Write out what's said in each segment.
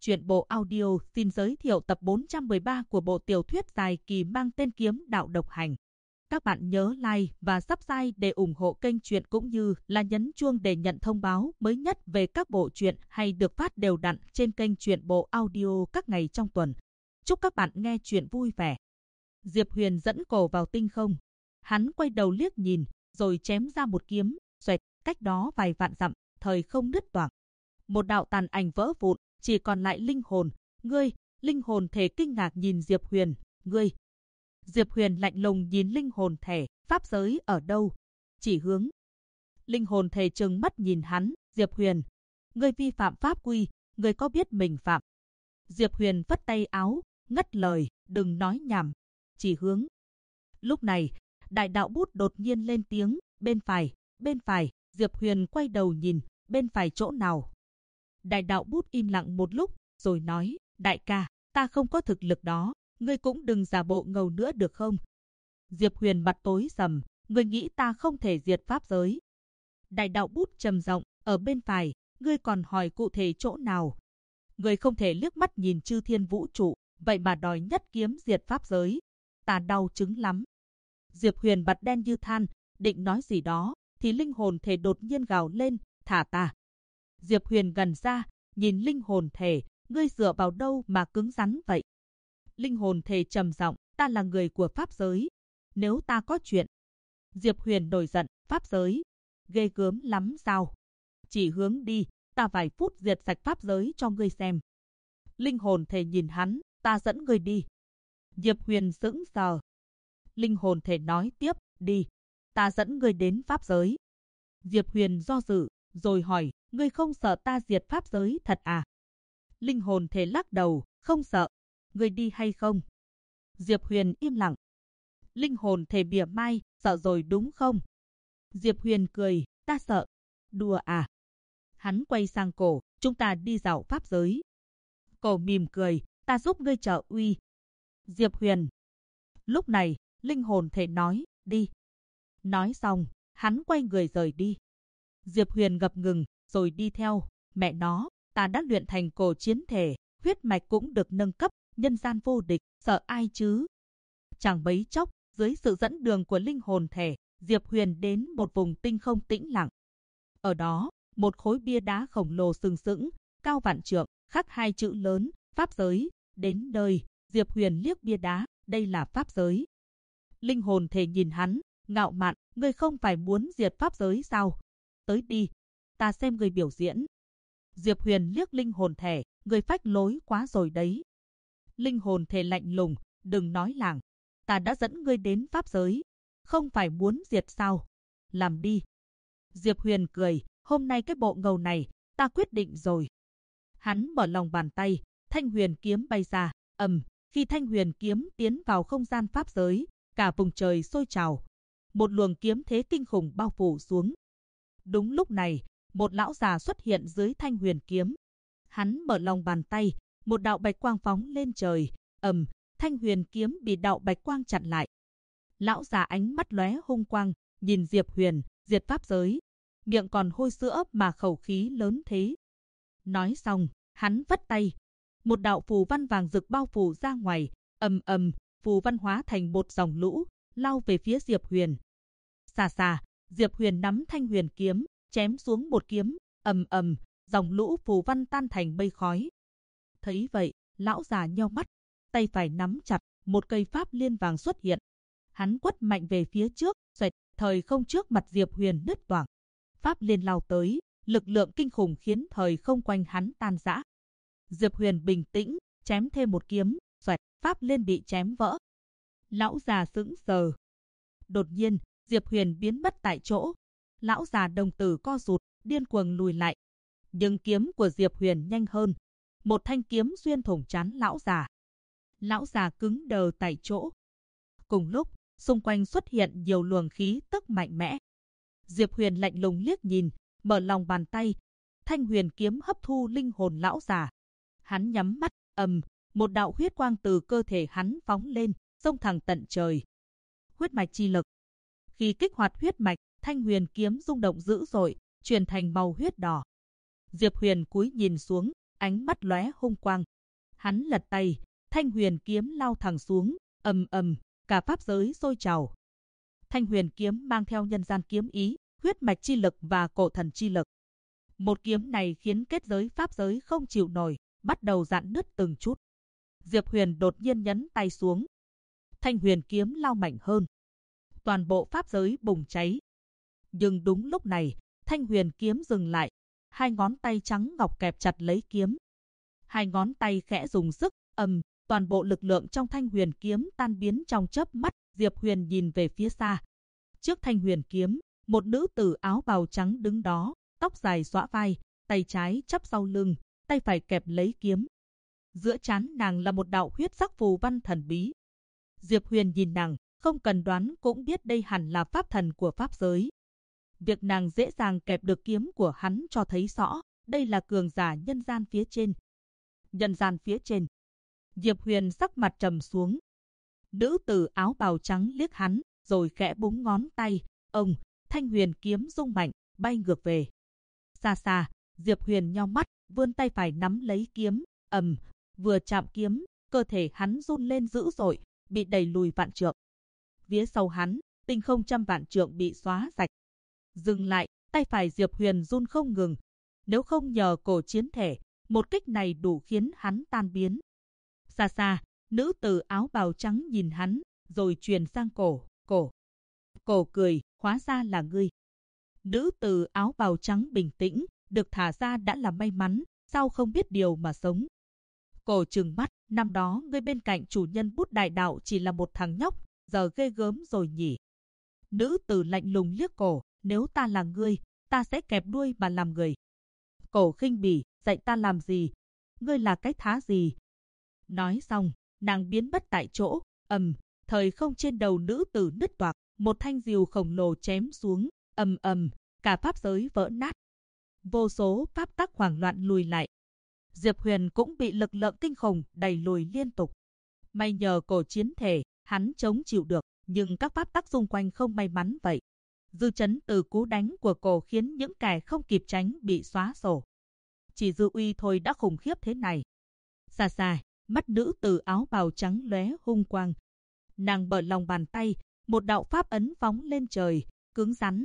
Truyện bộ audio xin giới thiệu tập 413 của bộ tiểu thuyết dài kỳ mang tên Kiếm Đạo Độc Hành. Các bạn nhớ like và subscribe để ủng hộ kênh truyện cũng như là nhấn chuông để nhận thông báo mới nhất về các bộ truyện hay được phát đều đặn trên kênh truyện bộ audio các ngày trong tuần. Chúc các bạn nghe truyện vui vẻ. Diệp Huyền dẫn cổ vào tinh không. Hắn quay đầu liếc nhìn, rồi chém ra một kiếm, xoẹt, cách đó vài vạn dặm, thời không nứt toạc. Một đạo tàn ảnh vỡ vụn, chỉ còn lại linh hồn. Ngươi, linh hồn thể kinh ngạc nhìn Diệp Huyền, ngươi. Diệp Huyền lạnh lùng nhìn linh hồn thể, pháp giới ở đâu? Chỉ hướng. Linh hồn thể trừng mắt nhìn hắn, Diệp Huyền. Ngươi vi phạm pháp quy, ngươi có biết mình phạm? Diệp Huyền vất tay áo, ngắt lời, đừng nói nhảm. Chỉ hướng. Lúc này, đại đạo bút đột nhiên lên tiếng, bên phải, Diệp Huyền quay đầu nhìn, bên phải chỗ nào? Đại đạo bút im lặng một lúc, rồi nói, đại ca, ta không có thực lực đó, ngươi cũng đừng giả bộ ngầu nữa được không? Diệp Huyền mặt tối sầm, ngươi nghĩ ta không thể diệt pháp giới? Đại đạo bút trầm giọng, ở bên phải, ngươi còn hỏi cụ thể chỗ nào? Ngươi không thể liếc mắt nhìn chư thiên vũ trụ, vậy mà đòi nhất kiếm diệt pháp giới. Ta đau chứng lắm. Diệp Huyền mặt đen như than, định nói gì đó, thì linh hồn thể đột nhiên gào lên, thả ta. Diệp Huyền gần ra, nhìn linh hồn thể, ngươi dựa vào đâu mà cứng rắn vậy? Linh hồn thể trầm giọng, ta là người của pháp giới. Nếu ta có chuyện. Diệp Huyền nổi giận, pháp giới. Ghê gớm lắm sao? Chỉ hướng đi, ta vài phút diệt sạch pháp giới cho ngươi xem. Linh hồn thể nhìn hắn, ta dẫn ngươi đi. Diệp Huyền sững sờ. Linh hồn thể nói tiếp, đi. Ta dẫn ngươi đến pháp giới. Diệp Huyền do dự, rồi hỏi, ngươi không sợ ta diệt pháp giới thật à? Linh hồn thể lắc đầu, không sợ. Ngươi đi hay không? Diệp Huyền im lặng. Linh hồn thể mỉa mai, sợ rồi đúng không? Diệp Huyền cười, ta sợ. Đùa à? Hắn quay sang cổ, chúng ta đi dạo pháp giới. Cổ mỉm cười, ta giúp ngươi trợ uy. Diệp Huyền. Lúc này, linh hồn thể nói, đi. Nói xong, hắn quay người rời đi. Diệp Huyền ngập ngừng, rồi đi theo. Mẹ nó, ta đã luyện thành cổ chiến thể, huyết mạch cũng được nâng cấp, nhân gian vô địch, sợ ai chứ? Chẳng mấy chốc, dưới sự dẫn đường của linh hồn thể, Diệp Huyền đến một vùng tinh không tĩnh lặng. Ở đó, một khối bia đá khổng lồ sừng sững, cao vạn trượng, khắc hai chữ lớn, pháp giới. Đến nơi, Diệp Huyền liếc bia đá, đây là pháp giới. Linh hồn thể nhìn hắn, ngạo mạn, ngươi không phải muốn diệt pháp giới sao? Tới đi, ta xem ngươi biểu diễn. Diệp Huyền liếc linh hồn thể, ngươi phách lối quá rồi đấy. Linh hồn thể lạnh lùng, đừng nói làng. Ta đã dẫn ngươi đến pháp giới, không phải muốn diệt sao? Làm đi. Diệp Huyền cười, hôm nay cái bộ ngầu này, ta quyết định rồi. Hắn mở lòng bàn tay, thanh huyền kiếm bay ra, khi thanh huyền kiếm tiến vào không gian pháp giới, cả vùng trời sôi trào. Một luồng kiếm thế kinh khủng bao phủ xuống. Đúng lúc này, một lão già xuất hiện dưới thanh huyền kiếm. Hắn mở lòng bàn tay, một đạo bạch quang phóng lên trời, thanh huyền kiếm bị đạo bạch quang chặn lại. Lão già ánh mắt lóe hung quang, nhìn Diệp Huyền, diệt pháp giới. Miệng còn hôi sữa mà khẩu khí lớn thế. Nói xong, hắn vất tay. Một đạo phù văn vàng rực bao phủ ra ngoài, phù văn hóa thành một dòng lũ, lao về phía Diệp Huyền. Xà xà, Diệp Huyền nắm thanh huyền kiếm, chém xuống một kiếm, dòng lũ phù văn tan thành mây khói. Thấy vậy, lão già nheo mắt, tay phải nắm chặt, một cây pháp liên vàng xuất hiện. Hắn quất mạnh về phía trước, xoẹt, thời không trước mặt Diệp Huyền nứt toạc. Pháp liên lao tới, lực lượng kinh khủng khiến thời không quanh hắn tan rã. Diệp Huyền bình tĩnh, chém thêm một kiếm, xoẹt, pháp liên bị chém vỡ. Lão già sững sờ. Đột nhiên, Diệp Huyền biến mất tại chỗ. Lão già đồng tử co rụt, điên cuồng lùi lại. Nhưng kiếm của Diệp Huyền nhanh hơn. Một thanh kiếm xuyên thủng trán lão già. Lão già cứng đờ tại chỗ. Cùng lúc, xung quanh xuất hiện nhiều luồng khí tức mạnh mẽ. Diệp Huyền lạnh lùng liếc nhìn, mở lòng bàn tay. Thanh huyền kiếm hấp thu linh hồn lão già. Hắn nhắm mắt, một đạo huyết quang từ cơ thể hắn phóng lên, xông thẳng tận trời. Huyết mạch chi lực. Khi kích hoạt huyết mạch, thanh huyền kiếm rung động dữ dội, chuyển thành màu huyết đỏ. Diệp Huyền cúi nhìn xuống, ánh mắt lóe hung quang. Hắn lật tay, Thanh Huyền kiếm lao thẳng xuống, ầm ầm, cả pháp giới sôi trào. Thanh Huyền kiếm mang theo nhân gian kiếm ý, huyết mạch chi lực và cổ thần chi lực. Một kiếm này khiến kết giới pháp giới không chịu nổi, bắt đầu rạn nứt từng chút. Diệp Huyền đột nhiên nhấn tay xuống. Thanh Huyền kiếm lao mạnh hơn. Toàn bộ pháp giới bùng cháy. Nhưng đúng lúc này, Thanh Huyền kiếm dừng lại. Hai ngón tay trắng ngọc kẹp chặt lấy kiếm. Hai ngón tay khẽ dùng sức, toàn bộ lực lượng trong Thanh Huyền kiếm tan biến trong chớp mắt. Diệp Huyền nhìn về phía xa. Trước Thanh Huyền kiếm, một nữ tử áo bào trắng đứng đó, tóc dài xõa vai, tay trái chắp sau lưng, tay phải kẹp lấy kiếm. Giữa trán nàng là một đạo huyết sắc phù văn thần bí. Diệp Huyền nhìn nàng, không cần đoán cũng biết đây hẳn là pháp thần của pháp giới. Việc nàng dễ dàng kẹp được kiếm của hắn cho thấy rõ, đây là cường giả nhân gian phía trên. Nhân gian phía trên. Diệp Huyền sắc mặt trầm xuống. Nữ tử áo bào trắng liếc hắn, rồi khẽ búng ngón tay. Thanh Huyền kiếm rung mạnh, bay ngược về. Xa xa, Diệp Huyền nheo mắt, vươn tay phải nắm lấy kiếm. Vừa chạm kiếm, cơ thể hắn run lên dữ dội, bị đẩy lùi vạn trượng. Phía sau hắn, tinh không trăm vạn trượng bị xóa sạch. Dừng lại, tay phải Diệp Huyền run không ngừng. Nếu không nhờ cổ chiến thể, một kích này đủ khiến hắn tan biến. Xa xa, nữ tử áo bào trắng nhìn hắn, rồi truyền sang cổ. Cổ cười, hóa ra là ngươi. Nữ tử áo bào trắng bình tĩnh, được thả ra đã là may mắn, sao không biết điều mà sống. Cổ trừng mắt, năm đó ngươi bên cạnh chủ nhân bút đại đạo chỉ là một thằng nhóc, giờ ghê gớm rồi nhỉ. Nữ tử lạnh lùng liếc cổ, nếu ta là ngươi, ta sẽ kẹp đuôi mà làm người. Cổ khinh bỉ, dạy ta làm gì? Ngươi là cái thá gì? Nói xong, nàng biến mất tại chỗ, thời không trên đầu nữ tử nứt toạc, một thanh diều khổng lồ chém xuống, cả pháp giới vỡ nát. Vô số pháp tắc hoảng loạn lùi lại. Diệp Huyền cũng bị lực lượng kinh khủng đẩy lùi liên tục. May nhờ cổ chiến thể, hắn chống chịu được, nhưng các pháp tắc xung quanh không may mắn vậy. Dư chấn từ cú đánh của cổ khiến những kẻ không kịp tránh bị xóa sổ. Chỉ dư uy thôi đã khủng khiếp thế này. Xa xa, mắt nữ tử áo bào trắng lóe hung quang. Nàng mở lòng bàn tay, một đạo pháp ấn phóng lên trời, cứng rắn,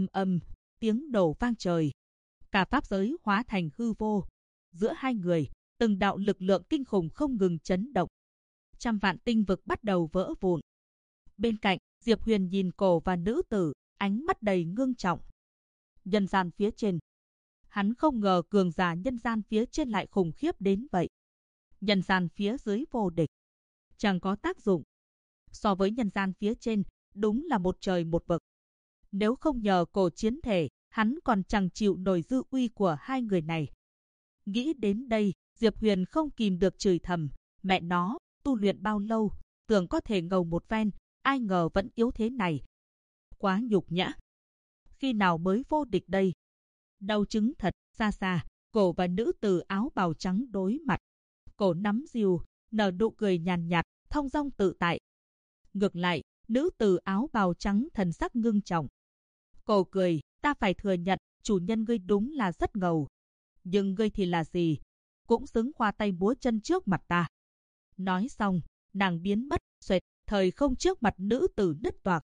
tiếng nổ vang trời. Cả pháp giới hóa thành hư vô. Giữa hai người, từng đạo lực lượng kinh khủng không ngừng chấn động. Trăm vạn tinh vực bắt đầu vỡ vụn. Bên cạnh, Diệp Huyền nhìn cổ và nữ tử, ánh mắt đầy ngưng trọng. Nhân gian phía trên. Hắn không ngờ cường giả nhân gian phía trên lại khủng khiếp đến vậy. Nhân gian phía dưới vô địch. Chẳng có tác dụng. So với nhân gian phía trên, đúng là một trời một vực. Nếu không nhờ cổ chiến thể, hắn còn chẳng chịu nổi dư uy của hai người này. Nghĩ đến đây, Diệp Huyền không kìm được chửi thầm. Mẹ nó, tu luyện bao lâu, tưởng có thể ngầu một ven, ai ngờ vẫn yếu thế này. Quá nhục nhã. Khi nào mới vô địch đây? Đau chứng thật. Xa xa, cổ và nữ tử áo bào trắng đối mặt. Cổ nắm diều, nở nụ cười nhàn nhạt, thong dong tự tại. Ngược lại, nữ tử áo bào trắng thần sắc ngưng trọng. Cổ cười, ta phải thừa nhận, chủ nhân ngươi đúng là rất ngầu. Nhưng ngươi thì là gì? Cũng xứng khoa tay múa chân trước mặt ta. Nói xong, nàng biến mất, xoẹt, thời không trước mặt nữ tử nứt toạc,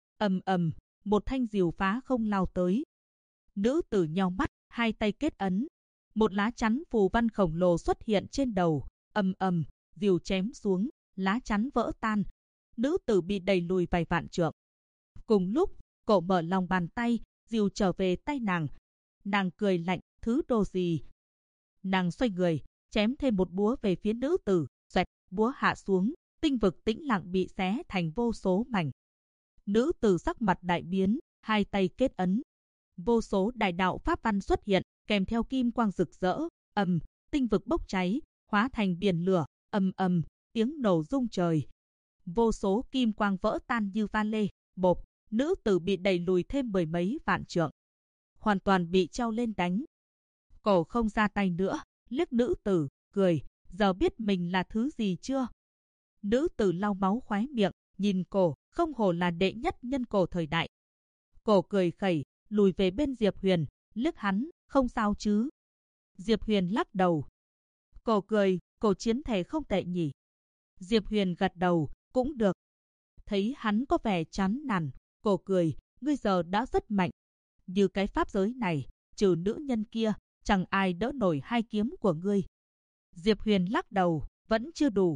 một thanh diều phá không lao tới. Nữ tử nheo mắt, hai tay kết ấn. Một lá chắn phù văn khổng lồ xuất hiện trên đầu, diều chém xuống, lá chắn vỡ tan. Nữ tử bị đẩy lùi vài vạn trượng. Cùng lúc, cổ mở lòng bàn tay, diều trở về tay nàng. Nàng cười lạnh, thứ đồ gì? Nàng xoay người, chém thêm một búa về phía nữ tử, xoẹt, búa hạ xuống, tinh vực tĩnh lặng bị xé thành vô số mảnh. Nữ tử sắc mặt đại biến, hai tay kết ấn. Vô số đại đạo pháp văn xuất hiện, kèm theo kim quang rực rỡ, tinh vực bốc cháy, hóa thành biển lửa, tiếng nổ rung trời. Vô số kim quang vỡ tan như va lê, bộp, nữ tử bị đẩy lùi thêm mười mấy vạn trượng. Hoàn toàn bị treo lên đánh. Cổ không ra tay nữa, liếc nữ tử, cười, giờ biết mình là thứ gì chưa? Nữ tử lau máu khóe miệng, nhìn cổ, không hổ là đệ nhất nhân cổ thời đại. Cổ cười khẩy, lùi về bên Diệp Huyền, liếc hắn, không sao chứ? Diệp Huyền lắc đầu. Cổ cười, cổ chiến thể không tệ nhỉ. Diệp Huyền gật đầu, cũng được. Thấy hắn có vẻ chán nản, cổ cười, ngươi giờ đã rất mạnh. Như cái pháp giới này, trừ nữ nhân kia, chẳng ai đỡ nổi hai kiếm của ngươi. Diệp Huyền lắc đầu, vẫn chưa đủ.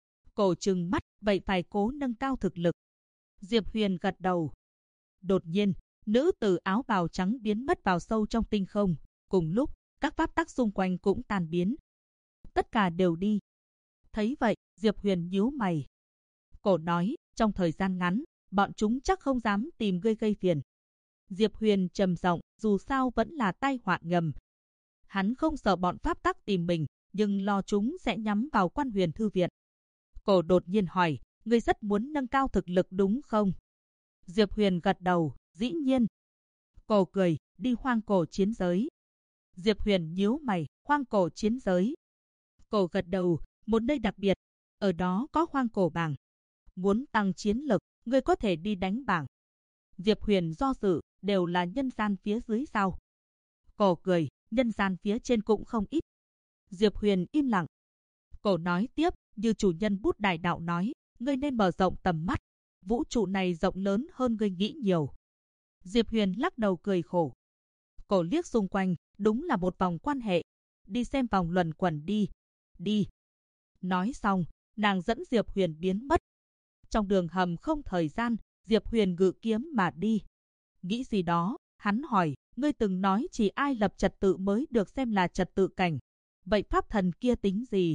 Cổ trừng mắt, vậy phải cố nâng cao thực lực. Diệp Huyền gật đầu. Đột nhiên, nữ tử áo bào trắng biến mất vào sâu trong tinh không. Cùng lúc, các pháp tắc xung quanh cũng tan biến. Tất cả đều đi. Thấy vậy, Diệp Huyền nhíu mày. Cổ nói, trong thời gian ngắn, bọn chúng chắc không dám tìm ngươi gây phiền. Diệp Huyền trầm giọng, dù sao vẫn là tai họa ngầm. Hắn không sợ bọn pháp tắc tìm mình, nhưng lo chúng sẽ nhắm vào Quan Huyền Thư Viện. Cổ đột nhiên hỏi, ngươi rất muốn nâng cao thực lực đúng không? Diệp Huyền gật đầu, dĩ nhiên. Cổ cười, đi hoang cổ chiến giới. Diệp Huyền nhíu mày, hoang cổ chiến giới. Cổ gật đầu, một nơi đặc biệt, ở đó có hoang cổ bảng. Muốn tăng chiến lực, ngươi có thể đi đánh bảng. Diệp Huyền do dự, đều là nhân gian phía dưới sao? Cổ cười, nhân gian phía trên cũng không ít. Diệp Huyền im lặng. Cổ nói tiếp, như chủ nhân Bút Đại Đạo nói, ngươi nên mở rộng tầm mắt. Vũ trụ này rộng lớn hơn ngươi nghĩ nhiều. Diệp Huyền lắc đầu cười khổ. Cổ liếc xung quanh, đúng là một vòng quan hệ. Đi xem vòng luẩn quẩn đi. Đi. Nói xong, nàng dẫn Diệp Huyền biến mất. Trong đường hầm không thời gian, Diệp Huyền ngự kiếm mà đi. Nghĩ gì đó, hắn hỏi, ngươi từng nói chỉ ai lập trật tự mới được xem là trật tự cảnh. Vậy pháp thần kia tính gì?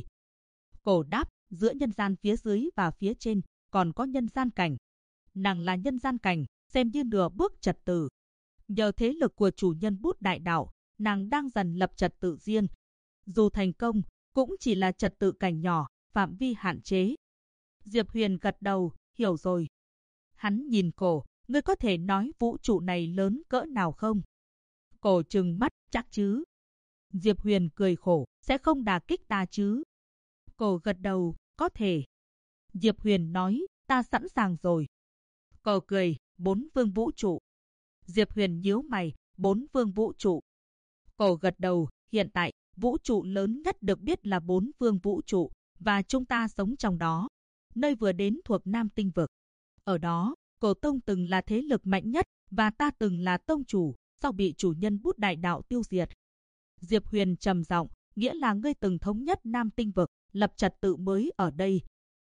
Cổ đáp, giữa nhân gian phía dưới và phía trên, còn có nhân gian cảnh. Nàng là nhân gian cảnh, xem như nửa bước trật tự. Nhờ thế lực của chủ nhân Bút Đại Đạo, nàng đang dần lập trật tự riêng. Dù thành công, cũng chỉ là trật tự cảnh nhỏ, phạm vi hạn chế. Diệp Huyền gật đầu, hiểu rồi. Hắn nhìn cổ, ngươi có thể nói vũ trụ này lớn cỡ nào không? Cổ trừng mắt, chắc chứ. Diệp Huyền cười khổ, sẽ không đả kích ta chứ? Cổ gật đầu, có thể. Diệp Huyền nói, ta sẵn sàng rồi. Cổ cười, 4 phương vũ trụ. Diệp Huyền nhíu mày, 4 phương vũ trụ. Cổ gật đầu, hiện tại, vũ trụ lớn nhất được biết là 4 phương vũ trụ, và chúng ta sống trong đó. Nơi vừa đến thuộc Nam Tinh Vực. Ở đó, Cổ Tông từng là thế lực mạnh nhất, và ta từng là tông chủ, sau bị chủ nhân Bút Đại Đạo tiêu diệt. Diệp Huyền trầm giọng, nghĩa là ngươi từng thống nhất Nam Tinh Vực, lập trật tự mới ở đây.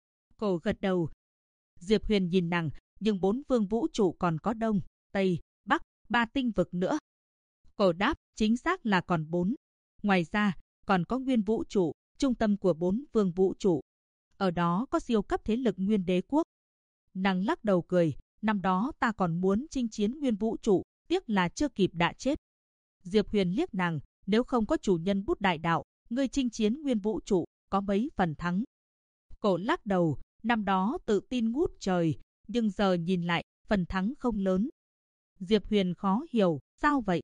Cổ gật đầu. Diệp Huyền nhìn nàng, nhưng 4 phương vũ trụ còn có Đông, Tây, Bắc, 3 tinh vực nữa. Cổ đáp, chính xác là còn 4. Ngoài ra, còn có Nguyên Vũ trụ, trung tâm của 4 phương vũ trụ. Ở đó có siêu cấp thế lực Nguyên Đế Quốc. Nàng lắc đầu cười, năm đó ta còn muốn chinh chiến Nguyên Vũ trụ, tiếc là chưa kịp đã chết. Diệp Huyền liếc nàng, nếu không có chủ nhân Bút Đại Đạo, ngươi chinh chiến Nguyên Vũ trụ, có mấy phần thắng. Cổ lắc đầu, năm đó tự tin ngút trời, nhưng giờ nhìn lại, phần thắng không lớn. Diệp Huyền khó hiểu, sao vậy?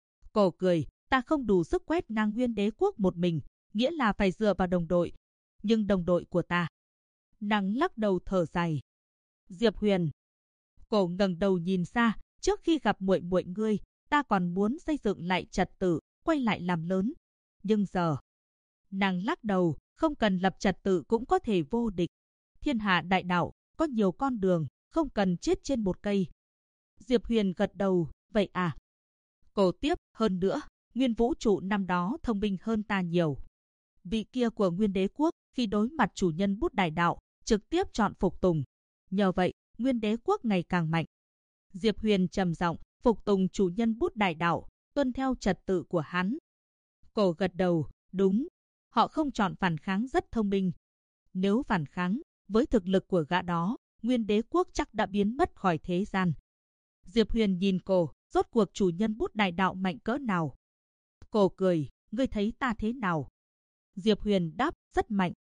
Cổ cười, ta không đủ sức quét ngang Nguyên Đế Quốc một mình, nghĩa là phải dựa vào đồng đội. Nhưng đồng đội của ta. Nàng lắc đầu thở dài. Diệp Huyền. Cổ ngẩng đầu nhìn xa, trước khi gặp muội muội ngươi, ta còn muốn xây dựng lại trật tự, quay lại làm lớn. Nhưng giờ. Nàng lắc đầu, không cần lập trật tự cũng có thể vô địch. Thiên hạ đại đạo, có nhiều con đường, không cần chết trên một cây. Diệp Huyền gật đầu, vậy à? Cổ tiếp, hơn nữa, Nguyên Vũ trụ năm đó thông minh hơn ta nhiều. Vị kia của Nguyên Đế Quốc, khi đối mặt chủ nhân Bút Đại Đạo, trực tiếp chọn phục tùng. Nhờ vậy, Nguyên Đế Quốc ngày càng mạnh. Diệp Huyền trầm giọng, phục tùng chủ nhân Bút Đại Đạo, tuân theo trật tự của hắn. Cổ gật đầu, đúng. Họ không chọn phản kháng rất thông minh. Nếu phản kháng, với thực lực của gã đó, Nguyên Đế Quốc chắc đã biến mất khỏi thế gian. Diệp Huyền nhìn cổ, rốt cuộc chủ nhân Bút Đại Đạo mạnh cỡ nào? Cổ cười, ngươi thấy ta thế nào? Diệp Huyền đáp, rất mạnh.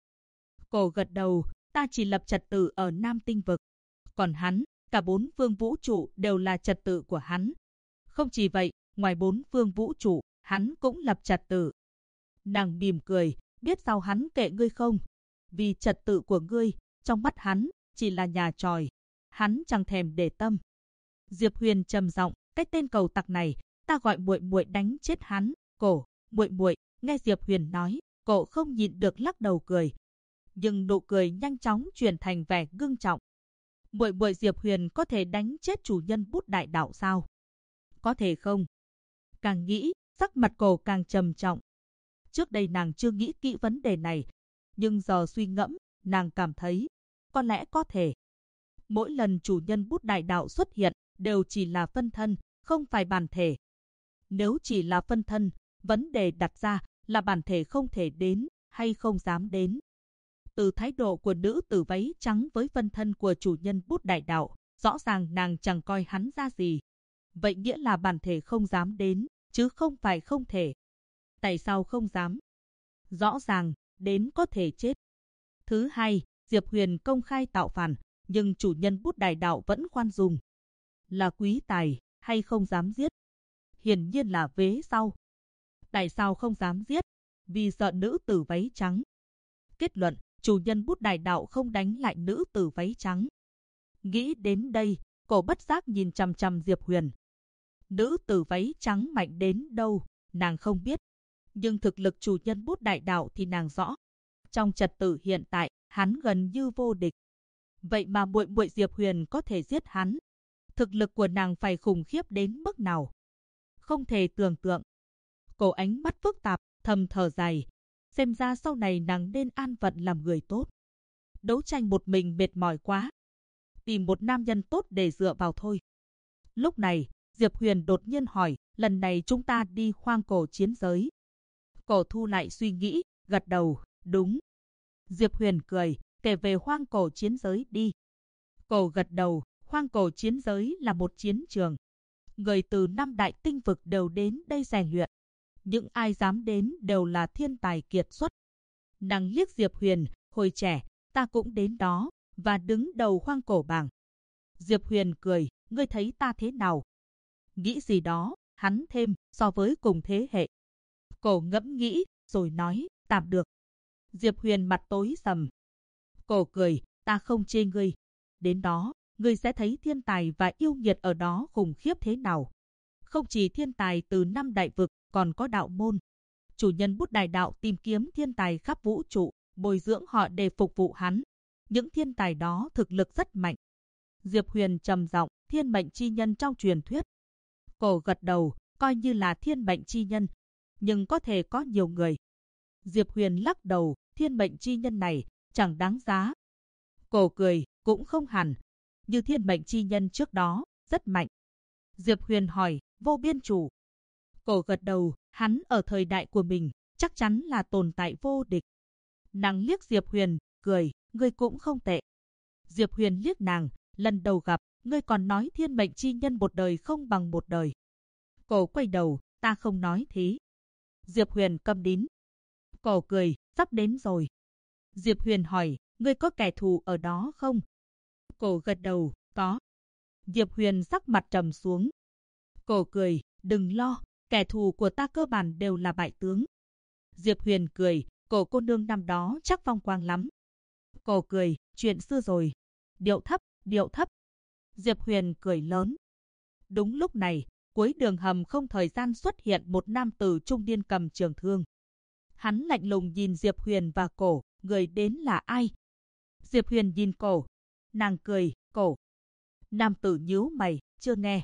Cổ gật đầu, ta chỉ lập trật tự ở Nam Tinh Vực. Còn hắn, cả 4 phương vũ trụ đều là trật tự của hắn. Không chỉ vậy, ngoài 4 phương vũ trụ, hắn cũng lập trật tự. Nàng mỉm cười, biết sao hắn kệ ngươi không? Vì trật tự của ngươi, trong mắt hắn, chỉ là nhà tròi. Hắn chẳng thèm để tâm. Diệp Huyền trầm giọng, cái tên cầu tặc này, ta gọi muội muội đánh chết hắn. Cổ, muội muội, nghe Diệp Huyền nói, Cổ không nhịn được lắc đầu cười. Nhưng nụ cười nhanh chóng chuyển thành vẻ ngưng trọng. Muội muội Diệp Huyền có thể đánh chết chủ nhân bút đại đạo sao? Có thể không? Càng nghĩ, sắc mặt cổ càng trầm trọng. Trước đây nàng chưa nghĩ kỹ vấn đề này, nhưng giờ suy ngẫm, nàng cảm thấy có lẽ có thể. Mỗi lần chủ nhân bút đại đạo xuất hiện đều chỉ là phân thân, không phải bản thể. Nếu chỉ là phân thân, vấn đề đặt ra là bản thể không thể đến hay không dám đến. Từ thái độ của nữ tử váy trắng với phân thân của chủ nhân bút đại đạo, rõ ràng nàng chẳng coi hắn ra gì. Vậy nghĩa là bản thể không dám đến, chứ không phải không thể. Tại sao không dám? Rõ ràng, đến có thể chết. Thứ hai, Diệp Huyền công khai tạo phản, nhưng chủ nhân bút đại đạo vẫn khoan dung. Là quý tài, hay không dám giết? Hiển nhiên là vế sau. Tại sao không dám giết? Vì sợ nữ tử váy trắng. Kết luận, chủ nhân bút đại đạo không đánh lại nữ tử váy trắng. Nghĩ đến đây, cổ bất giác nhìn chằm chằm Diệp Huyền. Nữ tử váy trắng mạnh đến đâu, nàng không biết. Nhưng thực lực chủ nhân bút đại đạo thì nàng rõ. Trong trật tự hiện tại, hắn gần như vô địch. Vậy mà muội muội Diệp Huyền có thể giết hắn. Thực lực của nàng phải khủng khiếp đến mức nào? Không thể tưởng tượng. Cổ ánh mắt phức tạp, thầm thở dài. Xem ra sau này nàng nên an phận làm người tốt. Đấu tranh một mình mệt mỏi quá. Tìm một nam nhân tốt để dựa vào thôi. Lúc này, Diệp Huyền đột nhiên hỏi, lần này chúng ta đi hoang cổ chiến giới. Cổ thu lại suy nghĩ, gật đầu, đúng. Diệp Huyền cười, kể về hoang cổ chiến giới đi. Cổ gật đầu, hoang cổ chiến giới là một chiến trường. Người từ 5 đại tinh vực đều đến đây rèn luyện. Những ai dám đến đều là thiên tài kiệt xuất. Nàng liếc Diệp Huyền, hồi trẻ, ta cũng đến đó, và đứng đầu hoang cổ bảng. Diệp Huyền cười, ngươi thấy ta thế nào? Nghĩ gì đó, hắn thêm, so với cùng thế hệ. Cổ ngẫm nghĩ, rồi nói, tạm được. Diệp Huyền mặt tối sầm. Cổ cười, ta không chê ngươi. Đến đó, ngươi sẽ thấy thiên tài và yêu nghiệt ở đó khủng khiếp thế nào. Không chỉ thiên tài từ 5 đại vực, còn có đạo môn. Chủ nhân bút đại đạo tìm kiếm thiên tài khắp vũ trụ, bồi dưỡng họ để phục vụ hắn. Những thiên tài đó thực lực rất mạnh. Diệp Huyền trầm giọng, thiên mệnh chi nhân trong truyền thuyết. Cổ gật đầu, coi như là thiên mệnh chi nhân, nhưng có thể có nhiều người. Diệp Huyền lắc đầu, thiên mệnh chi nhân này chẳng đáng giá. Cổ cười, cũng không hẳn, như thiên mệnh chi nhân trước đó, rất mạnh. Diệp Huyền hỏi, vô biên chủ. Cổ gật đầu, hắn ở thời đại của mình, chắc chắn là tồn tại vô địch. Nàng liếc Diệp Huyền, cười, ngươi cũng không tệ. Diệp Huyền liếc nàng, lần đầu gặp, ngươi còn nói thiên mệnh chi nhân một đời không bằng một đời. Cổ quay đầu, ta không nói thế. Diệp Huyền câm nín. Cổ cười, sắp đến rồi. Diệp Huyền hỏi, ngươi có kẻ thù ở đó không? Cổ gật đầu, có. Diệp Huyền sắc mặt trầm xuống. Cổ cười, đừng lo, kẻ thù của ta cơ bản đều là bại tướng. Diệp Huyền cười, cổ cô nương năm đó chắc phong quang lắm. Cổ cười, chuyện xưa rồi. Điệu thấp, điệu thấp. Diệp Huyền cười lớn. Đúng lúc này, cuối đường hầm không thời gian xuất hiện một nam tử trung niên cầm trường thương. Hắn lạnh lùng nhìn Diệp Huyền và cổ, người đến là ai? Diệp Huyền nhìn cổ. Nàng cười, cổ. Nam tử nhíu mày, chưa nghe.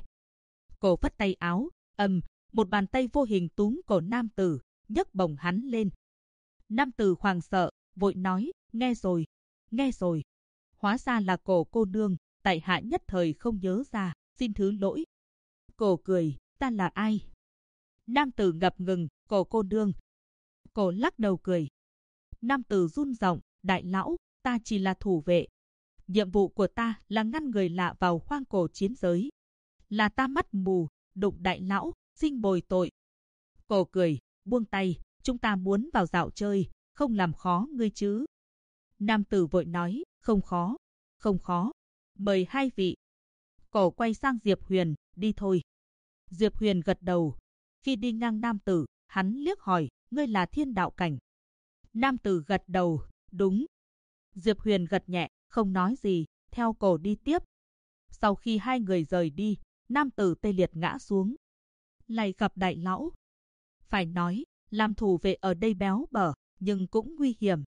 Cổ phất tay áo, một bàn tay vô hình túm cổ nam tử, nhấc bổng hắn lên. Nam tử hoảng sợ, vội nói, nghe rồi, nghe rồi. Hóa ra là cổ cô nương, tại hạ nhất thời không nhớ ra, xin thứ lỗi. Cổ cười, ta là ai? Nam tử ngập ngừng, cổ cô nương. Cổ lắc đầu cười. Nam tử run giọng, đại lão, ta chỉ là thủ vệ. Nhiệm vụ của ta là ngăn người lạ vào hoang cổ chiến giới. Là ta mắt mù, đụng đại lão, xin bồi tội. Cổ cười, buông tay, chúng ta muốn vào dạo chơi, không làm khó ngươi chứ. Nam tử vội nói, không khó, không khó. Mời hai vị. Cổ quay sang Diệp Huyền, đi thôi. Diệp Huyền gật đầu. Khi đi ngang nam tử, hắn liếc hỏi, ngươi là thiên đạo cảnh. Nam tử gật đầu, đúng. Diệp Huyền gật nhẹ, không nói gì, theo cổ đi tiếp. Sau khi hai người rời đi, nam tử tê liệt ngã xuống. Lại gặp đại lão. Phải nói, làm thủ vệ ở đây béo bở, nhưng cũng nguy hiểm.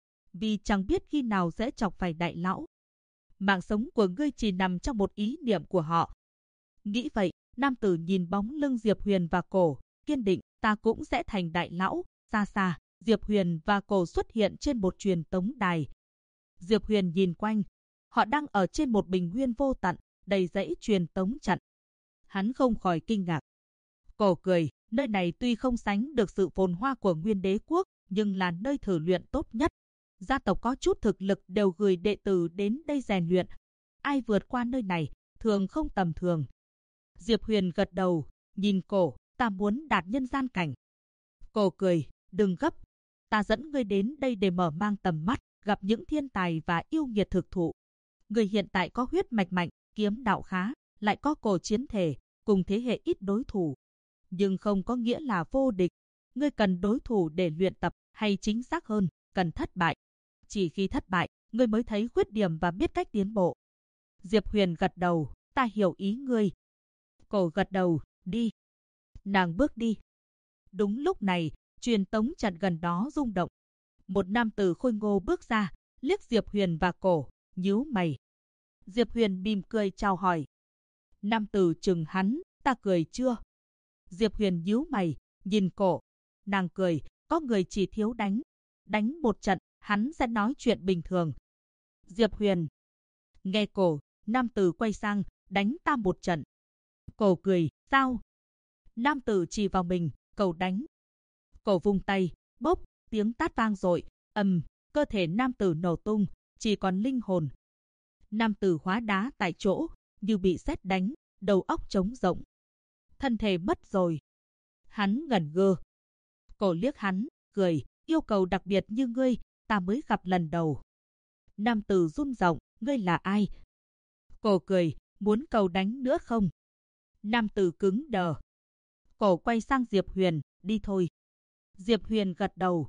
Vì chẳng biết khi nào sẽ chọc phải đại lão. Mạng sống của ngươi chỉ nằm trong một ý niệm của họ. Nghĩ vậy, nam tử nhìn bóng lưng Diệp Huyền và Cổ, kiên định, ta cũng sẽ thành đại lão. Xa xa, Diệp Huyền và Cổ xuất hiện trên một truyền tống đài. Diệp Huyền nhìn quanh, họ đang ở trên một bình nguyên vô tận, đầy dãy truyền tống trận. Hắn không khỏi kinh ngạc. Cổ cười, nơi này tuy không sánh được sự phồn hoa của Nguyên Đế quốc, nhưng là nơi thử luyện tốt nhất. Gia tộc có chút thực lực đều gửi đệ tử đến đây rèn luyện. Ai vượt qua nơi này, thường không tầm thường. Diệp Huyền gật đầu, nhìn Cổ, ta muốn đạt nhân gian cảnh. Cổ cười, đừng gấp. Ta dẫn ngươi đến đây để mở mang tầm mắt, gặp những thiên tài và yêu nghiệt thực thụ. Ngươi hiện tại có huyết mạch mạnh, kiếm đạo khá, lại có cổ chiến thể, cùng thế hệ ít đối thủ. Nhưng không có nghĩa là vô địch. Ngươi cần đối thủ để luyện tập, hay chính xác hơn, cần thất bại. Chỉ khi thất bại, ngươi mới thấy khuyết điểm và biết cách tiến bộ. Diệp Huyền gật đầu, ta hiểu ý ngươi. Cổ gật đầu, đi. Nàng bước đi. Đúng lúc này, truyền tống trận gần đó rung động. Một nam tử khôi ngô bước ra, liếc Diệp Huyền và Cổ, nhíu mày. Diệp Huyền mỉm cười chào hỏi. Nam tử chừng hắn, ta cười chưa? Diệp Huyền nhíu mày, nhìn Cổ. Nàng cười, có người chỉ thiếu đánh. Đánh một trận, hắn sẽ nói chuyện bình thường. Diệp Huyền. Nghe Cổ, nam tử quay sang, đánh ta một trận. Cổ cười, sao? Nam tử chỉ vào mình, cầu đánh. Cổ vung tay, bốp, tiếng tát vang dội, cơ thể nam tử nổ tung, chỉ còn linh hồn. Nam tử hóa đá tại chỗ, như bị sét đánh, đầu óc trống rỗng. Thân thể mất rồi. Hắn ngẩn ngơ. Cổ liếc hắn, cười, yêu cầu đặc biệt như ngươi, ta mới gặp lần đầu. Nam tử run giọng, ngươi là ai? Cổ cười, muốn cầu đánh nữa không? Nam tử cứng đờ. Cổ quay sang Diệp Huyền, đi thôi. Diệp Huyền gật đầu.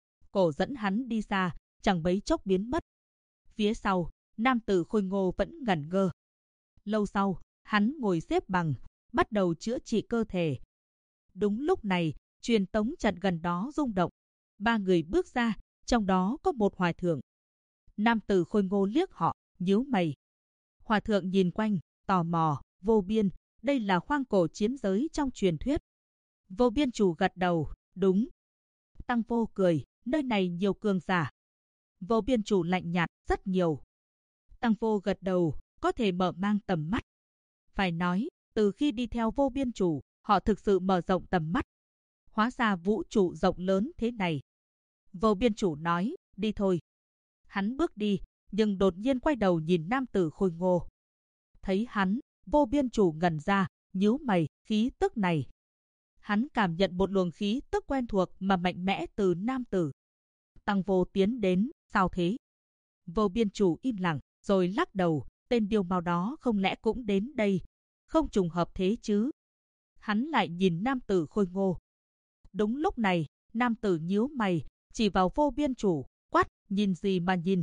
Cổ dẫn hắn đi xa, chẳng mấy chốc biến mất. Phía sau, nam tử khôi ngô vẫn ngẩn ngơ. Lâu sau, hắn ngồi xếp bằng, bắt đầu chữa trị cơ thể. Đúng lúc này, truyền tống trận gần đó rung động. 3 người bước ra, trong đó có một hòa thượng. Nam tử khôi ngô liếc họ, nhíu mày. Hòa thượng nhìn quanh, tò mò, vô biên, đây là khoang cổ chiến giới trong truyền thuyết. Vô biên chủ gật đầu, đúng. Tăng vô cười, nơi này nhiều cường giả. Vô biên chủ lạnh nhạt, rất nhiều. Tăng vô gật đầu, có thể mở mang tầm mắt. Phải nói, từ khi đi theo vô biên chủ, họ thực sự mở rộng tầm mắt. Hóa ra vũ trụ rộng lớn thế này. Vô biên chủ nói, đi thôi. Hắn bước đi, nhưng đột nhiên quay đầu nhìn nam tử khôi ngô. Thấy hắn, vô biên chủ ngẩn ra, nhíu mày, khí tức này. Hắn cảm nhận một luồng khí tức quen thuộc mà mạnh mẽ từ nam tử. Tăng vô tiến đến, sao thế? Vô biên chủ im lặng, rồi lắc đầu, tên điều màu đó không lẽ cũng đến đây? Không trùng hợp thế chứ? Hắn lại nhìn nam tử khôi ngô. Đúng lúc này, nam tử nhíu mày, chỉ vào vô biên chủ, quát, nhìn gì mà nhìn?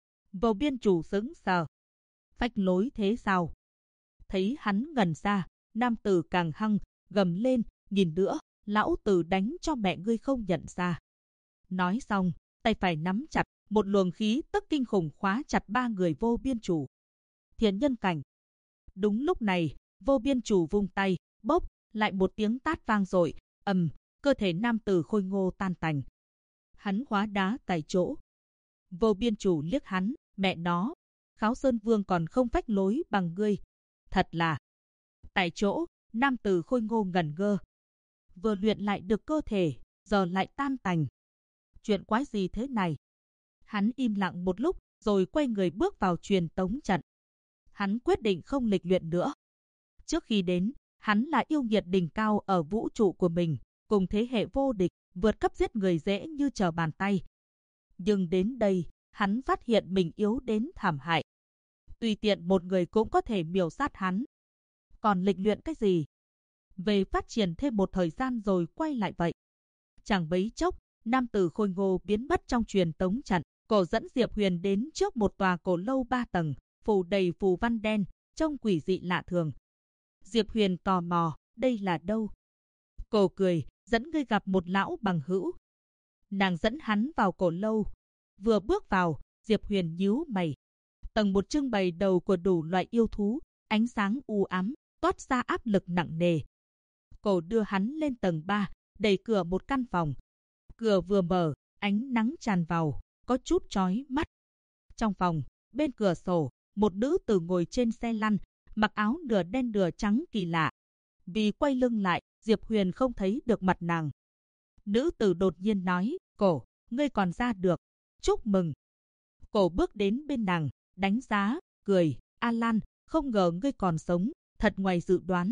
Vô biên chủ sững sờ. Phách lối thế sao? Thấy hắn ngẩn ra, nam tử càng hăng, gầm lên, nhìn nữa, lão tử đánh cho mẹ ngươi không nhận ra. Nói xong, tay phải nắm chặt, một luồng khí tức kinh khủng khóa chặt 3 người vô biên chủ. Thiên nhân cảnh. Đúng lúc này, vô biên chủ vung tay, bốp, lại một tiếng tát vang dội, cơ thể nam tử khôi ngô tan tành. Hắn hóa đá tại chỗ. Vô biên chủ liếc hắn, mẹ nó, Kháo Sơn Vương còn không phách lối bằng ngươi. Thật là. Tại chỗ, nam tử khôi ngô ngẩn ngơ. Vừa luyện lại được cơ thể, giờ lại tan tành. Chuyện quái gì thế này? Hắn im lặng một lúc, rồi quay người bước vào truyền tống trận. Hắn quyết định không lịch luyện nữa. Trước khi đến, hắn là yêu nghiệt đỉnh cao ở vũ trụ của mình, cùng thế hệ vô địch, vượt cấp giết người dễ như trở bàn tay. Nhưng đến đây, hắn phát hiện mình yếu đến thảm hại. Tùy tiện một người cũng có thể miểu sát hắn. Còn lịch luyện cái gì? Về phát triển thêm một thời gian rồi quay lại vậy. Chẳng mấy chốc, nam tử khôi ngô biến mất trong truyền tống trận. Cổ dẫn Diệp Huyền đến trước một tòa cổ lâu 3 tầng, phủ đầy phù văn đen, trông quỷ dị lạ thường. Diệp Huyền tò mò, đây là đâu? Cổ cười, dẫn ngươi gặp một lão bằng hữu. Nàng dẫn hắn vào cổ lâu. Vừa bước vào, Diệp Huyền nhíu mày. Tầng 1 trưng bày đầu của đủ loại yêu thú, ánh sáng u ám, toát ra áp lực nặng nề. Cô đưa hắn lên tầng 3, đẩy cửa một căn phòng. Cửa vừa mở, ánh nắng tràn vào, có chút chói mắt. Trong phòng, bên cửa sổ, một nữ tử ngồi trên xe lăn, mặc áo nửa đen nửa trắng kỳ lạ. Vì quay lưng lại, Diệp Huyền không thấy được mặt nàng. Nữ tử đột nhiên nói, Cổ, ngươi còn ra được. Chúc mừng. Cổ bước đến bên nàng, đánh giá, cười, Alan, không ngờ ngươi còn sống, thật ngoài dự đoán.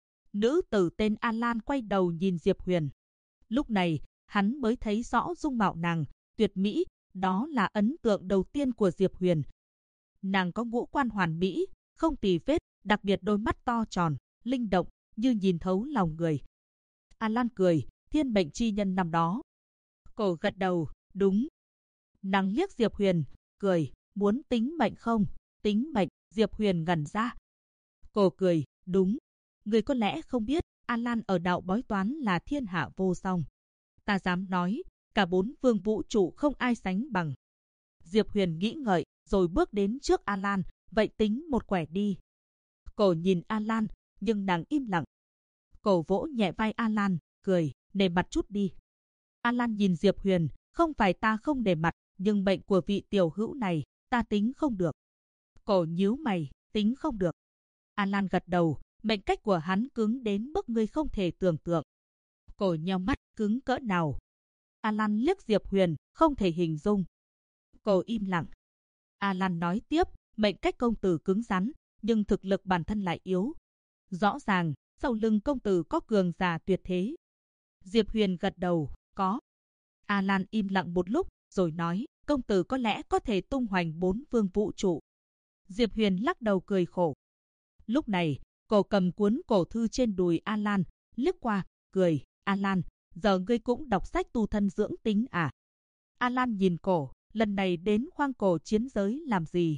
Nữ tử tên Alan quay đầu nhìn Diệp Huyền. Lúc này, hắn mới thấy rõ dung mạo nàng, tuyệt mỹ, đó là ấn tượng đầu tiên của Diệp Huyền. Nàng có ngũ quan hoàn mỹ, không tì vết, đặc biệt đôi mắt to tròn, linh động, như nhìn thấu lòng người. Alan cười, thiên mệnh chi nhân năm đó. Cổ gật đầu, đúng. Nàng liếc Diệp Huyền, cười, muốn tính mệnh không? Tính mệnh, Diệp Huyền ngẩn ra. Cổ cười, đúng. Người có lẽ không biết, Alan ở đạo bói toán là thiên hạ vô song. Ta dám nói, cả 4 vương vũ trụ không ai sánh bằng. Diệp Huyền nghĩ ngợi, rồi bước đến trước Alan, vậy tính một quẻ đi. Cổ nhìn Alan, nhưng nàng im lặng. Cổ vỗ nhẹ vai Alan, cười, nể mặt chút đi. Alan nhìn Diệp Huyền, không phải ta không nể mặt, nhưng mệnh của vị tiểu hữu này, ta tính không được. Cổ nhíu mày, tính không được. Alan gật đầu, mệnh cách của hắn cứng đến mức ngươi không thể tưởng tượng. Cổ nheo mắt, cứng cỡ nào? Alan liếc Diệp Huyền, không thể hình dung. Cổ im lặng. Alan nói tiếp, mệnh cách công tử cứng rắn, nhưng thực lực bản thân lại yếu. Rõ ràng, sau lưng công tử có cường giả tuyệt thế. Diệp Huyền gật đầu, có. Alan im lặng một lúc, rồi nói, công tử có lẽ có thể tung hoành 4 vương vũ trụ. Diệp Huyền lắc đầu cười khổ. Lúc này, cổ cầm cuốn cổ thư trên đùi Alan, liếc qua, cười, Alan, giờ ngươi cũng đọc sách tu thân dưỡng tính à? Alan nhìn cổ, lần này đến khoang cổ chiến giới làm gì?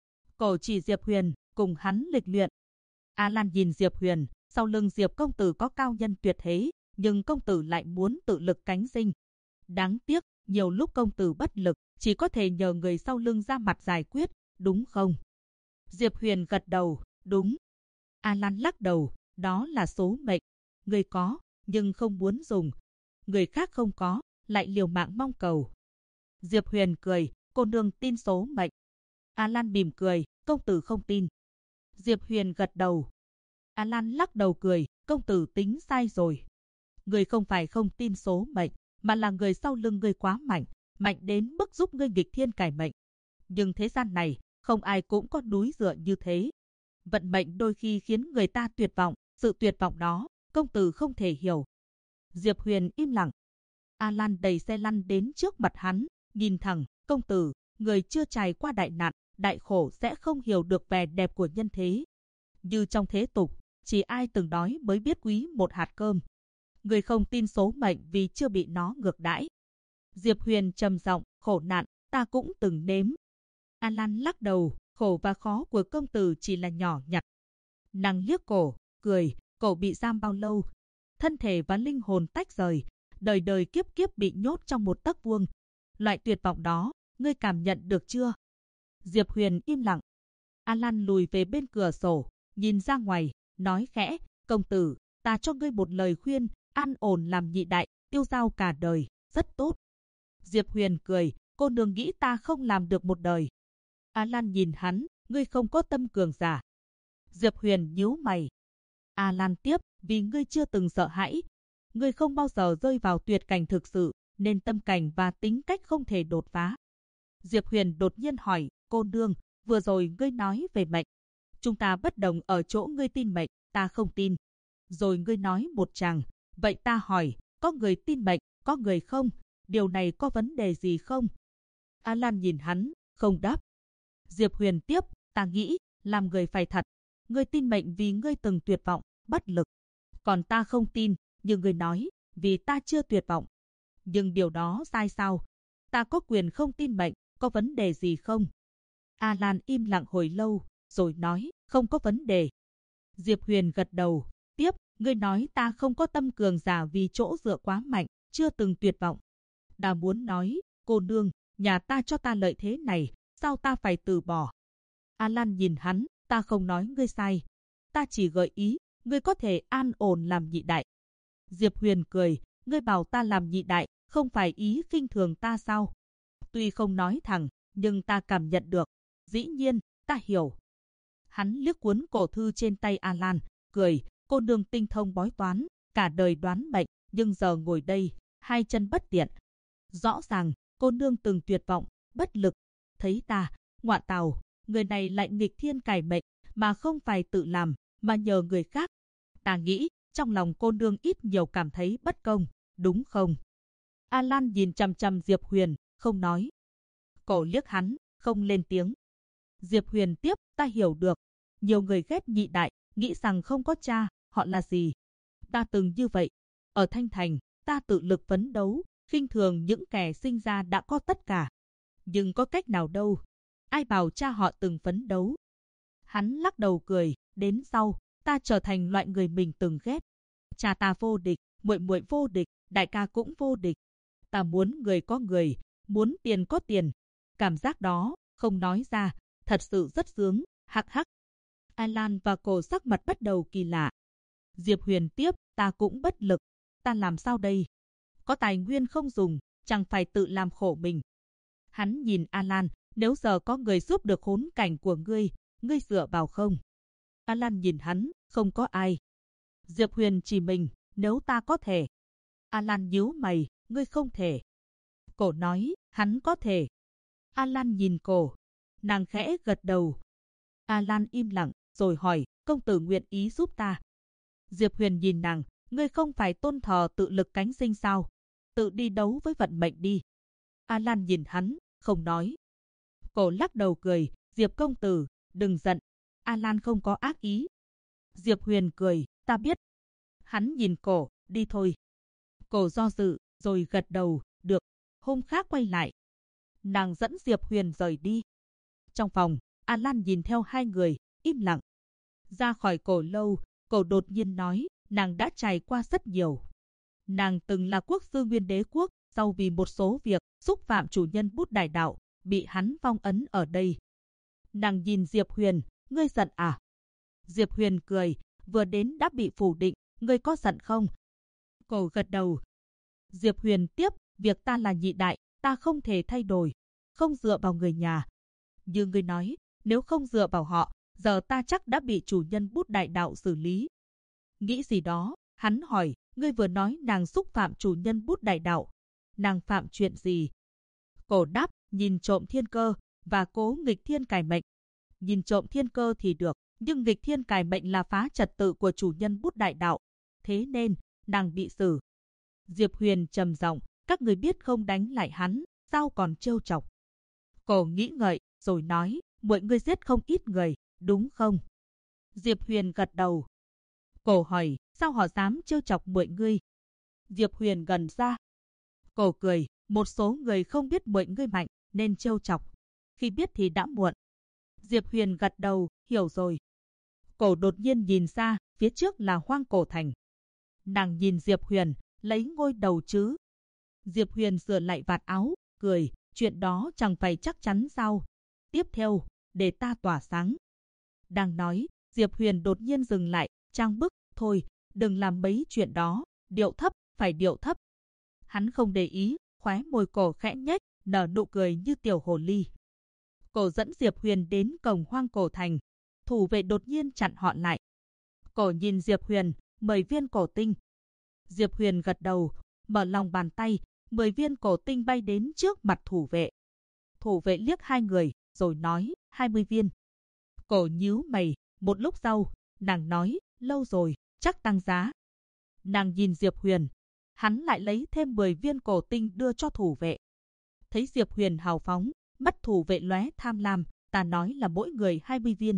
Cổ chỉ Diệp Huyền, cùng hắn lịch luyện. Alan nhìn Diệp Huyền, sau lưng Diệp công tử có cao nhân tuyệt thế, nhưng công tử lại muốn tự lực cánh sinh. Đáng tiếc, nhiều lúc công tử bất lực, chỉ có thể nhờ người sau lưng ra mặt giải quyết, đúng không? Diệp Huyền gật đầu, đúng. Alan lắc đầu, đó là số mệnh. Người có, nhưng không muốn dùng. Người khác không có, lại liều mạng mong cầu. Diệp Huyền cười, cô nương tin số mệnh. Alan mỉm cười, công tử không tin. Diệp Huyền gật đầu. Alan lắc đầu cười, công tử tính sai rồi. Người không phải không tin số mệnh, mà là người sau lưng người quá mạnh, mạnh đến mức giúp ngươi nghịch thiên cải mệnh. Nhưng thế gian này, không ai cũng có núi dựa như thế. Vận mệnh đôi khi khiến người ta tuyệt vọng, sự tuyệt vọng đó, công tử không thể hiểu. Diệp Huyền im lặng. Alan đẩy xe lăn đến trước mặt hắn, nhìn thẳng, công tử, người chưa trải qua đại nạn, đại khổ sẽ không hiểu được vẻ đẹp của nhân thế. Như trong thế tục, chỉ ai từng đói mới biết quý một hạt cơm. Người không tin số mệnh vì chưa bị nó ngược đãi. Diệp Huyền trầm giọng, khổ nạn, ta cũng từng nếm. Alan lắc đầu, khổ và khó của công tử chỉ là nhỏ nhặt. Nàng liếc cổ, cười, cổ bị giam bao lâu? Thân thể và linh hồn tách rời, đời đời kiếp kiếp bị nhốt trong một tấc vuông. Loại tuyệt vọng đó, ngươi cảm nhận được chưa? Diệp Huyền im lặng. Alan lùi về bên cửa sổ, nhìn ra ngoài, nói khẽ, công tử, ta cho ngươi một lời khuyên, an ổn làm nhị đại, tiêu dao cả đời, rất tốt. Diệp Huyền cười, cô nương nghĩ ta không làm được một đời. Alan nhìn hắn, ngươi không có tâm cường giả. Diệp Huyền nhíu mày. Alan tiếp, vì ngươi chưa từng sợ hãi. Ngươi không bao giờ rơi vào tuyệt cảnh thực sự, nên tâm cảnh và tính cách không thể đột phá. Diệp Huyền đột nhiên hỏi, cô nương, vừa rồi ngươi nói về mệnh. Chúng ta bất đồng ở chỗ ngươi tin mệnh, ta không tin. Rồi ngươi nói một chàng, vậy ta hỏi, có người tin mệnh, có người không? Điều này có vấn đề gì không? Alan nhìn hắn, không đáp. Diệp Huyền tiếp, ta nghĩ, làm người phải thật. Ngươi tin mệnh vì ngươi từng tuyệt vọng, bất lực. Còn ta không tin, như ngươi nói, vì ta chưa tuyệt vọng. Nhưng điều đó sai sao? Ta có quyền không tin mệnh, có vấn đề gì không? Alan im lặng hồi lâu, rồi nói, không có vấn đề. Diệp Huyền gật đầu, tiếp, ngươi nói ta không có tâm cường giả vì chỗ dựa quá mạnh, chưa từng tuyệt vọng. Ta muốn nói, cô nương, nhà ta cho ta lợi thế này, sao ta phải từ bỏ? Alan nhìn hắn, ta không nói ngươi sai. Ta chỉ gợi ý, ngươi có thể an ổn làm nhị đại. Diệp Huyền cười, ngươi bảo ta làm nhị đại, không phải ý khinh thường ta sao? Tuy không nói thẳng, nhưng ta cảm nhận được. Dĩ nhiên, ta hiểu. Hắn liếc cuốn cổ thư trên tay Alan, cười, cô nương tinh thông bói toán, cả đời đoán mệnh, nhưng giờ ngồi đây, hai chân bất tiện. Rõ ràng, cô nương từng tuyệt vọng, bất lực. Thấy ta, ngoạ tào, người này lại nghịch thiên cải mệnh, mà không phải tự làm, mà nhờ người khác. Ta nghĩ, trong lòng cô nương ít nhiều cảm thấy bất công, đúng không? Alan nhìn chằm chằm Diệp Huyền, không nói. Cổ liếc hắn, không lên tiếng. Diệp Huyền tiếp, ta hiểu được. Nhiều người ghét nhị đại, nghĩ rằng không có cha, họ là gì? Ta từng như vậy. Ở Thanh Thành, ta tự lực phấn đấu, khinh thường những kẻ sinh ra đã có tất cả. Nhưng có cách nào đâu? Ai bảo cha họ từng phấn đấu? Hắn lắc đầu cười, đến sau, ta trở thành loại người mình từng ghét. Cha ta vô địch, muội muội vô địch, đại ca cũng vô địch. Ta muốn người có người, muốn tiền có tiền. Cảm giác đó, không nói ra, thật sự rất sướng, hắc hắc. Alan và cổ sắc mặt bắt đầu kỳ lạ. Diệp Huyền tiếp, ta cũng bất lực. Ta làm sao đây? Có tài nguyên không dùng, chẳng phải tự làm khổ mình. Hắn nhìn Alan, nếu giờ có người giúp được khốn cảnh của ngươi dựa vào không? Alan nhìn hắn, không có ai. Diệp Huyền chỉ mình, nếu ta có thể. Alan nhíu mày, ngươi không thể. Cổ nói, hắn có thể. Alan nhìn cổ. Nàng khẽ gật đầu. Alan im lặng, rồi hỏi, công tử nguyện ý giúp ta. Diệp Huyền nhìn nàng, ngươi không phải tôn thờ tự lực cánh sinh sao? Tự đi đấu với vận mệnh đi. Alan nhìn hắn, không nói. Cổ lắc đầu cười, Diệp công tử, đừng giận. Alan không có ác ý. Diệp Huyền cười, ta biết. Hắn nhìn cổ, đi thôi. Cổ do dự, rồi gật đầu, được. Hôm khác quay lại. Nàng dẫn Diệp Huyền rời đi. Trong phòng, Alan nhìn theo hai người, im lặng. Ra khỏi cổ lâu, cổ đột nhiên nói, nàng đã trải qua rất nhiều. Nàng từng là quốc sư Nguyên Đế quốc, sau vì một số việc xúc phạm chủ nhân Bút Đại Đạo, bị hắn phong ấn ở đây. Nàng nhìn Diệp Huyền, ngươi giận à? Diệp Huyền cười, vừa đến đã bị phủ định, ngươi có giận không? Cổ gật đầu. Diệp Huyền tiếp, việc ta là nhị đại, ta không thể thay đổi, không dựa vào người nhà. Như ngươi nói, nếu không dựa vào họ, giờ ta chắc đã bị chủ nhân Bút Đại Đạo xử lý. Nghĩ gì đó, hắn hỏi, ngươi vừa nói nàng xúc phạm chủ nhân Bút Đại Đạo. Nàng phạm chuyện gì? Cổ đáp, nhìn trộm thiên cơ, và cố nghịch thiên cải mệnh. Nhìn trộm thiên cơ thì được, nhưng nghịch thiên cải mệnh là phá trật tự của chủ nhân Bút Đại Đạo. Thế nên, nàng bị xử. Diệp Huyền trầm giọng, các người biết không đánh lại hắn, sao còn trêu chọc? Cổ nghĩ ngợi, rồi nói, mọi người giết không ít người, đúng không? Diệp Huyền gật đầu. Cổ hỏi, sao họ dám trêu chọc mọi người? Diệp Huyền gần ra. Cổ cười, một số người không biết mọi người mạnh, nên trêu chọc. Khi biết thì đã muộn. Diệp Huyền gật đầu, hiểu rồi. Cổ đột nhiên nhìn ra, phía trước là Hoang Cổ Thành. Nàng nhìn Diệp Huyền, lấy ngôi đầu chứ. Diệp Huyền sửa lại vạt áo, cười, chuyện đó chẳng phải chắc chắn sao? Tiếp theo, để ta tỏa sáng. Đang nói, Diệp Huyền đột nhiên dừng lại, trang bức, thôi, đừng làm mấy chuyện đó, điệu thấp, phải điệu thấp. Hắn không để ý, khóe môi cổ khẽ nhếch, nở nụ cười như tiểu hồ ly. Cổ dẫn Diệp Huyền đến cổng Hoang Cổ Thành. Thủ vệ đột nhiên chặn họ lại. Cổ nhìn Diệp Huyền, 10 viên cổ tinh. Diệp Huyền gật đầu, mở lòng bàn tay, 10 viên cổ tinh bay đến trước mặt thủ vệ. Thủ vệ liếc hai người, rồi nói, 20 viên. Cổ nhíu mày, một lúc sau, nàng nói, lâu rồi, chắc tăng giá. Nàng nhìn Diệp Huyền, hắn lại lấy thêm 10 viên cổ tinh đưa cho thủ vệ. Thấy Diệp Huyền hào phóng, mắt thủ vệ lóe tham lam, ta nói là mỗi người 20 viên.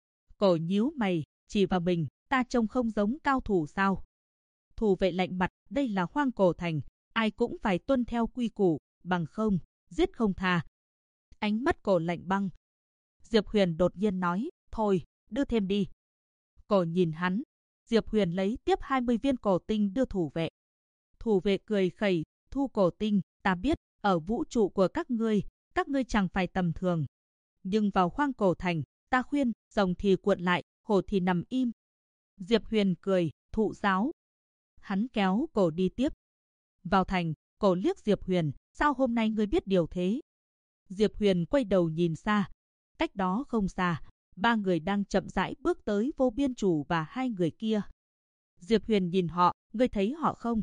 Cổ nhíu mày, chỉ vào mình, ta trông không giống cao thủ sao? Thủ vệ lạnh mặt, đây là Hoang Cổ Thành, ai cũng phải tuân theo quy củ, bằng không, giết không tha. Ánh mắt cổ lạnh băng. Diệp Huyền đột nhiên nói, thôi, đưa thêm đi. Cổ nhìn hắn, Diệp Huyền lấy tiếp 20 viên cổ tinh đưa thủ vệ. Thủ vệ cười khẩy, thu cổ tinh, Ta biết, ở vũ trụ của các ngươi chẳng phải tầm thường. Nhưng vào Hoang Cổ Thành, ta khuyên, rồng thì cuộn lại, hổ thì nằm im. Diệp Huyền cười, thụ giáo. Hắn kéo cổ đi tiếp. Vào thành, cổ liếc Diệp Huyền, sao hôm nay ngươi biết điều thế? Diệp Huyền quay đầu nhìn xa. Cách đó không xa, ba người đang chậm rãi bước tới Vô Biên Chủ và hai người kia. Diệp Huyền nhìn họ, ngươi thấy họ không?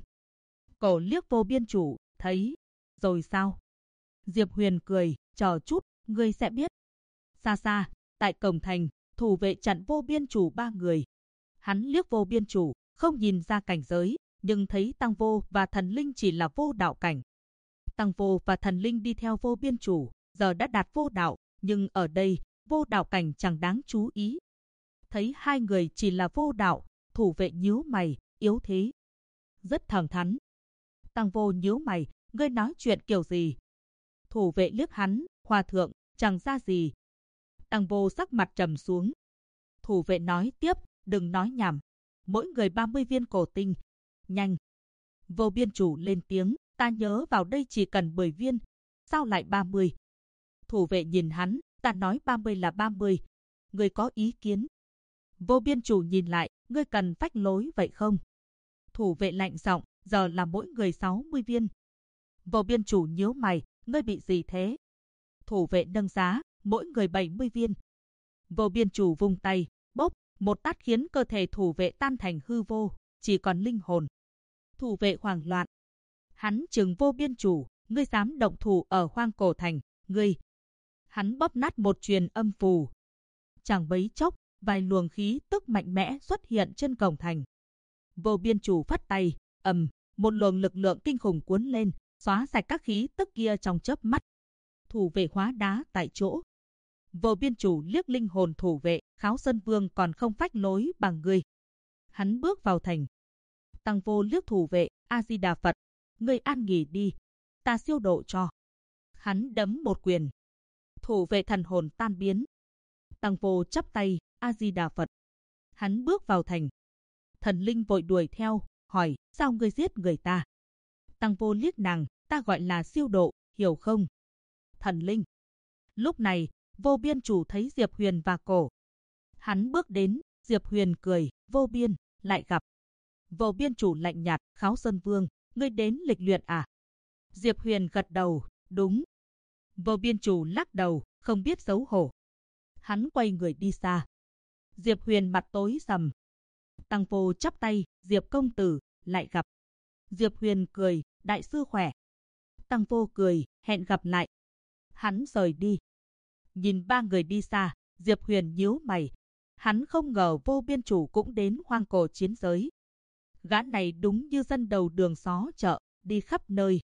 Cổ liếc Vô Biên Chủ, thấy. Rồi sao? Diệp Huyền cười, chờ chút, ngươi sẽ biết. Xa xa, tại cổng thành, thủ vệ chặn Vô Biên Chủ ba người. Hắn liếc Vô Biên Chủ, không nhìn ra cảnh giới, nhưng thấy Tăng Vô và Thần Linh chỉ là vô đạo cảnh. Tăng Vô và Thần Linh đi theo Vô Biên Chủ, giờ đã đạt vô đạo, nhưng ở đây, vô đạo cảnh chẳng đáng chú ý. Thấy hai người chỉ là vô đạo, thủ vệ nhíu mày, yếu thế. Rất thẳng thắn. Tăng Vô nhíu mày, ngươi nói chuyện kiểu gì? Thủ vệ liếc hắn, hòa thượng, chẳng ra gì. Tăng Vô sắc mặt trầm xuống. Thủ vệ nói tiếp, đừng nói nhảm. Mỗi người 30 viên cổ tinh. Nhanh. Vô Biên Chủ lên tiếng, ta nhớ vào đây chỉ cần 10 viên. Sao lại 30? Thủ vệ nhìn hắn, ta nói 30 là 30. Ngươi có ý kiến? Vô Biên Chủ nhìn lại, ngươi cần phách lối vậy không? Thủ vệ lạnh giọng, giờ là mỗi người 60 viên. Vô Biên Chủ nhíu mày, ngươi bị gì thế? Thủ vệ nâng giá, mỗi người 70 viên. Vô Biên Chủ vung tay, bốp, một tát khiến cơ thể thủ vệ tan thành hư vô, chỉ còn linh hồn. Thủ vệ hoảng loạn. Hắn trừng Vô Biên Chủ, ngươi dám động thủ ở Hoang Cổ Thành, ngươi. Hắn bóp nát một truyền âm phù. Chẳng bấy chốc, vài luồng khí tức mạnh mẽ xuất hiện trên cổng thành. Vô Biên Chủ phất tay, một luồng lực lượng kinh khủng cuốn lên, xóa sạch các khí tức kia trong chớp mắt. Thủ vệ hóa đá tại chỗ. Vô Biên Chủ liếc linh hồn thủ vệ, Kháo Sơn Vương còn không phách lối bằng ngươi. Hắn bước vào thành. Tăng Vô liếc thủ vệ, A Di Đà Phật, ngươi an nghỉ đi, ta siêu độ cho. Hắn đấm một quyền. Thủ vệ thần hồn tan biến. Tăng Vô chắp tay, A Di Đà Phật. Hắn bước vào thành. Thần Linh vội đuổi theo, hỏi, sao ngươi giết người ta? Tăng Vô liếc nàng, ta gọi là siêu độ, hiểu không? Thần Linh. Lúc này, Vô Biên Chủ thấy Diệp Huyền và cổ. Hắn bước đến, Diệp Huyền cười, Vô Biên, lại gặp. Vô Biên Chủ lạnh nhạt, Kháo Sơn Vương, ngươi đến lịch luyện à? Diệp Huyền gật đầu, đúng. Vô Biên Chủ lắc đầu, không biết xấu hổ. Hắn quay người đi xa. Diệp Huyền mặt tối sầm. Tăng Vô chắp tay, Diệp công tử, lại gặp. Diệp Huyền cười, đại sư khỏe. Tăng Vô cười, hẹn gặp lại. Hắn rời đi. Nhìn ba người đi xa, Diệp Huyền nhíu mày. Hắn không ngờ Vô Biên Chủ cũng đến Hoang Cổ chiến giới. Gã này đúng như dân đầu đường xó chợ, đi khắp nơi.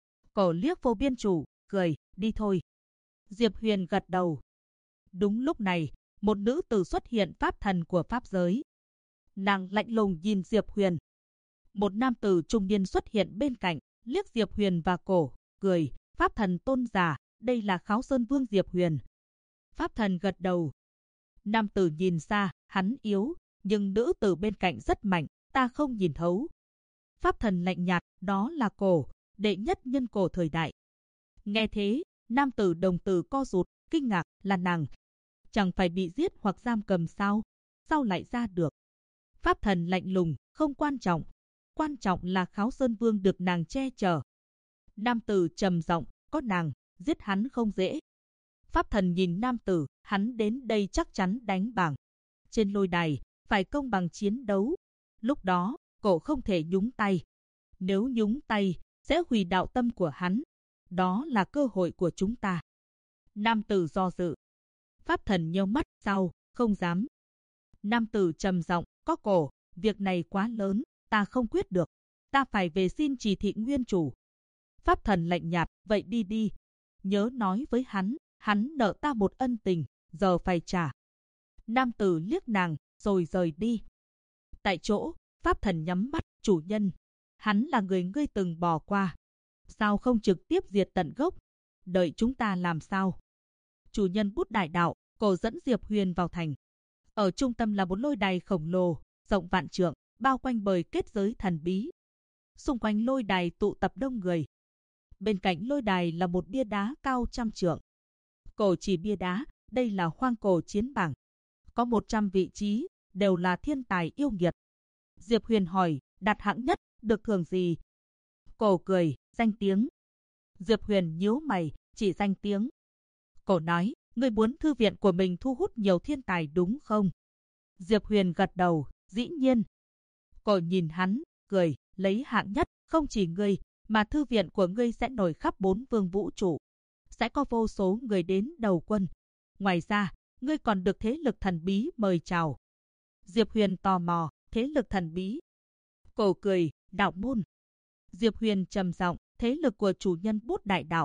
Cổ liếc Vô Biên Chủ, cười, đi thôi. Diệp Huyền gật đầu. Đúng lúc này, một nữ tử xuất hiện pháp thần của pháp giới. Nàng lạnh lùng nhìn Diệp Huyền. Một nam tử trung niên xuất hiện bên cạnh, liếc Diệp Huyền và cổ, cười, pháp thần tôn giả, đây là Kháo Sơn Vương Diệp Huyền. Pháp thần gật đầu. Nam tử nhìn xa, hắn yếu, nhưng nữ tử bên cạnh rất mạnh, ta không nhìn thấu. Pháp thần lạnh nhạt, đó là cổ, đệ nhất nhân cổ thời đại. Nghe thế, nam tử đồng tử co rụt, kinh ngạc, là nàng. Chẳng phải bị giết hoặc giam cầm sao? Sao lại ra được? Pháp thần lạnh lùng, không quan trọng. Quan trọng là Kháo Sơn Vương được nàng che chở. Nam tử trầm giọng, có nàng, giết hắn không dễ. Pháp thần nhìn nam tử, hắn đến đây chắc chắn đánh bảng. Trên lôi đài, phải công bằng chiến đấu. Lúc đó, cổ không thể nhúng tay. Nếu nhúng tay, sẽ hủy đạo tâm của hắn. Đó là cơ hội của chúng ta. Nam tử do dự. Pháp thần nheo mắt, sao, không dám. Nam tử trầm giọng, có cổ, việc này quá lớn, ta không quyết được. Ta phải về xin chỉ thị nguyên chủ. Pháp thần lạnh nhạt, vậy đi đi. Nhớ nói với hắn nợ ta một ân tình, giờ phải trả. Nam tử liếc nàng, rồi rời đi. Tại chỗ, pháp thần nhắm mắt, chủ nhân. Hắn là người ngươi từng bỏ qua. Sao không trực tiếp diệt tận gốc? Đợi chúng ta làm sao? Chủ nhân bút đại đạo, cổ dẫn Diệp Huyền vào thành. Ở trung tâm là một lôi đài khổng lồ, rộng vạn trượng, bao quanh bởi kết giới thần bí. Xung quanh lôi đài tụ tập đông người. Bên cạnh lôi đài là một bia đá cao 100 trượng. Cổ chỉ bia đá, đây là hoang cổ chiến bảng. Có 100 vị trí, đều là thiên tài yêu nghiệt. Diệp Huyền hỏi, đạt hạng nhất, được thưởng gì? Cổ cười, danh tiếng. Diệp Huyền nhíu mày, chỉ danh tiếng. Cổ nói, ngươi muốn thư viện của mình thu hút nhiều thiên tài đúng không? Diệp Huyền gật đầu, dĩ nhiên. Cổ nhìn hắn, cười, lấy hạng nhất, không chỉ ngươi, mà thư viện của ngươi sẽ nổi khắp 4 phương vũ trụ. Sẽ có vô số người đến đầu quân. Ngoài ra, ngươi còn được thế lực thần bí mời chào. Diệp Huyền tò mò, thế lực thần bí. Cổ cười, đạo môn. Diệp Huyền trầm giọng, thế lực của chủ nhân bút đại đạo.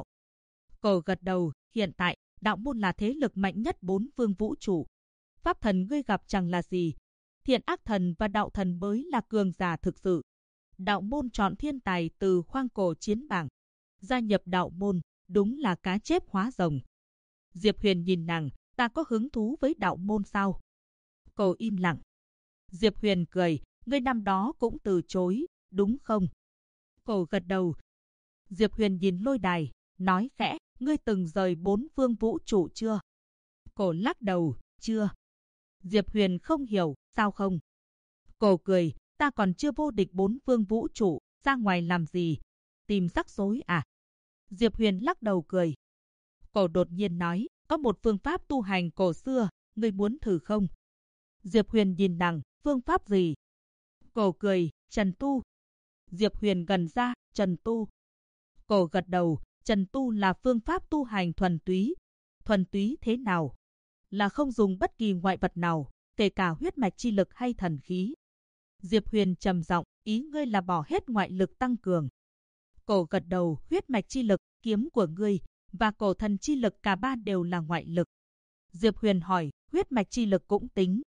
Cổ gật đầu, hiện tại, đạo môn là thế lực mạnh nhất 4 phương vũ trụ. Pháp thần ngươi gặp chẳng là gì. Thiện ác thần và đạo thần mới là cường giả thực sự. Đạo môn chọn thiên tài từ hoang cổ chiến bảng. Gia nhập đạo môn, đúng là cá chép hóa rồng. Diệp Huyền nhìn nàng, ta có hứng thú với đạo môn sao? Cổ im lặng. Diệp Huyền cười, ngươi năm đó cũng từ chối, đúng không? Cổ gật đầu. Diệp Huyền nhìn lôi đài, nói khẽ, ngươi từng rời 4 phương vũ trụ chưa? Cổ lắc đầu, chưa. Diệp Huyền không hiểu, sao không? Cổ cười, ta còn chưa vô địch 4 phương vũ trụ, ra ngoài làm gì? Tìm rắc rối à? Diệp Huyền lắc đầu cười. Cổ đột nhiên nói, có một phương pháp tu hành cổ xưa, ngươi muốn thử không? Diệp Huyền nhìn nàng, phương pháp gì? Cổ cười, trần tu. Diệp Huyền gần ra, trần tu. Cổ gật đầu, trần tu là phương pháp tu hành thuần túy. Thuần túy thế nào? Là không dùng bất kỳ ngoại vật nào, kể cả huyết mạch chi lực hay thần khí. Diệp Huyền trầm giọng, ý ngươi là bỏ hết ngoại lực tăng cường. Cổ gật đầu, huyết mạch chi lực, kiếm của ngươi, và cổ thần chi lực cả ba đều là ngoại lực. Diệp Huyền hỏi, huyết mạch chi lực cũng tính.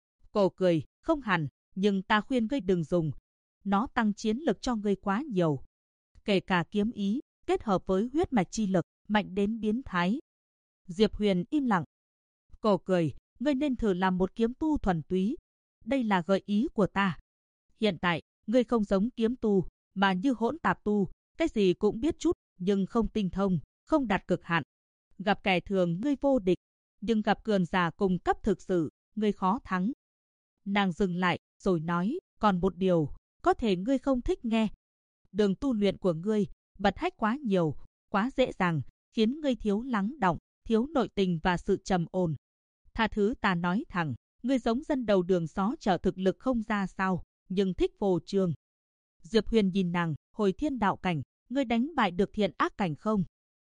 Cổ cười, không hẳn, nhưng ta khuyên ngươi đừng dùng. Nó tăng chiến lực cho ngươi quá nhiều. Kể cả kiếm ý, kết hợp với huyết mạch chi lực, mạnh đến biến thái. Diệp Huyền im lặng. Cổ cười, ngươi nên thử làm một kiếm tu thuần túy. Đây là gợi ý của ta. Hiện tại, ngươi không giống kiếm tu, mà như hỗn tạp tu, cái gì cũng biết chút, nhưng không tinh thông, không đạt cực hạn. Gặp kẻ thường ngươi vô địch, nhưng gặp cường giả cùng cấp thực sự, ngươi khó thắng. Nàng dừng lại, rồi nói, còn một điều, có thể ngươi không thích nghe. Đường tu luyện của ngươi, bật hách quá nhiều, quá dễ dàng, khiến ngươi thiếu lắng đọng, thiếu nội tình và sự trầm ổn. Tha thứ ta nói thẳng, ngươi giống dân đầu đường xó chợ thực lực không ra sao, nhưng thích phô trương. Diệp Huyền nhìn nàng, hồi thiên đạo cảnh, ngươi đánh bại được thiện ác cảnh không?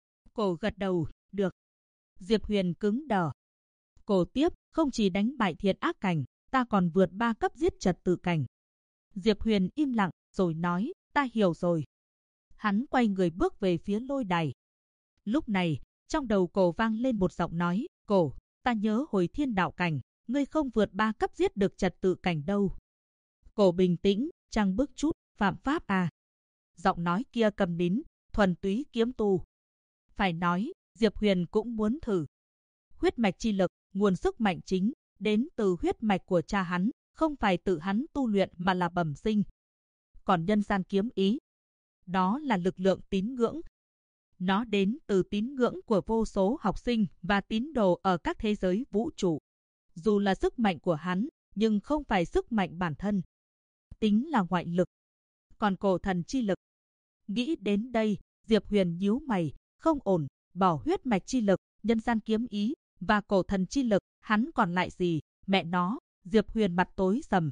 Cổ gật đầu, được. Diệp Huyền cứng đờ. Cổ tiếp, không chỉ đánh bại thiện ác cảnh, ta còn vượt 3 cấp giết trật tự cảnh. Diệp Huyền im lặng, rồi nói, ta hiểu rồi. Hắn quay người bước về phía lôi đài. Lúc này, trong đầu cổ vang lên một giọng nói, cổ, ta nhớ hồi thiên đạo cảnh, ngươi không vượt 3 cấp giết được trật tự cảnh đâu. Cổ bình tĩnh, trăng bước chút, phạm pháp à. Giọng nói kia cầm nín, thuần túy kiếm tu. Phải nói, Diệp Huyền cũng muốn thử. Huyết mạch chi lực, nguồn sức mạnh chính, đến từ huyết mạch của cha hắn, không phải tự hắn tu luyện mà là bẩm sinh. Còn nhân gian kiếm ý, đó là lực lượng tín ngưỡng. Nó đến từ tín ngưỡng của vô số học sinh và tín đồ ở các thế giới vũ trụ. Dù là sức mạnh của hắn, nhưng không phải sức mạnh bản thân. Tính là ngoại lực. Còn cổ thần chi lực. Nghĩ đến đây, Diệp Huyền nhíu mày, không ổn, bỏ huyết mạch chi lực, nhân gian kiếm ý, và cổ thần chi lực, hắn còn lại gì, mẹ nó, Diệp Huyền mặt tối sầm.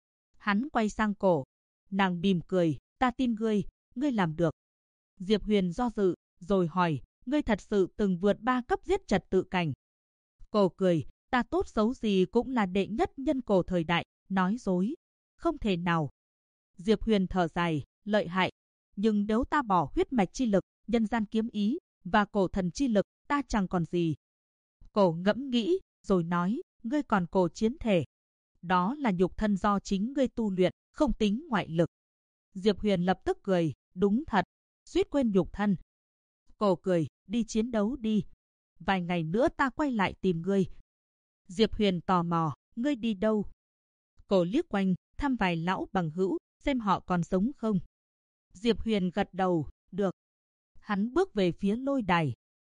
Hắn quay sang cổ, nàng mỉm cười, ta tin ngươi, ngươi làm được. Diệp Huyền do dự, rồi hỏi, ngươi thật sự từng vượt 3 cấp giết trật tự cảnh. Cổ cười, ta tốt xấu gì cũng là đệ nhất nhân cổ thời đại, nói dối. Không thể nào. Diệp Huyền thở dài, lợi hại. Nhưng nếu ta bỏ huyết mạch chi lực, nhân gian kiếm ý, và cổ thần chi lực, ta chẳng còn gì. Cổ ngẫm nghĩ, rồi nói, ngươi còn cổ chiến thể. Đó là nhục thân do chính ngươi tu luyện, không tính ngoại lực. Diệp Huyền lập tức cười, đúng thật, suýt quên nhục thân. Cổ cười, đi chiến đấu đi. Vài ngày nữa ta quay lại tìm ngươi. Diệp Huyền tò mò, ngươi đi đâu? Cổ liếc quanh, thăm vài lão bằng hữu, xem họ còn sống không. Diệp Huyền gật đầu, được. Hắn bước về phía lôi đài.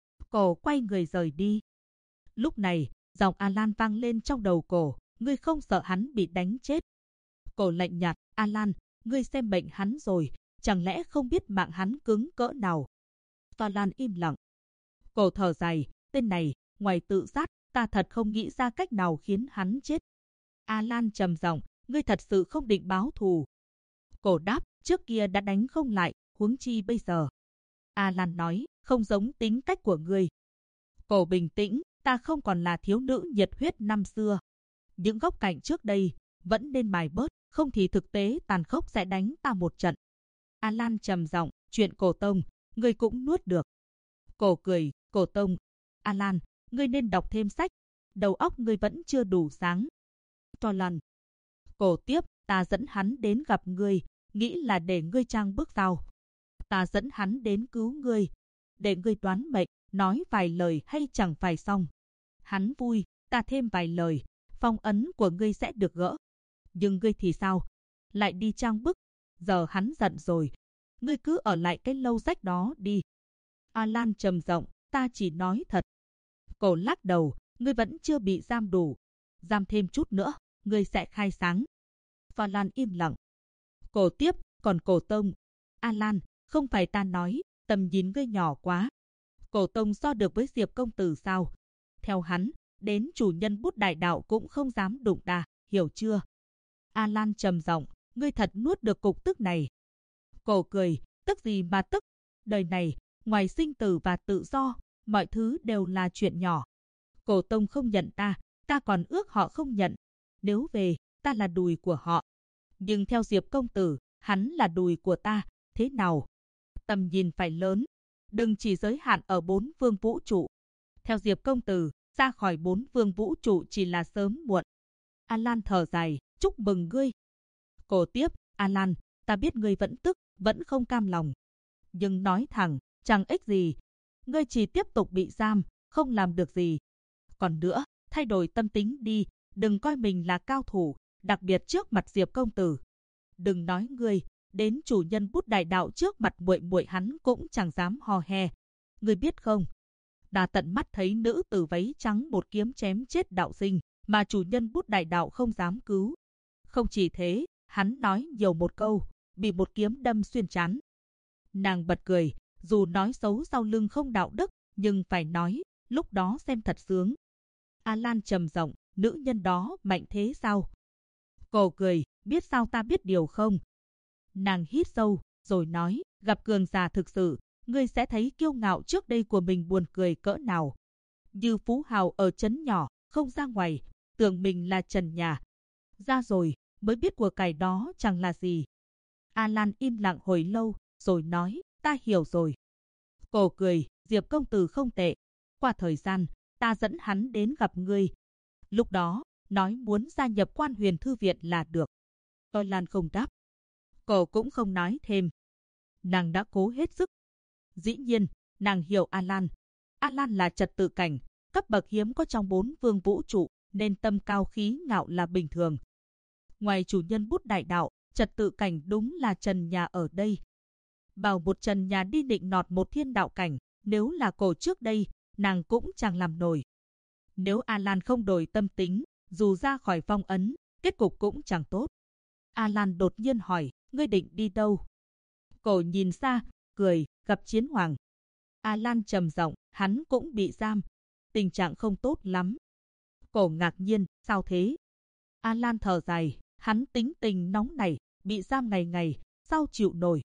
Cổ quay người rời đi. Lúc này, giọng Alan vang lên trong đầu cổ, ngươi không sợ hắn bị đánh chết. Cổ lạnh nhạt, Alan, ngươi xem bệnh hắn rồi, chẳng lẽ không biết mạng hắn cứng cỡ nào? Alan im lặng. Cổ thở dài, tên này, ngoài tự sát, ta thật không nghĩ ra cách nào khiến hắn chết. Alan trầm giọng, ngươi thật sự không định báo thù. Cổ đáp, trước kia đã đánh không lại, huống chi bây giờ. Alan nói, không giống tính cách của ngươi. Cổ bình tĩnh, ta không còn là thiếu nữ nhiệt huyết năm xưa. Những góc cạnh trước đây vẫn nên mài bớt, không thì thực tế tàn khốc sẽ đánh ta một trận. Alan trầm giọng, chuyện Cổ Tông, ngươi cũng nuốt được. Cổ cười, Cổ Tông, Alan, ngươi nên đọc thêm sách, đầu óc ngươi vẫn chưa đủ sáng. Alan. Cổ tiếp, ta dẫn hắn đến gặp ngươi, nghĩ là để ngươi trang bước vào. Ta dẫn hắn đến cứu ngươi, để ngươi đoán mệnh, nói vài lời hay chẳng phải xong. Hắn vui, ta thêm vài lời, phong ấn của ngươi sẽ được gỡ. Nhưng ngươi thì sao? Lại đi trang bức. Giờ hắn giận rồi. Ngươi cứ ở lại cái lâu rách đó đi. Alan trầm giọng, ta chỉ nói thật. Cổ lắc đầu, ngươi vẫn chưa bị giam đủ. Giam thêm chút nữa, ngươi sẽ khai sáng. Alan im lặng. Cổ tiếp, còn Cổ Tông. Alan, không phải ta nói, tầm nhìn ngươi nhỏ quá. Cổ Tông so được với Diệp công tử sao? Theo hắn, đến chủ nhân Bút Đại Đạo cũng không dám đụng ta, hiểu chưa? Alan trầm giọng, ngươi thật nuốt được cục tức này. Cổ cười, tức gì mà tức? Đời này, ngoài sinh tử và tự do, mọi thứ đều là chuyện nhỏ. Cổ Tông không nhận ta, ta còn ước họ không nhận. Nếu về, ta là đùi của họ. Nhưng theo Diệp công tử, hắn là đùi của ta, thế nào? Tầm nhìn phải lớn, đừng chỉ giới hạn ở 4 phương vũ trụ. Theo Diệp công tử, ra khỏi 4 phương vũ trụ chỉ là sớm muộn. Alan thở dài, chúc mừng ngươi. Cổ tiếp, Alan, ta biết ngươi vẫn tức, vẫn không cam lòng. Nhưng nói thẳng, chẳng ích gì. Ngươi chỉ tiếp tục bị giam, không làm được gì. Còn nữa, thay đổi tâm tính đi, đừng coi mình là cao thủ, đặc biệt trước mặt Diệp công tử. Đừng nói ngươi, đến chủ nhân Bút Đại Đạo trước mặt muội muội hắn cũng chẳng dám hò he. Ngươi biết không? Ta tận mắt thấy nữ tử váy trắng một kiếm chém chết đạo sinh, mà chủ nhân Bút Đại Đạo không dám cứu. Không chỉ thế, hắn nói nhiều một câu, bị một kiếm đâm xuyên trán. Nàng bật cười, dù nói xấu sau lưng không đạo đức, nhưng phải nói, lúc đó xem thật sướng. Alan trầm giọng, nữ nhân đó mạnh thế sao? Cổ cười, biết sao ta biết điều không? Nàng hít sâu, rồi nói, gặp cường giả thực sự, ngươi sẽ thấy kiêu ngạo trước đây của mình buồn cười cỡ nào. Như phú hào ở trấn nhỏ, không ra ngoài, tưởng mình là trần nhà. Ra rồi, mới biết của cải đó chẳng là gì. Alan im lặng hồi lâu, rồi nói, ta hiểu rồi. Cổ cười, Diệp công tử không tệ. Qua thời gian, ta dẫn hắn đến gặp ngươi. Lúc đó, nói muốn gia nhập Quan Huyền Thư Viện là được. Alan không đáp. Cổ cũng không nói thêm. Nàng đã cố hết sức. Dĩ nhiên, nàng hiểu Alan. Alan là trật tự cảnh, cấp bậc hiếm có trong 4 phương vũ trụ, nên tâm cao khí ngạo là bình thường. Ngoài chủ nhân Bút Đại Đạo, trật tự cảnh đúng là trần nhà ở đây. Bảo một trần nhà đi định nọt một thiên đạo cảnh, nếu là cổ trước đây, nàng cũng chẳng làm nổi. Nếu Alan không đổi tâm tính, dù ra khỏi phong ấn, kết cục cũng chẳng tốt. Alan đột nhiên hỏi, ngươi định đi đâu? Cổ nhìn xa, cười, gặp chiến hoàng. Alan trầm giọng, hắn cũng bị giam. Tình trạng không tốt lắm. Cổ ngạc nhiên, sao thế? Alan thở dài, hắn tính tình nóng này, bị giam ngày ngày, sao chịu nổi?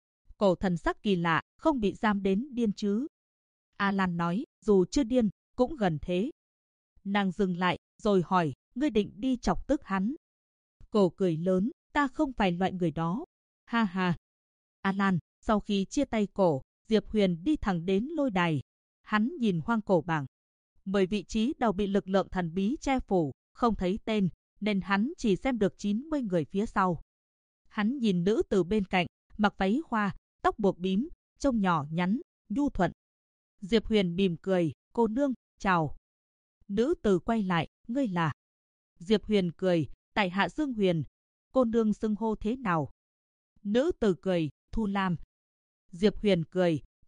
Cổ thần sắc kỳ lạ, không bị giam đến điên chứ? Alan nói, dù chưa điên, cũng gần thế. Nàng dừng lại, rồi hỏi, ngươi định đi chọc tức hắn? Cổ cười lớn, ta không phải loại người đó. Ha ha. Alan, sau khi chia tay cổ, Diệp Huyền đi thẳng đến lôi đài. Hắn nhìn hoang cổ bảng. 10 vị trí đầu bị lực lượng thần bí che phủ, không thấy tên, nên hắn chỉ xem được 90 người phía sau. Hắn nhìn nữ từ bên cạnh, mặc váy hoa, tóc buộc bím, trông nhỏ nhắn, nhu thuận. Diệp Huyền mỉm cười, cô nương, chào. Nữ từ quay lại, ngươi là? Diệp Huyền cười, tại hạ Dương Huyền. Cô nương xưng hô thế nào? Nữ từ cười, Thu Lam. Diệp Huyền cười,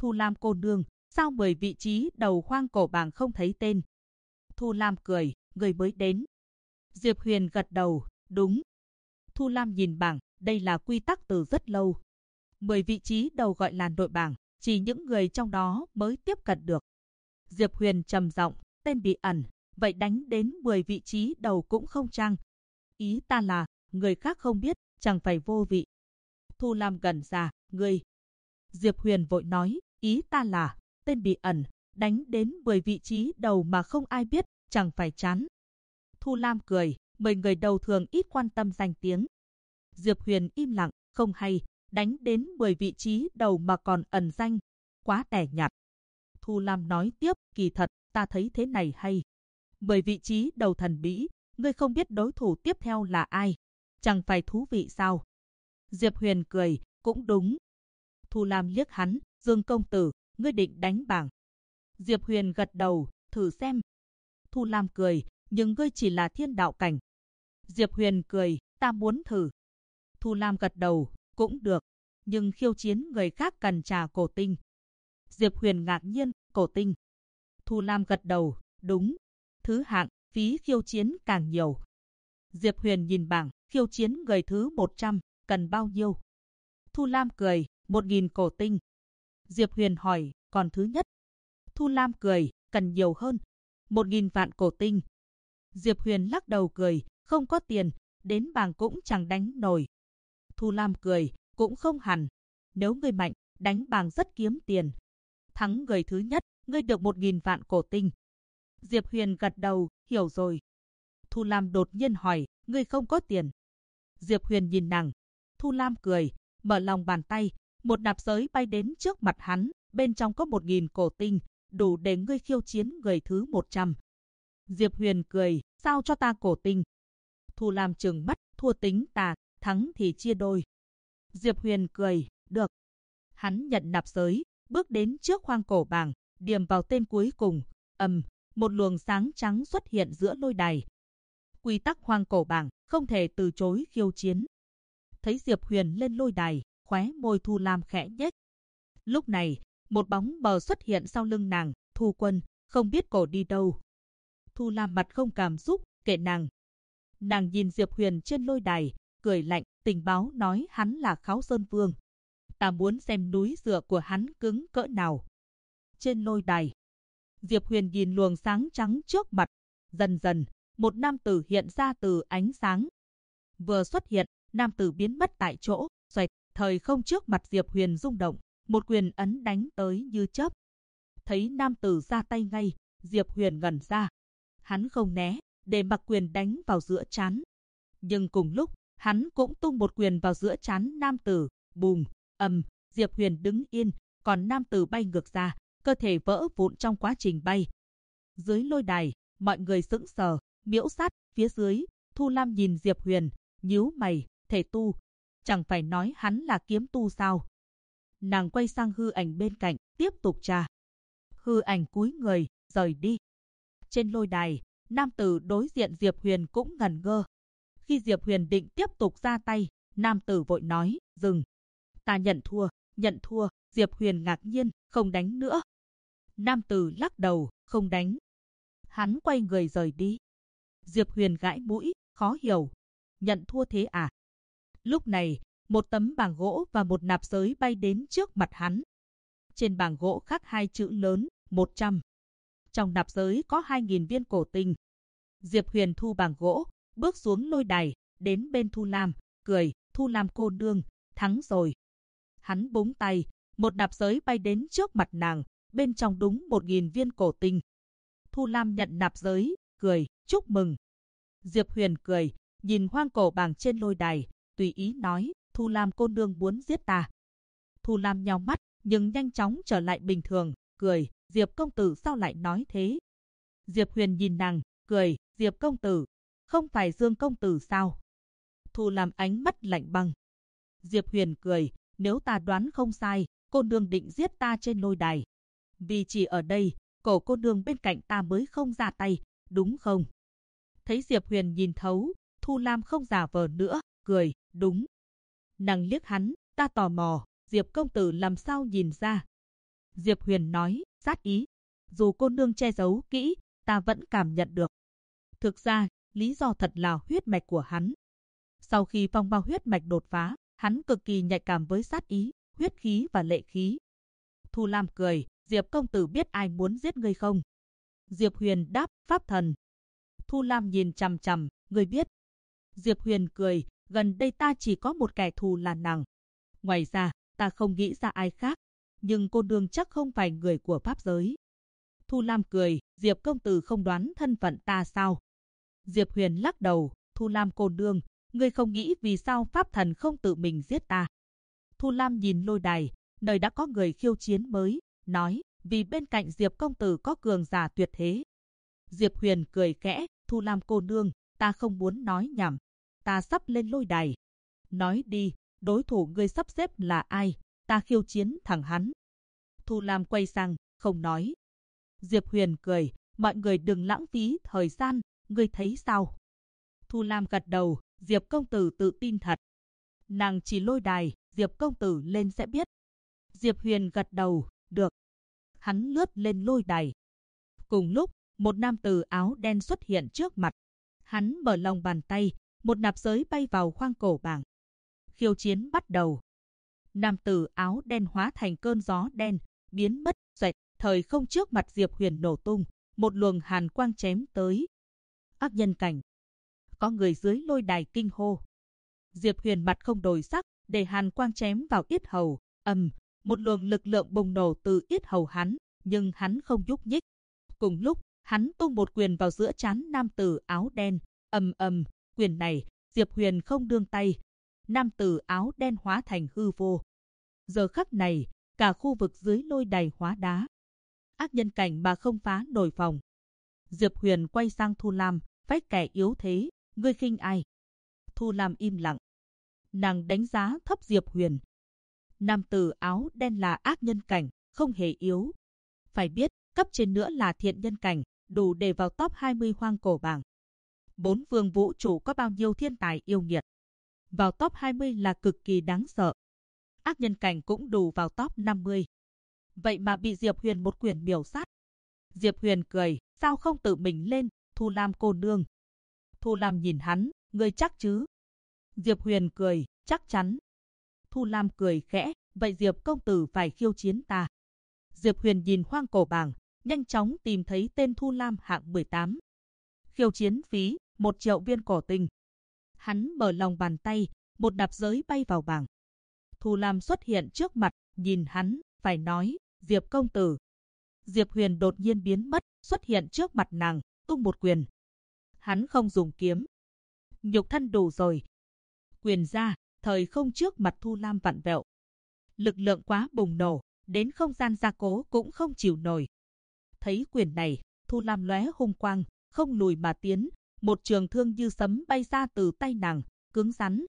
Thu Lam cô nương, sao 10 vị trí đầu hoang cổ bảng không thấy tên? Thu Lam cười, người mới đến. Diệp Huyền gật đầu, đúng. Thu Lam nhìn bảng, đây là quy tắc từ rất lâu. 10 vị trí đầu gọi là nội bảng, chỉ những người trong đó mới tiếp cận được. Diệp Huyền trầm giọng, tên bị ẩn, vậy đánh đến 10 vị trí đầu cũng không chăng? Ý ta là, người khác không biết, chẳng phải vô vị. Thu Lam gần ra, ngươi. Diệp Huyền vội nói, ý ta là, tên bị ẩn, đánh đến 10 vị trí đầu mà không ai biết, chẳng phải chán. Thu Lam cười, 10 người đầu thường ít quan tâm danh tiếng. Diệp Huyền im lặng, không hay, đánh đến 10 vị trí đầu mà còn ẩn danh, quá tẻ nhạt. Thu Lam nói tiếp, kỳ thật, ta thấy thế này hay. 10 vị trí đầu thần bí, ngươi không biết đối thủ tiếp theo là ai, chẳng phải thú vị sao? Diệp Huyền cười, cũng đúng. Thu Lam liếc hắn, Dương công tử, ngươi định đánh bảng. Diệp Huyền gật đầu, thử xem. Thu Lam cười, nhưng ngươi chỉ là thiên đạo cảnh. Diệp Huyền cười, ta muốn thử. Thu Lam gật đầu, cũng được, nhưng khiêu chiến người khác cần trả cổ tinh. Diệp Huyền ngạc nhiên, cổ tinh. Thu Lam gật đầu, đúng. Thứ hạng, phí khiêu chiến càng nhiều. Diệp Huyền nhìn bảng, khiêu chiến người thứ 100, cần bao nhiêu? Thu Lam cười, 1000 cổ tinh. Diệp Huyền hỏi, còn thứ nhất? Thu Lam cười, cần nhiều hơn, 1000 vạn cổ tinh. Diệp Huyền lắc đầu cười, không có tiền, đến bảng cũng chẳng đánh nổi. Thu Lam cười, cũng không hẳn. Nếu ngươi mạnh, đánh bảng rất kiếm tiền. Thắng người thứ nhất, ngươi được 1000 vạn cổ tinh. Diệp Huyền gật đầu, hiểu rồi. Thu Lam đột nhiên hỏi, ngươi không có tiền. Diệp Huyền nhìn nàng. Thu Lam cười, mở lòng bàn tay, một nạp giới bay đến trước mặt hắn, bên trong có 1000 cổ tinh, đủ để ngươi khiêu chiến người thứ 100. Diệp Huyền cười, sao cho ta cổ tinh? Thu Lam trừng mắt, thua tính ta, thắng thì chia đôi. Diệp Huyền cười, được. Hắn nhận nạp giới, bước đến trước hoang cổ bảng, điểm vào tên cuối cùng, một luồng sáng trắng xuất hiện giữa lôi đài. Quy tắc hoang cổ bảng, không thể từ chối khiêu chiến. Thấy Diệp Huyền lên lôi đài, khóe môi Thu Lam khẽ nhếch. Lúc này, một bóng mờ xuất hiện sau lưng nàng, Thu Quân, không biết cổ đi đâu. Thu Lam mặt không cảm xúc, kệ nàng. Nàng nhìn Diệp Huyền trên lôi đài, cười lạnh, tình báo nói hắn là Kháo Sơn Vương. Ta muốn xem núi dựa của hắn cứng cỡ nào. Trên lôi đài, Diệp Huyền nhìn luồng sáng trắng trước mặt. Dần dần, một nam tử hiện ra từ ánh sáng. Vừa xuất hiện, nam tử biến mất tại chỗ, xoẹt, thời không trước mặt Diệp Huyền rung động, một quyền ấn đánh tới như chớp. Thấy nam tử ra tay ngay, Diệp Huyền ngẩn ra. Hắn không né, để mặc quyền đánh vào giữa trán. Nhưng cùng lúc, hắn cũng tung một quyền vào giữa trán nam tử, bùm, Diệp Huyền đứng yên, còn nam tử bay ngược ra, cơ thể vỡ vụn trong quá trình bay. Dưới lôi đài, mọi người sững sờ, miễu sát, phía dưới, Thu Lam nhìn Diệp Huyền, nhíu mày, thể tu, chẳng phải nói hắn là kiếm tu sao? Nàng quay sang hư ảnh bên cạnh, tiếp tục tra. Hư ảnh cúi người, rời đi. Trên lôi đài, nam tử đối diện Diệp Huyền cũng ngẩn ngơ. Khi Diệp Huyền định tiếp tục ra tay, nam tử vội nói, dừng. Ta nhận thua, Diệp Huyền ngạc nhiên, không đánh nữa. Nam tử lắc đầu, không đánh. Hắn quay người rời đi. Diệp Huyền gãi mũi, khó hiểu. Nhận thua thế à? Lúc này, một tấm bảng gỗ và một nạp giới bay đến trước mặt hắn. Trên bảng gỗ khắc hai chữ lớn, 100. Trong nạp giới có 2000 viên cổ tinh. Diệp Huyền thu bảng gỗ, bước xuống lôi đài, đến bên Thu Lam, cười, Thu Lam cô nương, thắng rồi. Hắn búng tay, một nạp giới bay đến trước mặt nàng, bên trong đúng 1000 viên cổ tinh. Thu Lam nhận nạp giới, cười, chúc mừng. Diệp Huyền cười, nhìn hoang cổ bảng trên lôi đài, tùy ý nói, Thu Lam cô nương muốn giết ta. Thu Lam nhắm mắt, nhưng nhanh chóng trở lại bình thường, cười, Diệp công tử sao lại nói thế? Diệp Huyền nhìn nàng, cười, Diệp công tử, không phải Dương công tử sao? Thu Lam ánh mắt lạnh băng. Diệp Huyền cười, nếu ta đoán không sai, cô nương định giết ta trên lôi đài. Vì chỉ ở đây, cổ cô nương bên cạnh ta mới không ra tay, đúng không? Thấy Diệp Huyền nhìn thấu, Thu Lam không giả vờ nữa, cười, đúng. Nàng liếc hắn, ta tò mò, Diệp công tử làm sao nhìn ra? Diệp Huyền nói, sát ý. Dù cô nương che giấu kỹ, ta vẫn cảm nhận được. Thực ra, lý do thật là huyết mạch của hắn. Sau khi phong bao huyết mạch đột phá, hắn cực kỳ nhạy cảm với sát ý, huyết khí và lệ khí. Thu Lam cười, Diệp công tử biết ai muốn giết ngươi không? Diệp Huyền đáp, pháp thần. Thu Lam nhìn chằm chằm, ngươi biết. Diệp Huyền cười, gần đây ta chỉ có một kẻ thù là nàng. Ngoài ra, ta không nghĩ ra ai khác, nhưng cô nương chắc không phải người của pháp giới. Thu Lam cười, Diệp công tử không đoán thân phận ta sao? Diệp Huyền lắc đầu, Thu Lam cô nương, ngươi không nghĩ vì sao pháp thần không tự mình giết ta? Thu Lam nhìn lôi đài, nơi đã có người khiêu chiến mới, nói, vì bên cạnh Diệp công tử có cường giả tuyệt thế. Diệp Huyền cười khẽ, Thu Lam cô nương, ta không muốn nói nhảm, ta sắp lên lôi đài. Nói đi, đối thủ ngươi sắp xếp là ai? Ta khiêu chiến thẳng hắn. Thu Lam quay sang, không nói. Diệp Huyền cười, mọi người đừng lãng phí thời gian, ngươi thấy sao? Thu Lam gật đầu, Diệp công tử tự tin thật. Nàng chỉ lôi đài, Diệp công tử lên sẽ biết. Diệp Huyền gật đầu, được. Hắn lướt lên lôi đài. Cùng lúc, một nam tử áo đen xuất hiện trước mặt. Hắn mở lòng bàn tay, một nạp giới bay vào khoang cổ bảng. Khiêu chiến bắt đầu. Nam tử áo đen hóa thành cơn gió đen, biến mất, xoẹt, thời không trước mặt Diệp Huyền nổ tung, một luồng hàn quang chém tới. Ác nhân cảnh. Có người dưới lôi đài kinh hô. Diệp Huyền mặt không đổi sắc, để hàn quang chém vào yết hầu, một luồng lực lượng bùng nổ từ yết hầu hắn, nhưng hắn không nhúc nhích. Cùng lúc, hắn tung một quyền vào giữa trán nam tử áo đen, quyền này, Diệp Huyền không đương tay. Nam tử áo đen hóa thành hư vô. Giờ khắc này, cả khu vực dưới lôi đài hóa đá. Ác nhân cảnh mà không phá nổi phòng. Diệp Huyền quay sang Thu Lam, phái kẻ yếu thế, ngươi khinh ai? Thu Lam im lặng. Nàng đánh giá thấp Diệp Huyền. Nam tử áo đen là ác nhân cảnh, không hề yếu. Phải biết, cấp trên nữa là thiện nhân cảnh, đủ để vào top 20 hoang cổ bảng. 4 vương vũ trụ có bao nhiêu thiên tài yêu nghiệt. Vào top 20 là cực kỳ đáng sợ. Ác nhân cảnh cũng đủ vào top 50. Vậy mà bị Diệp Huyền một quyền miểu sát. Diệp Huyền cười, sao không tự mình lên, Thu Lam cô nương. Thu Lam nhìn hắn, ngươi chắc chứ? Diệp Huyền cười, chắc chắn. Thu Lam cười khẽ, vậy Diệp công tử phải khiêu chiến ta. Diệp Huyền nhìn hoang cổ bảng, nhanh chóng tìm thấy tên Thu Lam hạng 18. Khiêu chiến phí, 1 triệu viên cổ tinh. Hắn mở lòng bàn tay, một nạp giới bay vào bảng. Thu Lam xuất hiện trước mặt, nhìn hắn, phải nói, Diệp công tử. Diệp Huyền đột nhiên biến mất, xuất hiện trước mặt nàng, tung một quyền. Hắn không dùng kiếm. Nhục thân đủ rồi. Quyền ra, thời không trước mặt Thu Lam vặn vẹo. Lực lượng quá bùng nổ, đến không gian gia cố cũng không chịu nổi. Thấy quyền này, Thu Lam lóe hung quang, không lùi mà tiến, một trường thương như sấm bay ra từ tay nàng, cứng rắn,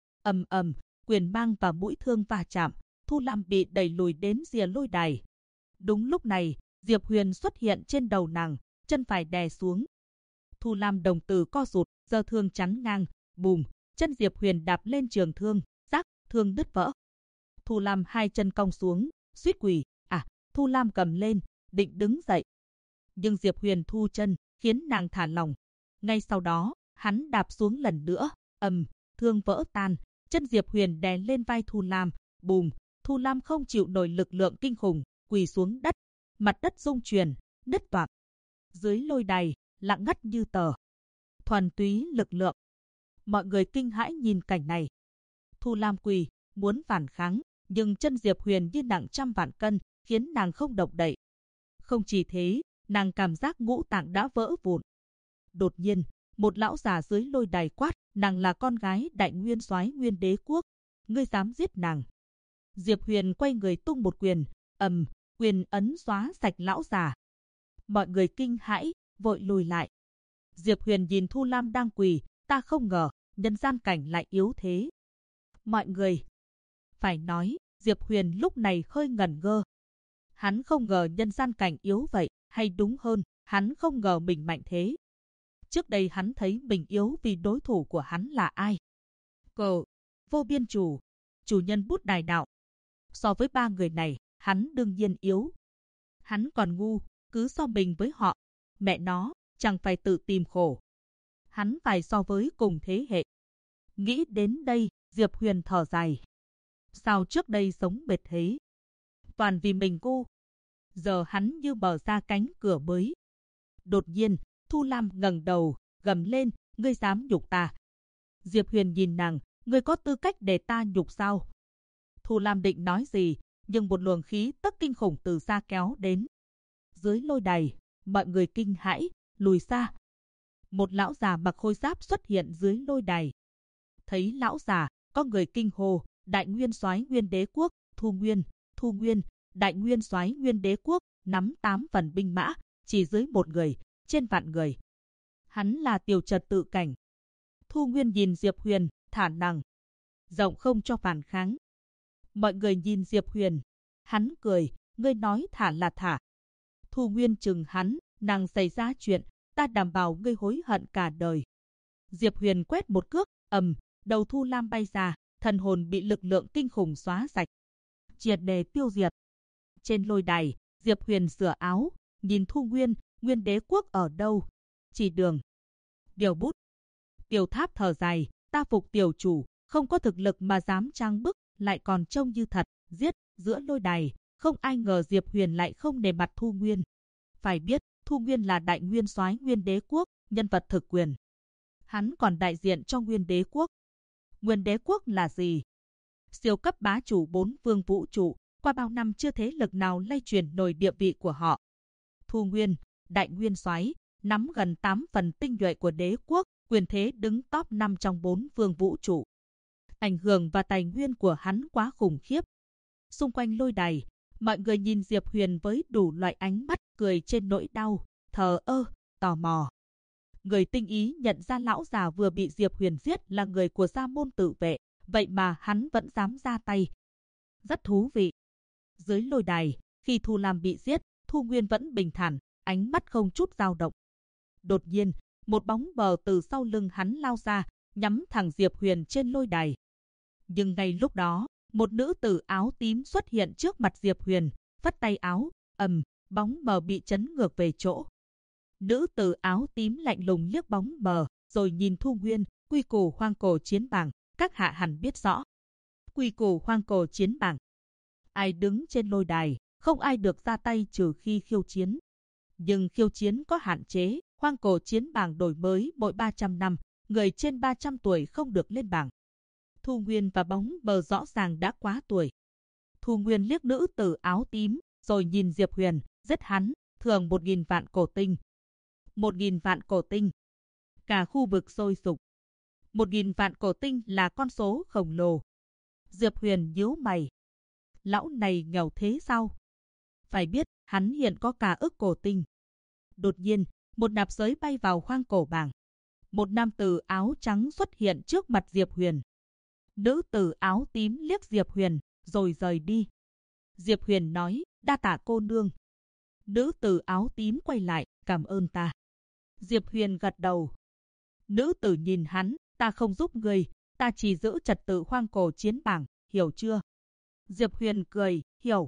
quyền mang và mũi thương va chạm, Thu Lam bị đẩy lùi đến rìa lôi đài. Đúng lúc này, Diệp Huyền xuất hiện trên đầu nàng, chân phải đè xuống. Thu Lam đồng tử co rụt, giơ thương chắn ngang, bùm, chân Diệp Huyền đạp lên trường thương, rắc, thương đứt vỡ. Thu Lam hai chân cong xuống, suýt quỳ, Thu Lam cầm lên, định đứng dậy. Nhưng Diệp Huyền thu chân, khiến nàng thả lỏng. Ngay sau đó, hắn đạp xuống lần nữa, thương vỡ tan, chân Diệp Huyền đè lên vai Thu Lam, bùm, Thu Lam không chịu nổi lực lượng kinh khủng, quỳ xuống đất, mặt đất rung chuyển, nứt toạc. Dưới lôi đài, lặng ngắt như tờ. Thuần túy lực lượng. Mọi người kinh hãi nhìn cảnh này. Thu Lam quỳ, muốn phản kháng, nhưng chân Diệp Huyền như nặng trăm vạn cân, khiến nàng không động đậy. Không chỉ thế, nàng cảm giác ngũ tạng đã vỡ vụn. Đột nhiên, một lão già dưới lôi đài quát, nàng là con gái đại nguyên soái Nguyên Đế quốc, ngươi dám giết nàng? Diệp Huyền quay người tung một quyền, quyền ấn xóa sạch lão già. Mọi người kinh hãi, vội lùi lại. Diệp Huyền nhìn Thu Lam đang quỳ, ta không ngờ, nhân gian cảnh lại yếu thế. Mọi người, phải nói, Diệp Huyền lúc này hơi ngẩn ngơ. Hắn không ngờ nhân gian cảnh yếu vậy, hay đúng hơn, hắn không ngờ mình mạnh thế. Trước đây hắn thấy mình yếu vì đối thủ của hắn là ai? Vô biên chủ nhân bút đài đạo. So với 3 người này, hắn đương nhiên yếu. Hắn còn ngu, cứ so mình với họ. Mẹ nó, chẳng phải tự tìm khổ. Hắn phải so với cùng thế hệ. Nghĩ đến đây, Diệp Huyền thở dài. Sao trước đây sống bệt thế? Toàn vì mình ngu. Giờ hắn như mở ra cánh cửa mới. Đột nhiên, Thu Lam ngẩng đầu, gầm lên, ngươi dám nhục ta. Diệp Huyền nhìn nàng, ngươi có tư cách để ta nhục sao? Thu Lam định nói gì, nhưng một luồng khí tức kinh khủng từ xa kéo đến. Dưới lôi đài, mọi người kinh hãi, lùi xa. Một lão già mặc khôi giáp xuất hiện dưới lôi đài. Thấy lão già, có người kinh hô, Đại Nguyên Soái Nguyên Đế Quốc, Thu Nguyên, Đại Nguyên Soái Nguyên Đế Quốc, nắm 8 phần binh mã, chỉ dưới một người, trên vạn người. Hắn là tiểu trật tự cảnh. Thu Nguyên nhìn Diệp Huyền, thả nàng. Rộng không cho phản kháng. Mọi người nhìn Diệp Huyền. Hắn cười, ngươi nói thả là thả. Thu Nguyên chừng hắn, nàng xảy ra chuyện, ta đảm bảo ngươi hối hận cả đời. Diệp Huyền quét một cước, đầu Thu Lam bay ra, thần hồn bị lực lượng kinh khủng xóa sạch. Triệt để tiêu diệt. Trên lôi đài, Diệp Huyền sửa áo, nhìn Thu Nguyên, Nguyên Đế Quốc ở đâu? Chỉ đường. Điều bút. Tiểu Tháp thở dài, ta phục tiểu chủ, không có thực lực mà dám trang bức, lại còn trông như thật, giết, giữa lôi đài, không ai ngờ Diệp Huyền lại không nể mặt Thu Nguyên. Phải biết, Thu Nguyên là Đại Nguyên Soái Nguyên Đế Quốc, nhân vật thực quyền. Hắn còn đại diện cho Nguyên Đế Quốc. Nguyên Đế Quốc là gì? Siêu cấp bá chủ 4 phương vũ trụ, qua bao năm chưa thế lực nào lay truyền nổi địa vị của họ. Thu Nguyên, Đại Nguyên Soái, nắm gần 8 phần tinh nhuệ của đế quốc, quyền thế đứng top 5 trong 4 phương vũ trụ. Ảnh hưởng và tài nguyên của hắn quá khủng khiếp. Xung quanh lôi đài, mọi người nhìn Diệp Huyền với đủ loại ánh mắt cười trên nỗi đau, thờ ơ, tò mò. Người tinh ý nhận ra lão già vừa bị Diệp Huyền giết là người của Gia Môn Tự Vệ, vậy mà hắn vẫn dám ra tay. Rất thú vị. Dưới lôi đài, khi Thu Lam bị giết, Thu Nguyên vẫn bình thản, ánh mắt không chút dao động. Đột nhiên, một bóng mờ từ sau lưng hắn lao ra, nhắm thẳng Diệp Huyền trên lôi đài. Nhưng ngay lúc đó, một nữ tử áo tím xuất hiện trước mặt Diệp Huyền, phất tay áo, bóng mờ bị chấn ngược về chỗ. Nữ tử áo tím lạnh lùng liếc bóng mờ, rồi nhìn Thu Nguyên, quy củ hoang cổ chiến bảng, các hạ hẳn biết rõ. Quy củ hoang cổ chiến bảng. Ai đứng trên lôi đài, không ai được ra tay trừ khi khiêu chiến. Nhưng khiêu chiến có hạn chế, hoang cổ chiến bảng đổi mới mỗi 300 năm, người trên 300 tuổi không được lên bảng. Thu Nguyên và bóng mờ rõ ràng đã quá tuổi. Thu Nguyên liếc nữ tử áo tím, rồi nhìn Diệp Huyền, giết hắn, thưởng 1000 vạn cổ tinh. 1000 vạn cổ tinh. Cả khu vực sôi sục. 1000 vạn cổ tinh là con số khổng lồ. Diệp Huyền nhíu mày. Lão này nghèo thế sao? Phải biết, hắn hiện có cả ức cổ tinh. Đột nhiên, một nạp giới bay vào khoang cổ bảng. Một nam tử áo trắng xuất hiện trước mặt Diệp Huyền. Nữ tử áo tím liếc Diệp Huyền, rồi rời đi. Diệp Huyền nói, đa tạ cô nương. Nữ tử áo tím quay lại, cảm ơn ta. Diệp Huyền gật đầu. Nữ tử nhìn hắn, ta không giúp người, ta chỉ giữ trật tự hoang cổ chiến bảng, hiểu chưa? Diệp Huyền cười, hiểu.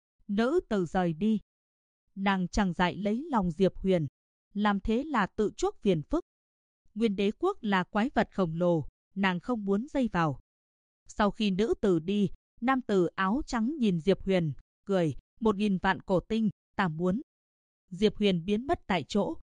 Nữ tử rời đi. Nàng chẳng dại lấy lòng Diệp Huyền. Làm thế là tự chuốc phiền phức. Nguyên Đế Quốc là quái vật khổng lồ, nàng không muốn dây vào. Sau khi nữ tử đi, nam tử áo trắng nhìn Diệp Huyền, cười, 1000 vạn cổ tinh, ta muốn. Diệp Huyền biến mất tại chỗ,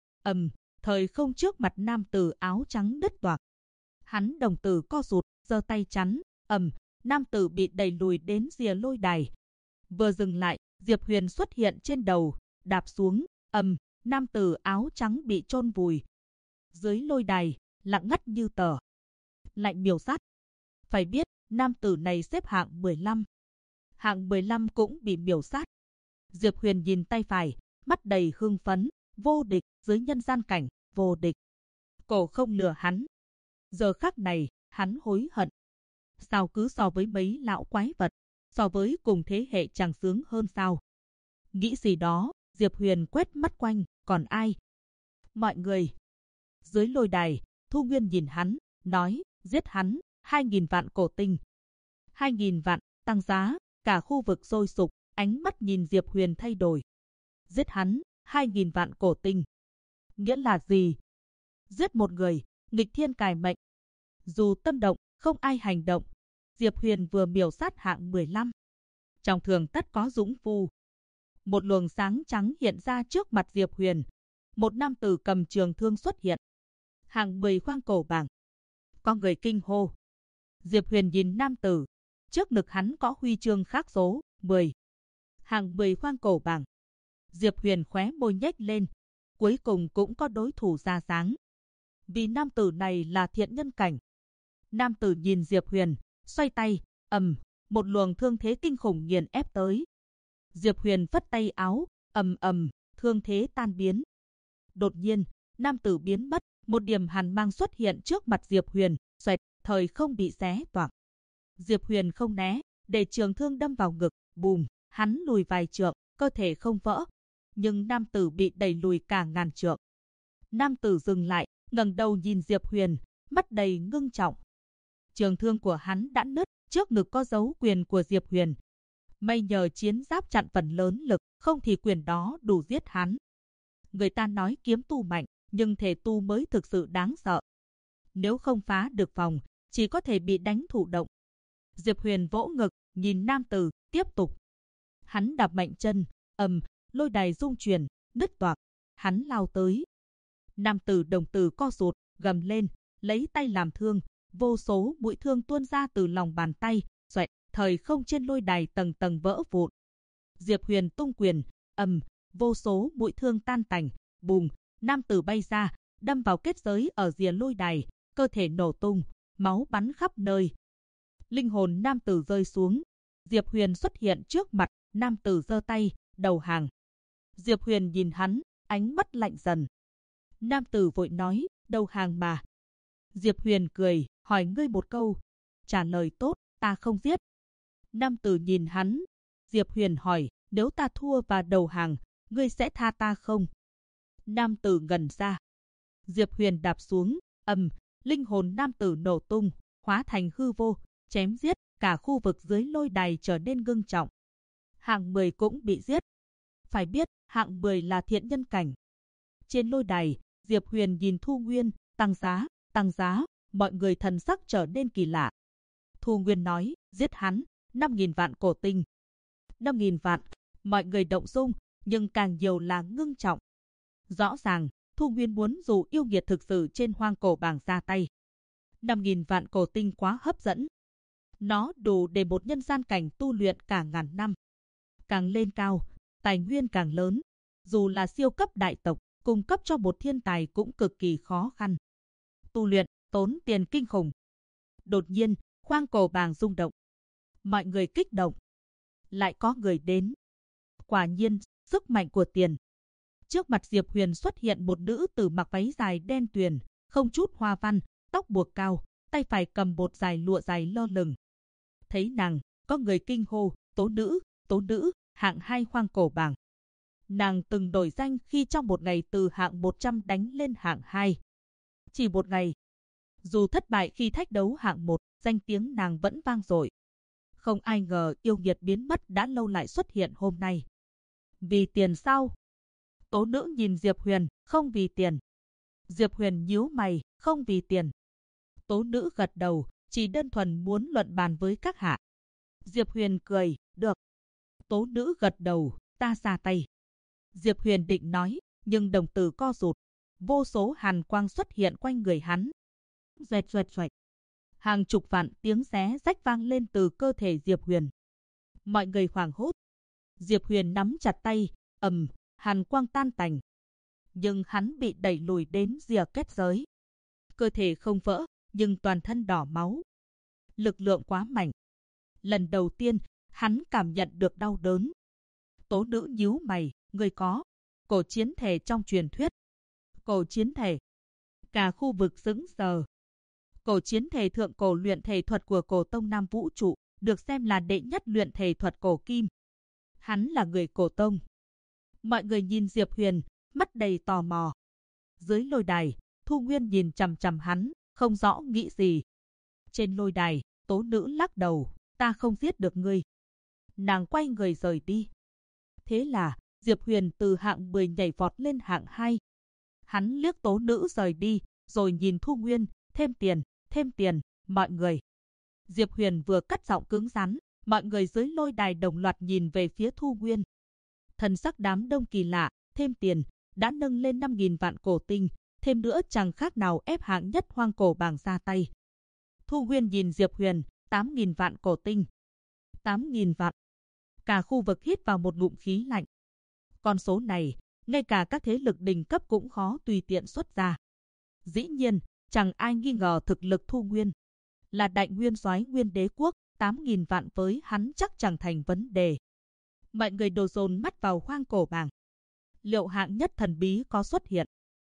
thời không trước mặt nam tử áo trắng đứt toạc. Hắn đồng tử co rụt, giơ tay chắn, nam tử bị đẩy lùi đến rìa lôi đài. Vừa dừng lại, Diệp Huyền xuất hiện trên đầu, đạp xuống, nam tử áo trắng bị chôn vùi. Dưới lôi đài, lặng ngắt như tờ. Lạnh miểu sát. Phải biết, nam tử này xếp hạng 15. Hạng 15 cũng bị miểu sát. Diệp Huyền nhìn tay phải, mắt đầy hưng phấn, vô địch, dưới nhân gian cảnh, vô địch. Cổ không lừa hắn. Giờ khắc này, hắn hối hận. Sao cứ so với mấy lão quái vật, so với cùng thế hệ chẳng sướng hơn sao? Nghĩ gì đó, Diệp Huyền quét mắt quanh, còn ai? Mọi người. Dưới lôi đài, Thu Nguyên nhìn hắn, nói, giết hắn, 2000 vạn cổ tinh. 2000 vạn, tăng giá, cả khu vực sôi sục, ánh mắt nhìn Diệp Huyền thay đổi. Giết hắn, 2.000 vạn cổ tinh. Nghĩa là gì? Giết một người, nghịch thiên cải mệnh. Dù tâm động, không ai hành động. Diệp Huyền vừa miểu sát hạng 15. Trong thường tất có dũng phu. Một luồng sáng trắng hiện ra trước mặt Diệp Huyền. Một nam tử cầm trường thương xuất hiện. Hạng 10 khoang cổ bảng. Có người kinh hô. Diệp Huyền nhìn nam tử. Trước ngực hắn có huy chương khắc số 10. Hạng 10 khoang cổ bảng. Diệp Huyền khóe môi nhếch lên. Cuối cùng cũng có đối thủ ra dáng. Vì nam tử này là thiện nhân cảnh. Nam tử nhìn Diệp Huyền, xoay tay, một luồng thương thế kinh khủng nghiền ép tới. Diệp Huyền phất tay áo, thương thế tan biến. Đột nhiên, nam tử biến mất, một điểm hàn mang xuất hiện trước mặt Diệp Huyền, xoẹt, thời không bị xé toạc. Diệp Huyền không né, để trường thương đâm vào ngực, bùm, hắn lùi vài trượng, cơ thể không vỡ, nhưng nam tử bị đẩy lùi cả ngàn trượng. Nam tử dừng lại, ngẩng đầu nhìn Diệp Huyền, mắt đầy ngưng trọng. Trường thương của hắn đã nứt, trước ngực có dấu quyền của Diệp Huyền. May nhờ chiến giáp chặn phần lớn lực, không thì quyền đó đủ giết hắn. Người ta nói kiếm tu mạnh, nhưng thể tu mới thực sự đáng sợ. Nếu không phá được vòng, chỉ có thể bị đánh thụ động. Diệp Huyền vỗ ngực, nhìn nam tử, tiếp tục. Hắn đạp mạnh chân, lôi đài rung chuyển, nứt toạc. Hắn lao tới. Nam tử đồng tử co rụt, gầm lên, lấy tay làm thương. Vô số mũi thương tuôn ra từ lòng bàn tay, xoẹt, thời không trên lôi đài tầng tầng vỡ vụn. Diệp Huyền tung quyền, vô số mũi thương tan tành, bùm, nam tử bay ra, đâm vào kết giới ở rìa lôi đài, cơ thể nổ tung, máu bắn khắp nơi. Linh hồn nam tử rơi xuống. Diệp Huyền xuất hiện trước mặt, nam tử giơ tay, đầu hàng. Diệp Huyền nhìn hắn, ánh mắt lạnh dần. Nam tử vội nói, đầu hàng mà. Diệp Huyền cười, hỏi ngươi một câu. Trả lời tốt, ta không giết. Nam tử nhìn hắn. Diệp Huyền hỏi, nếu ta thua và đầu hàng, ngươi sẽ tha ta không? Nam tử ngẩn ra. Diệp Huyền đạp xuống, linh hồn nam tử nổ tung, hóa thành hư vô, chém giết, cả khu vực dưới lôi đài trở nên ngưng trọng. Hạng 10 cũng bị giết. Phải biết, hạng 10 là thiện nhân cảnh. Trên lôi đài, Diệp Huyền nhìn Thu Nguyên, tăng giá, mọi người thần sắc trở nên kỳ lạ. Thu Nguyên nói, giết hắn, 5.000 vạn cổ tinh. 5.000 vạn, mọi người động dung, nhưng càng nhiều là ngưng trọng. Rõ ràng, Thu Nguyên muốn dù yêu nghiệt thực sự trên hoang cổ bảng ra tay. 5.000 vạn cổ tinh quá hấp dẫn. Nó đủ để một nhân gian cảnh tu luyện cả ngàn năm. Càng lên cao, tài nguyên càng lớn. Dù là siêu cấp đại tộc, cung cấp cho một thiên tài cũng cực kỳ khó khăn. Tu luyện, tốn tiền kinh khủng. Đột nhiên, khoang cổ bảng rung động. Mọi người kích động. Lại có người đến. Quả nhiên, sức mạnh của tiền. Trước mặt Diệp Huyền xuất hiện một nữ tử mặc váy dài đen tuyền, không chút hoa văn, tóc buộc cao, tay phải cầm bột dài lụa dài lơ lửng. Thấy nàng, có người kinh hô, tố nữ, hạng 2 khoang cổ bảng. Nàng từng đổi danh khi trong một ngày từ hạng 100 đánh lên hạng 2. Chỉ một ngày. Dù thất bại khi thách đấu hạng 1, danh tiếng nàng vẫn vang dội. Không ai ngờ yêu nghiệt biến mất đã lâu lại xuất hiện hôm nay. Vì tiền sao? Tố nữ nhìn Diệp Huyền, không vì tiền. Diệp Huyền nhíu mày, không vì tiền. Tố nữ gật đầu, chỉ đơn thuần muốn luận bàn với các hạ. Diệp Huyền cười, được. Tố nữ gật đầu, ta ra tay. Diệp Huyền định nói, nhưng đồng tử co rụt. Vô số hàn quang xuất hiện quanh người hắn. Xoẹt xoẹt xoẹt. Hàng chục vạn tiếng xé rách vang lên từ cơ thể Diệp Huyền. Mọi người hoảng hốt. Diệp Huyền nắm chặt tay, hàn quang tan tành. Nhưng hắn bị đẩy lùi đến rìa kết giới. Cơ thể không vỡ, nhưng toàn thân đỏ máu. Lực lượng quá mạnh. Lần đầu tiên, hắn cảm nhận được đau đớn. Tố nữ nhíu mày, người có cổ chiến thể trong truyền thuyết. Cổ chiến thể. Cả khu vực sững sờ. Cổ chiến thể thượng cổ luyện thể thuật của cổ tông Nam Vũ Trụ, được xem là đệ nhất luyện thể thuật cổ kim. Hắn là người cổ tông. Mọi người nhìn Diệp Huyền, mắt đầy tò mò. Dưới lôi đài, Thu Nguyên nhìn chằm chằm hắn, không rõ nghĩ gì. Trên lôi đài, tố nữ lắc đầu, ta không giết được ngươi. Nàng quay người rời đi. Thế là, Diệp Huyền từ hạng 10 nhảy vọt lên hạng 2. Hắn liếc tố nữ rời đi, rồi nhìn Thu Nguyên, thêm tiền, mọi người. Diệp Huyền vừa cất giọng cứng rắn, mọi người dưới lôi đài đồng loạt nhìn về phía Thu Nguyên. Thần sắc đám đông kỳ lạ, thêm tiền, đã nâng lên 5.000 vạn cổ tinh, thêm nữa chẳng khác nào ép hạng nhất Hoang Cổ Bảng ra tay. Thu Nguyên nhìn Diệp Huyền, 8.000 vạn cổ tinh. 8.000 vạn. Cả khu vực hít vào một ngụm khí lạnh. Con số này, ngay cả các thế lực đỉnh cấp cũng khó tùy tiện xuất ra. Dĩ nhiên, chẳng ai nghi ngờ thực lực Thu Nguyên. Là đại nguyên soái Nguyên Đế Quốc, 8.000 vạn với hắn chắc chẳng thành vấn đề. Mọi người đổ dồn mắt vào Hoang Cổ Bảng. Liệu hạng nhất thần bí có xuất hiện?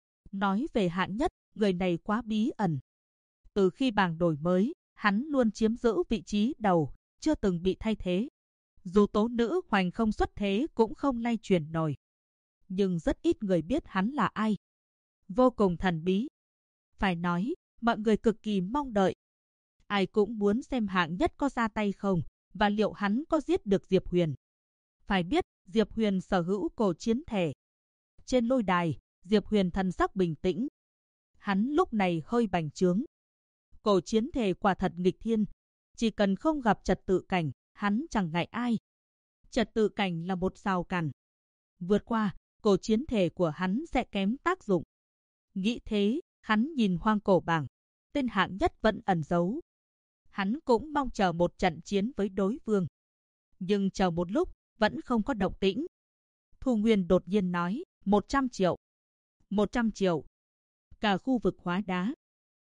Nói về hạng nhất, người này quá bí ẩn. Từ khi bảng đổi mới, hắn luôn chiếm giữ vị trí đầu, chưa từng bị thay thế. Dù tố nữ hoành không xuất thế cũng không lay chuyển nổi. Nhưng rất ít người biết hắn là ai. Vô cùng thần bí. Phải nói, mọi người cực kỳ mong đợi. Ai cũng muốn xem hạng nhất có ra tay không, và liệu hắn có giết được Diệp Huyền. Phải biết, Diệp Huyền sở hữu cổ chiến thể. Trên lôi đài, Diệp Huyền thần sắc bình tĩnh. Hắn lúc này hơi bành trướng. Cổ chiến thể quả thật nghịch thiên. Chỉ cần không gặp trật tự cảnh, hắn chẳng ngại ai. Trật tự cảnh là một rào cản. Vượt qua, cổ chiến thể của hắn sẽ kém tác dụng. Nghĩ thế, hắn nhìn Hoang Cổ Bảng. Tên hạng nhất vẫn ẩn giấu. Hắn cũng mong chờ một trận chiến với đối phương. Nhưng chờ một lúc, vẫn không có động tĩnh. Thu Nguyên đột nhiên nói, 100 triệu. 100 triệu. Cả khu vực hóa đá.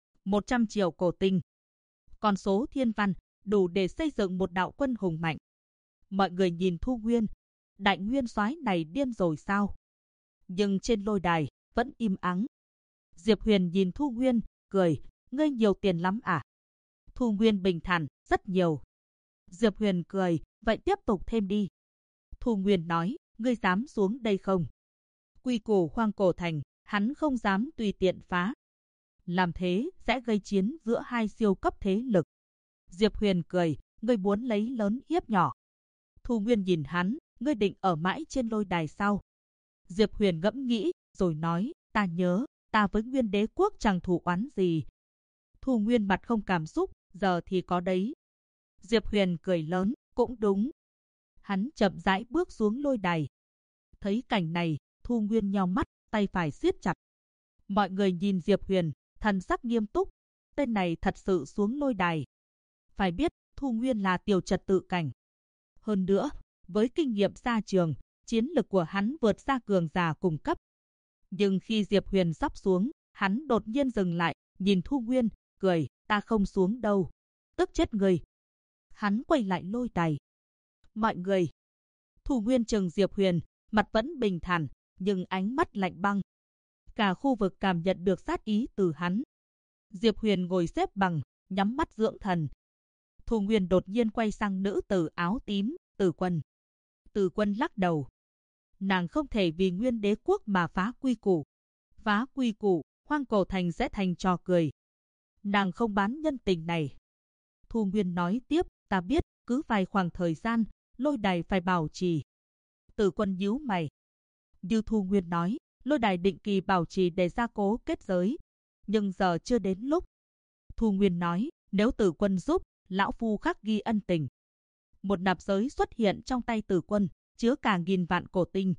100 triệu cổ tinh. Con số thiên văn, đủ để xây dựng một đạo quân hùng mạnh. Mọi người nhìn Thu Nguyên. Đại nguyên soái này điên rồi sao? Nhưng trên lôi đài, vẫn im ắng. Diệp Huyền nhìn Thu Nguyên, cười, ngươi nhiều tiền lắm à? Thu Nguyên bình thản, rất nhiều. Diệp Huyền cười, vậy tiếp tục thêm đi. Thu Nguyên nói, ngươi dám xuống đây không? Quy củ Hoang Cổ Thành, hắn không dám tùy tiện phá. Làm thế sẽ gây chiến giữa hai siêu cấp thế lực. Diệp Huyền cười, ngươi muốn lấy lớn hiếp nhỏ. Thu Nguyên nhìn hắn, ngươi định ở mãi trên lôi đài sao? Diệp Huyền ngẫm nghĩ, rồi nói, ta nhớ, ta với Nguyên Đế Quốc chẳng thù oán gì. Thu Nguyên mặt không cảm xúc, giờ thì có đấy. Diệp Huyền cười lớn, cũng đúng. Hắn chậm rãi bước xuống lôi đài. Thấy cảnh này, Thu Nguyên nheo mắt, tay phải siết chặt. Mọi người nhìn Diệp Huyền, thần sắc nghiêm túc. Tên này thật sự xuống lôi đài. Phải biết, Thu Nguyên là tiểu trật tự cảnh. Hơn nữa, với kinh nghiệm xa trường, chiến lực của hắn vượt xa cường giả cùng cấp. Nhưng khi Diệp Huyền sắp xuống, hắn đột nhiên dừng lại, nhìn Thu Nguyên, cười, ta không xuống đâu. Tức chết người. Hắn quay lại lôi đài. Mọi người. Thu Nguyên trừng Diệp Huyền, mặt vẫn bình thản, nhưng ánh mắt lạnh băng. Cả khu vực cảm nhận được sát ý từ hắn. Diệp Huyền ngồi xếp bằng, nhắm mắt dưỡng thần. Thu Nguyên đột nhiên quay sang nữ tử áo tím, Tử Quân. Tử Quân lắc đầu. Nàng không thể vì Nguyên Đế Quốc mà phá quy củ. Phá quy củ, Hoang Cổ Thành sẽ thành trò cười. Nàng không bán nhân tình này. Thu Nguyên nói tiếp, ta biết, cứ vài khoảng thời gian, lôi đài phải bảo trì. Tử Quân nhíu mày. Như Thu Nguyên nói, lôi đài định kỳ bảo trì để gia cố kết giới. Nhưng giờ chưa đến lúc. Thu Nguyên nói, nếu Tử Quân giúp, lão phu khắc ghi ân tình. Một nạp giới xuất hiện trong tay Tử Quân, chứa cả 1.000 vạn cổ tinh.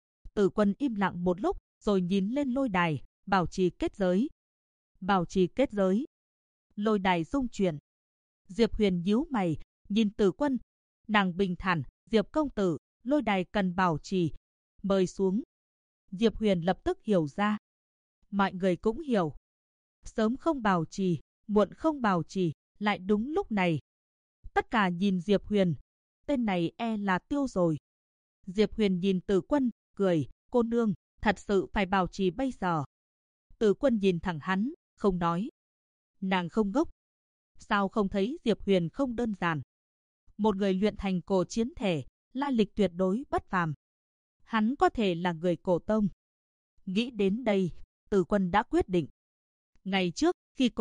Tử Quân im lặng một lúc, rồi nhìn lên lôi đài, bảo trì kết giới. Bảo trì kết giới. Lôi đài rung chuyển. Diệp Huyền nhíu mày, nhìn Tử Quân. Nàng bình thản, Diệp công tử, lôi đài cần bảo trì. Mời xuống. Diệp Huyền lập tức hiểu ra. Mọi người cũng hiểu. Sớm không bảo trì, muộn không bảo trì, lại đúng lúc này. Tất cả nhìn Diệp Huyền. Tên này là tiêu rồi. Diệp Huyền nhìn Tử Quân, cười, cô nương, thật sự phải bảo trì bây giờ. Tử Quân nhìn thẳng hắn, không nói. Nàng không ngốc. Sao không thấy Diệp Huyền không đơn giản? Một người luyện thành cổ chiến thể, lai lịch tuyệt đối bất phàm. Hắn có thể là người cổ tông. Nghĩ đến đây, Tử Quân đã quyết định. Ngày trước, khi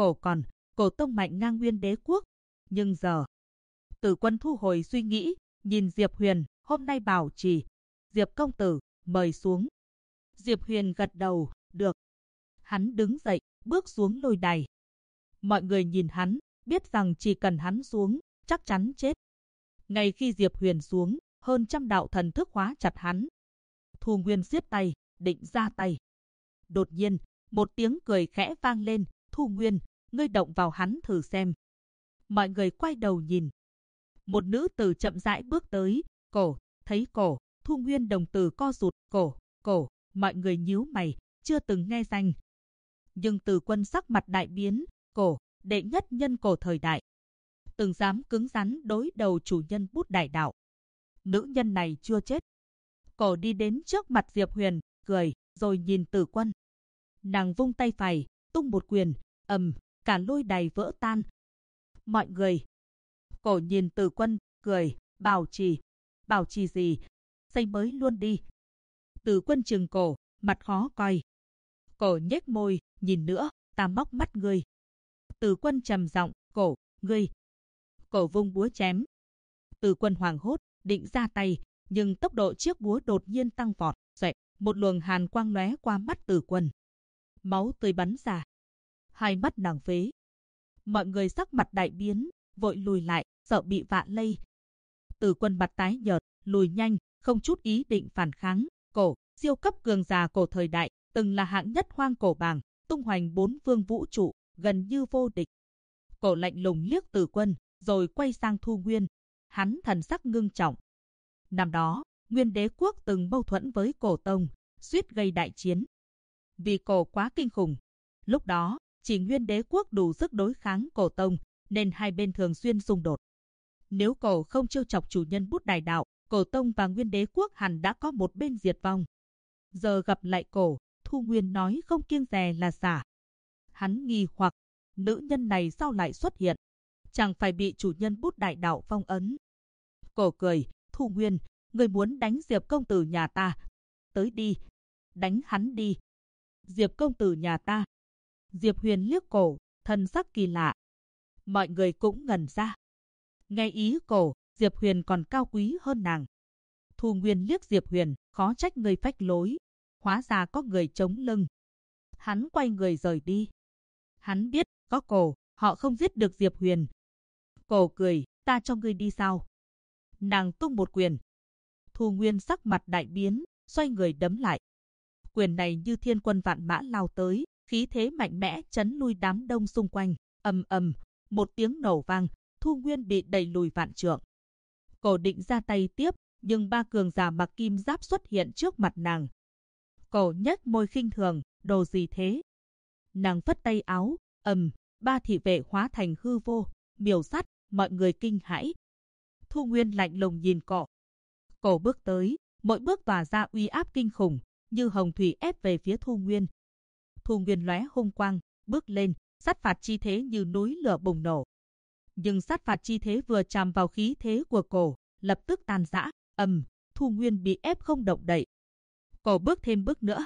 cổ tông mạnh ngang Nguyên Đế Quốc. Nhưng giờ, Tử Quân thu hồi suy nghĩ, nhìn Diệp Huyền, hôm nay bảo trì. Diệp công tử, mời xuống. Diệp Huyền gật đầu, được. Hắn đứng dậy, bước xuống lôi đài. Mọi người nhìn hắn, biết rằng chỉ cần hắn xuống, chắc chắn chết. Ngay khi Diệp Huyền xuống, hơn trăm đạo thần thức khóa chặt hắn. Thu Nguyên giết tay, định ra tay. Đột nhiên, một tiếng cười khẽ vang lên. Thu Nguyên, ngươi động vào hắn thử xem. Mọi người quay đầu nhìn. Một nữ tử chậm rãi bước tới. Thấy cổ, Thu Nguyên đồng tử co rụt. Cổ, mọi người nhíu mày, chưa từng nghe danh. Nhưng Từ Quân sắc mặt đại biến. Cổ, đệ nhất nhân cổ thời đại. Từng dám cứng rắn đối đầu chủ nhân bút đại đạo. Nữ nhân này chưa chết. Cổ đi đến trước mặt Diệp Huyền, cười, rồi nhìn Từ Quân. Nàng vung tay phải, tung một quyền, cả lôi đài vỡ tan. Mọi người. Cổ nhìn Từ Quân, cười, bảo trì gì, xây mới luôn đi. Từ Quân trừng cổ, mặt khó coi. Cổ nhếch môi, nhìn nữa, ta móc mắt ngươi. Từ Quân trầm giọng, ngươi. Cổ vung búa chém. Từ Quân hoảng hốt, định ra tay, nhưng tốc độ chiếc búa đột nhiên tăng vọt, xoẹt, một luồng hàn quang lóe qua mắt Từ Quân. Máu tươi bắn ra. Hai mắt nàng phế. Mọi người sắc mặt đại biến, vội lùi lại, sợ bị vạ lây. Từ Quân mặt tái nhợt, lùi nhanh, không chút ý định phản kháng. Cổ, siêu cấp cường giả cổ thời đại, từng là hạng nhất hoang cổ bảng, tung hoành 4 phương vũ trụ, gần như vô địch. Cổ lạnh lùng liếc Từ Quân, rồi quay sang Thu Nguyên. Hắn thần sắc ngưng trọng. Năm đó, Nguyên Đế quốc từng mâu thuẫn với Cổ Tông, suýt gây đại chiến. Vì Cổ quá kinh khủng, lúc đó chỉ Nguyên Đế quốc đủ sức đối kháng Cổ Tông, nên hai bên thường xuyên xung đột. Nếu Cổ không trêu chọc chủ nhân bút đại đạo, Cổ Tông và Nguyên Đế quốc hẳn đã có một bên diệt vong. Giờ gặp lại Cổ, Thu Nguyên nói không kiêng dè là giả. Hắn nghi hoặc, nữ nhân này sao lại xuất hiện? Chẳng phải bị chủ nhân bút đại đạo phong ấn? Cổ cười, Thu Nguyên, người muốn đánh Diệp công tử nhà ta? Tới đi, đánh hắn đi. Diệp công tử nhà ta. Diệp Huyền liếc Cổ, thần sắc kỳ lạ. Mọi người cũng ngẩn ra. Nghe ý Cổ, Diệp Huyền còn cao quý hơn nàng. Thu Nguyên liếc Diệp Huyền, khó trách người phách lối. Hóa ra có người chống lưng. Hắn quay người rời đi. Hắn biết, có Cổ, họ không giết được Diệp Huyền. Cổ cười, ta cho ngươi đi sao? Nàng tung một quyền. Thu Nguyên sắc mặt đại biến, xoay người đấm lại. Quyền này như thiên quân vạn mã lao tới, khí thế mạnh mẽ chấn lui đám đông xung quanh. Ầm, một tiếng nổ vang, Thu Nguyên bị đẩy lùi vạn trượng. Cổ định ra tay tiếp, nhưng ba cường giả mặc kim giáp xuất hiện trước mặt nàng. Cổ nhếch môi khinh thường, đồ gì thế? Nàng phất tay áo, ba thị vệ hóa thành hư vô, miểu sát, mọi người kinh hãi. Thu Nguyên lạnh lùng nhìn Cổ. Cổ bước tới, mỗi bước tỏa ra uy áp kinh khủng, như hồng thủy ép về phía Thu Nguyên. Thu Nguyên lóe hung quang, bước lên, sát phạt chi thế như núi lửa bùng nổ. Nhưng sát phạt chi thế vừa chạm vào khí thế của Cổ, lập tức tan rã. Thu Nguyên bị ép không động đậy. Cổ bước thêm bước nữa,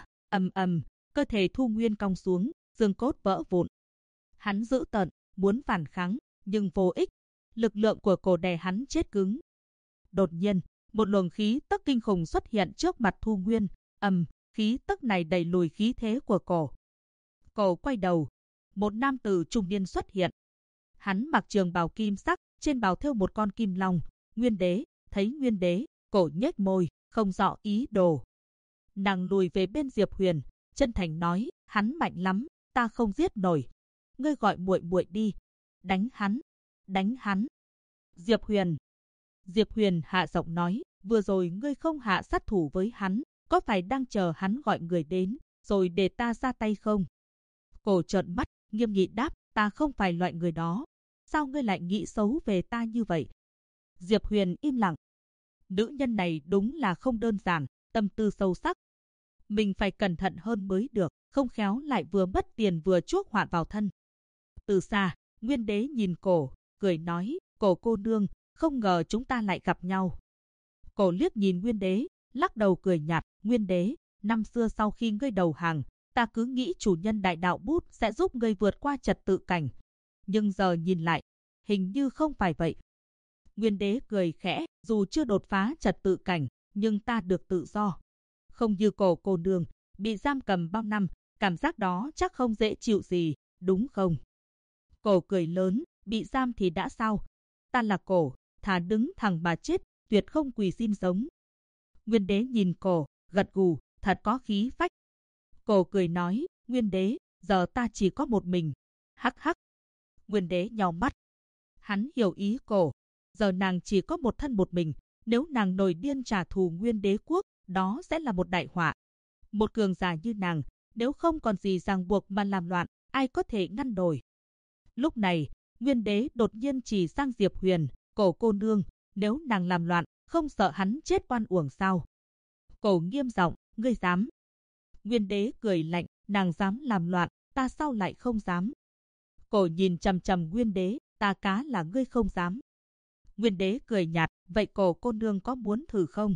cơ thể Thu Nguyên cong xuống, xương cốt vỡ vụn. Hắn giữ tợn, muốn phản kháng, nhưng vô ích. Lực lượng của Cổ đè hắn chết cứng. Đột nhiên, một luồng khí tức kinh khủng xuất hiện trước mặt Thu Nguyên. Khí tức này đẩy lùi khí thế của Cổ. Cổ quay đầu, một nam tử trung niên xuất hiện. Hắn mặc trường bào kim sắc, trên bào thêu một con kim long. Nguyên Đế. Thấy Nguyên Đế, Cổ nhếch môi, không rõ ý đồ. Nàng lùi về bên Diệp Huyền, chân thành nói, hắn mạnh lắm, ta không giết nổi. Ngươi gọi muội muội đi, đánh hắn. Diệp Huyền hạ giọng nói, vừa rồi ngươi không hạ sát thủ với hắn, có phải đang chờ hắn gọi người đến, rồi để ta ra tay không? Cổ trợn mắt, nghiêm nghị đáp, ta không phải loại người đó. Sao ngươi lại nghĩ xấu về ta như vậy? Diệp Huyền im lặng. Nữ nhân này đúng là không đơn giản, tâm tư sâu sắc. Mình phải cẩn thận hơn mới được, không khéo lại vừa mất tiền vừa chuốc họa vào thân. Từ xa, Nguyên Đế nhìn Cổ, cười nói, Cổ cô nương, không ngờ chúng ta lại gặp nhau. Cổ liếc nhìn Nguyên Đế, lắc đầu cười nhạt, Nguyên Đế, năm xưa sau khi ngươi đầu hàng, ta cứ nghĩ chủ nhân đại đạo bút sẽ giúp ngươi vượt qua trật tự cảnh. Nhưng giờ nhìn lại, hình như không phải vậy. Nguyên Đế cười khẽ, dù chưa đột phá trật tự cảnh, nhưng ta được tự do. Không như cô nương, bị giam cầm bao năm, cảm giác đó chắc không dễ chịu gì, đúng không? Cổ cười lớn, bị giam thì đã sao? Ta là Cổ, thà đứng thẳng mà chết, tuyệt không quỳ xin sống. Nguyên đế nhìn Cổ, gật gù, thật có khí phách. Cổ cười nói, Nguyên đế, giờ ta chỉ có một mình. Hắc hắc. Nguyên đế nheo mắt. Hắn hiểu ý Cổ. Giờ nàng chỉ có một thân một mình. Nếu nàng nổi điên trả thù Nguyên đế quốc, đó sẽ là một đại họa. Một cường giả như nàng, nếu không còn gì ràng buộc mà làm loạn, ai có thể ngăn nổi. Lúc này, Nguyên đế đột nhiên chỉ sang Diệp Huyền, Cổ cô nương, nếu nàng làm loạn, không sợ hắn chết oan uổng sao? Cổ nghiêm giọng, ngươi dám? Nguyên đế cười lạnh, nàng dám làm loạn, ta sao lại không dám? Cổ nhìn chằm chằm Nguyên đế, ta cá là ngươi không dám. Nguyên đế cười nhạt, vậy Cổ cô nương có muốn thử không?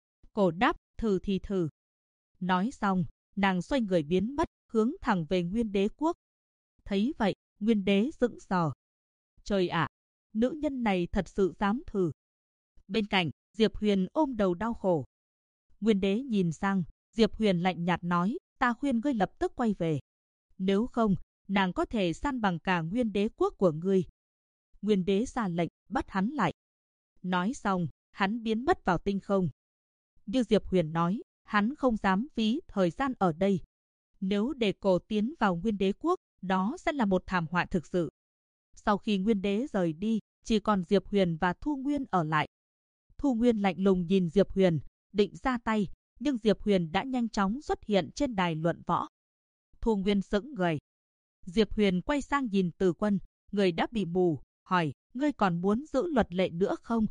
Cổ đáp, thử thì thử. Nói xong, nàng xoay người biến mất, hướng thẳng về Nguyên đế quốc. Thấy vậy, Nguyên đế sững sờ. Trời ạ, nữ nhân này thật sự dám thử. Bên cạnh, Diệp Huyền ôm đầu đau khổ. Nguyên đế nhìn sang, Diệp Huyền lạnh nhạt nói, ta khuyên ngươi lập tức quay về. Nếu không, nàng có thể san bằng cả Nguyên đế quốc của ngươi. Nguyên đế ra lệnh, bắt hắn lại. Nói xong, hắn biến mất vào tinh không. Như Diệp Huyền nói, hắn không dám phí thời gian ở đây. Nếu để Cổ tiến vào Nguyên đế quốc, đó sẽ là một thảm họa thực sự. Sau khi Nguyên đế rời đi, chỉ còn Diệp Huyền và Thu Nguyên ở lại. Thu Nguyên lạnh lùng nhìn Diệp Huyền, định ra tay, nhưng Diệp Huyền đã nhanh chóng xuất hiện trên đài luận võ. Thu Nguyên sững người. Diệp Huyền quay sang nhìn Từ Quân, người đã bị mù, hỏi, ngươi còn muốn giữ luật lệ nữa không?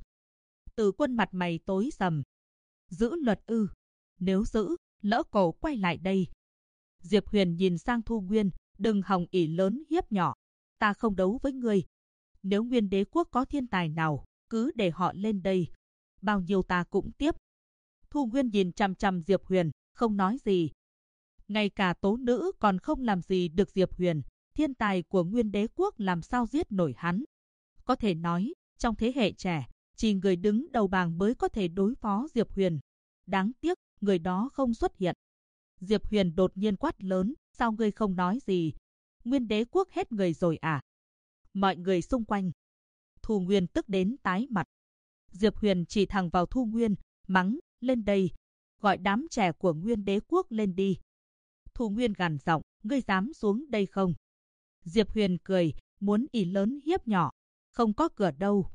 Từ Quân mặt mày tối sầm. Giữ luật ư? Nếu giữ, lỡ Cổ quay lại đây. Diệp Huyền nhìn sang Thu Nguyên, đừng hòng ỷ lớn hiếp nhỏ. Ta không đấu với ngươi. Nếu Nguyên đế quốc có thiên tài nào, cứ để họ lên đây. Bao nhiêu ta cũng tiếp. Thu Nguyên nhìn chằm chằm Diệp Huyền, không nói gì. Ngay cả tố nữ còn không làm gì được Diệp Huyền, thiên tài của Nguyên đế quốc làm sao giết nổi hắn. Có thể nói, trong thế hệ trẻ, chỉ người đứng đầu bảng mới có thể đối phó Diệp Huyền. Đáng tiếc, người đó không xuất hiện. Diệp Huyền đột nhiên quát lớn, sao ngươi không nói gì? Nguyên đế quốc hết người rồi à? Mọi người xung quanh. Thu Nguyên tức đến tái mặt. Diệp Huyền chỉ thẳng vào Thu Nguyên, mắng, lên đây, gọi đám trẻ của Nguyên đế quốc lên đi. Thu Nguyên gằn giọng, ngươi dám xuống đây không? Diệp Huyền cười, muốn ỷ lớn hiếp nhỏ, không có cửa đâu.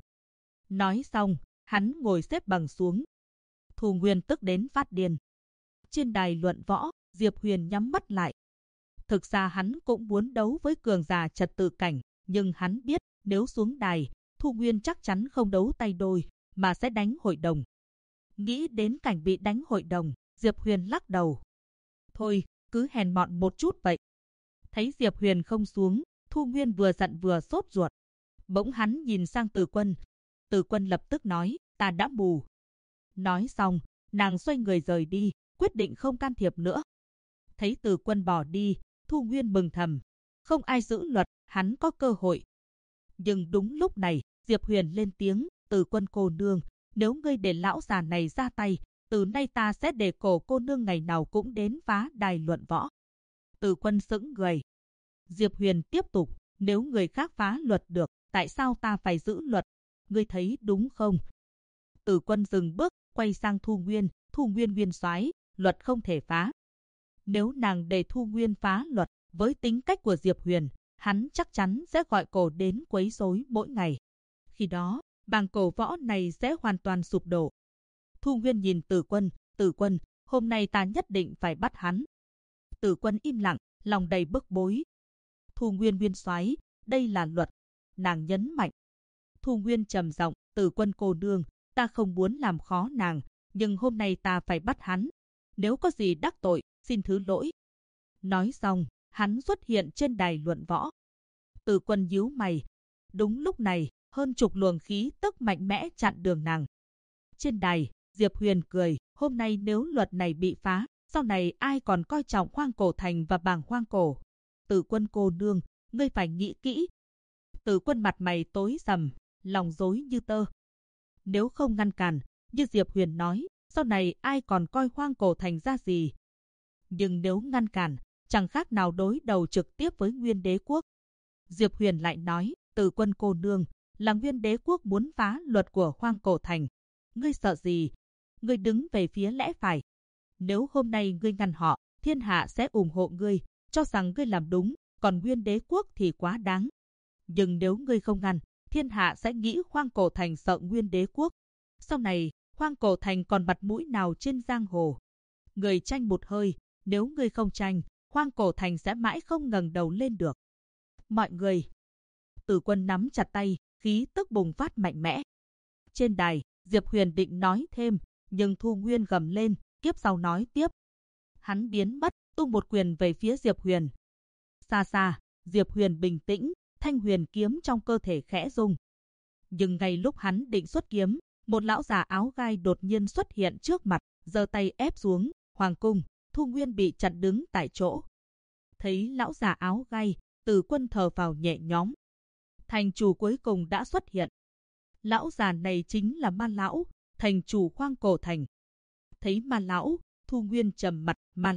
Nói xong, hắn ngồi xếp bằng xuống. Thu Nguyên tức đến phát điên. Trên đài luận võ, Diệp Huyền nhắm mắt lại. Thực ra hắn cũng muốn đấu với cường giả trật tự cảnh, nhưng hắn biết nếu xuống đài, Thu Nguyên chắc chắn không đấu tay đôi, mà sẽ đánh hội đồng. Nghĩ đến cảnh bị đánh hội đồng, Diệp Huyền lắc đầu. Thôi, cứ hèn mọn một chút vậy. Thấy Diệp Huyền không xuống, Thu Nguyên vừa giận vừa sốt ruột. Bỗng hắn nhìn sang Từ Quân. Từ Quân lập tức nói, ta đã mù. Nói xong, nàng xoay người rời đi, quyết định không can thiệp nữa. Thấy Từ Quân bỏ đi, Thu Nguyên mừng thầm. Không ai giữ luật, hắn có cơ hội. Nhưng đúng lúc này, Diệp Huyền lên tiếng, Từ Quân cô nương, nếu ngươi để lão già này ra tay, từ nay ta sẽ để Cổ cô nương ngày nào cũng đến phá đài luận võ. Từ Quân sững người. Diệp Huyền tiếp tục, nếu người khác phá luật được, tại sao ta phải giữ luật? Ngươi thấy đúng không? Từ Quân dừng bước, quay sang Thu Nguyên, Thu Nguyên nguyên soái, luật không thể phá. Nếu nàng để Thu Nguyên phá luật, với tính cách của Diệp Huyền, hắn chắc chắn sẽ gọi Cổ đến quấy rối mỗi ngày. Khi đó, bang cổ võ này sẽ hoàn toàn sụp đổ. Thu Nguyên nhìn Từ Quân, hôm nay ta nhất định phải bắt hắn. Từ Quân im lặng, lòng đầy bức bối. Thu Nguyên nguyên soái, đây là luật. Nàng nhấn mạnh. Thu Nguyên trầm giọng, Từ Quân cô nương, ta không muốn làm khó nàng, nhưng hôm nay ta phải bắt hắn. Nếu có gì đắc tội, xin thứ lỗi. Nói xong, hắn xuất hiện trên đài luận võ. Từ Quân nhíu mày. Đúng lúc này, hơn chục luồng khí tức mạnh mẽ chặn đường nàng. Trên đài, Diệp Huyền cười, hôm nay nếu luật này bị phá, sau này ai còn coi trọng Hoang Cổ Thành và bảng Hoang Cổ. Từ Quân cô nương, ngươi phải nghĩ kỹ. Từ Quân mặt mày tối sầm, lòng rối như tơ. Nếu không ngăn cản, như Diệp Huyền nói, sau này ai còn coi Hoang Cổ Thành ra gì. Nhưng nếu ngăn cản, chẳng khác nào đối đầu trực tiếp với Nguyên Đế Quốc. Diệp Huyền lại nói, Từ Quân cô nương, là Nguyên Đế Quốc muốn phá luật của Hoang Cổ Thành. Ngươi sợ gì? Ngươi đứng về phía lẽ phải. Nếu hôm nay ngươi ngăn họ, thiên hạ sẽ ủng hộ ngươi, cho rằng ngươi làm đúng, còn Nguyên Đế Quốc thì quá đáng. Nhưng nếu ngươi không ngăn, thiên hạ sẽ nghĩ Hoang Cổ Thành sợ Nguyên Đế Quốc. Sau này, Hoang Cổ Thành còn mặt mũi nào trên giang hồ? Người tranh một hơi, nếu ngươi không tranh, Hoang Cổ Thành sẽ mãi không ngẩng đầu lên được. Mọi người. Từ Quân nắm chặt tay, khí tức bùng phát mạnh mẽ. Trên đài, Diệp Huyền định nói thêm, nhưng Thu Nguyên gầm lên, kiếp sau nói tiếp. Hắn biến mất, tung một quyền về phía Diệp Huyền. Xa xa, Diệp Huyền bình tĩnh, thanh huyền kiếm trong cơ thể khẽ rung. Nhưng ngay lúc hắn định xuất kiếm, một lão già áo gai đột nhiên xuất hiện trước mặt, giơ tay ép xuống, hoàng cung, Thu Nguyên bị chặn đứng tại chỗ. Thấy lão già áo gai, Từ Quân thở vào nhẹ nhõm. Thành chủ cuối cùng đã xuất hiện. Lão già này chính là Ma Lão, thành chủ Hoang Cổ Thành. Thấy Ma Lão, Thu Nguyên trầm mặt, Ma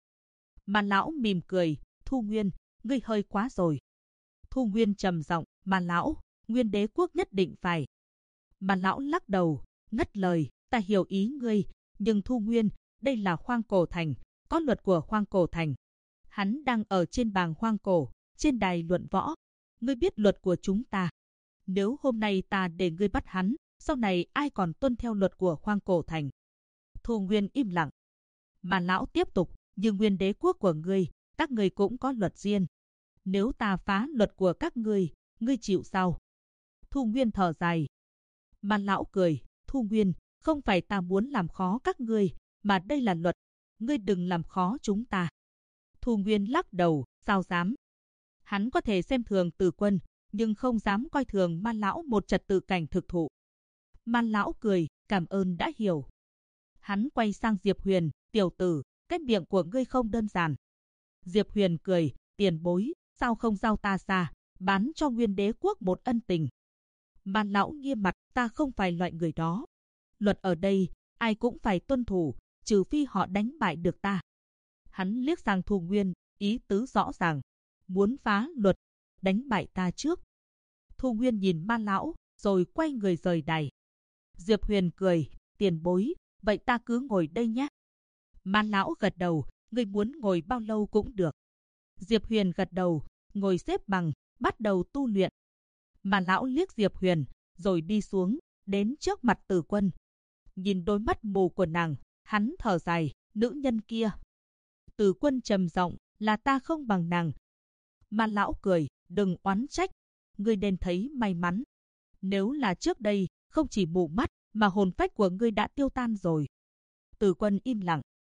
Lão mỉm cười, Thu Nguyên, ngươi hơi quá rồi. Thu Nguyên trầm giọng, Ma Lão, Nguyên Đế Quốc nhất định phải. Ma Lão lắc đầu, ngắt lời, ta hiểu ý ngươi, nhưng Thu Nguyên, đây là Hoang Cổ Thành, có luật của Hoang Cổ Thành. Hắn đang ở trên bảng Hoang Cổ, trên đài luận võ. Ngươi biết luật của chúng ta. Nếu hôm nay ta để ngươi bắt hắn, sau này ai còn tuân theo luật của Hoang Cổ Thành? Thu Nguyên im lặng. Ma Lão tiếp tục, nhưng Nguyên Đế Quốc của ngươi, các ngươi cũng có luật riêng. Nếu ta phá luật của các ngươi chịu sao? Thu Nguyên thở dài. Ma Lão cười, Thu Nguyên, không phải ta muốn làm khó các ngươi, mà đây là luật. Ngươi đừng làm khó chúng ta. Thu Nguyên lắc đầu, sao dám? Hắn có thể xem thường Từ Quân, nhưng không dám coi thường Ma Lão một trật tự cảnh thực thụ. Ma Lão cười, cảm ơn đã hiểu. Hắn quay sang Diệp Huyền, tiểu tử, cái miệng của ngươi không đơn giản. Diệp Huyền cười, tiền bối, sao không giao ta ra, bán cho Nguyên Đế Quốc một ân tình. Ma Lão nghiêm mặt, ta không phải loại người đó. Luật ở đây, ai cũng phải tuân thủ, trừ phi họ đánh bại được ta. Hắn liếc sang Thu Nguyên, ý tứ rõ ràng. Muốn phá luật, đánh bại ta trước. Thu Nguyên nhìn Ma Lão, rồi quay người rời đài. Diệp Huyền cười, tiền bối, vậy ta cứ ngồi đây nhé. Ma Lão gật đầu, ngươi muốn ngồi bao lâu cũng được. Diệp Huyền gật đầu, ngồi xếp bằng, bắt đầu tu luyện. Ma Lão liếc Diệp Huyền, rồi đi xuống, đến trước mặt Từ Quân. Nhìn đôi mắt mù của nàng, hắn thở dài, nữ nhân kia. Từ Quân trầm giọng, là ta không bằng nàng. Ma Lão cười, đừng oán trách, ngươi nên thấy may mắn. Nếu là trước đây, không chỉ mù mắt, mà hồn phách của ngươi đã tiêu tan rồi. Từ Quân im lặng.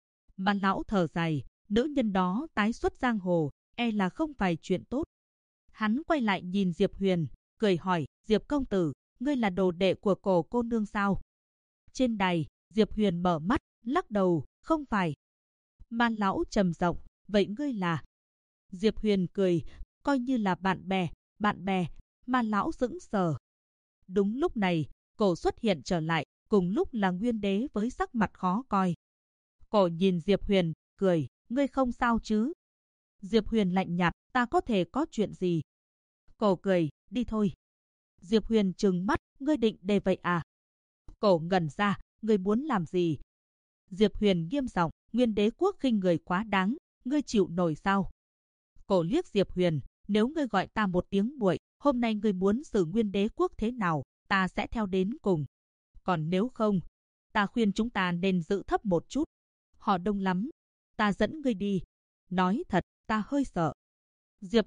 Ma Lão thở dài, nữ nhân đó tái xuất giang hồ, e là không phải chuyện tốt. Hắn quay lại nhìn Diệp Huyền, cười hỏi, Diệp công tử, ngươi là đồ đệ của Cổ cô nương sao? Trên đài, Diệp Huyền mở mắt, lắc đầu, không phải. Ma Lão trầm giọng, vậy ngươi là? Diệp Huyền cười, coi như là bạn bè. Ma Lão sững sờ. Đúng lúc này, Cổ xuất hiện trở lại, cùng lúc là Nguyên Đế với sắc mặt khó coi. Cổ nhìn Diệp Huyền, cười, ngươi không sao chứ? Diệp Huyền lạnh nhạt, ta có thể có chuyện gì? Cổ cười, đi thôi. Diệp Huyền trừng mắt, ngươi định đề vậy à? Cổ ngẩn ra, ngươi muốn làm gì? Diệp Huyền nghiêm giọng, Nguyên Đế Quốc khinh người quá đáng, ngươi chịu nổi sao? Cổ liếc Diệp Huyền, nếu ngươi gọi ta một tiếng muội, hôm nay ngươi muốn xử Nguyên Đế Quốc thế nào, ta sẽ theo đến cùng. Còn nếu không, ta khuyên chúng ta nên giữ thấp một chút. Họ đông lắm, ta dẫn ngươi đi. Nói thật, ta hơi sợ. Diệp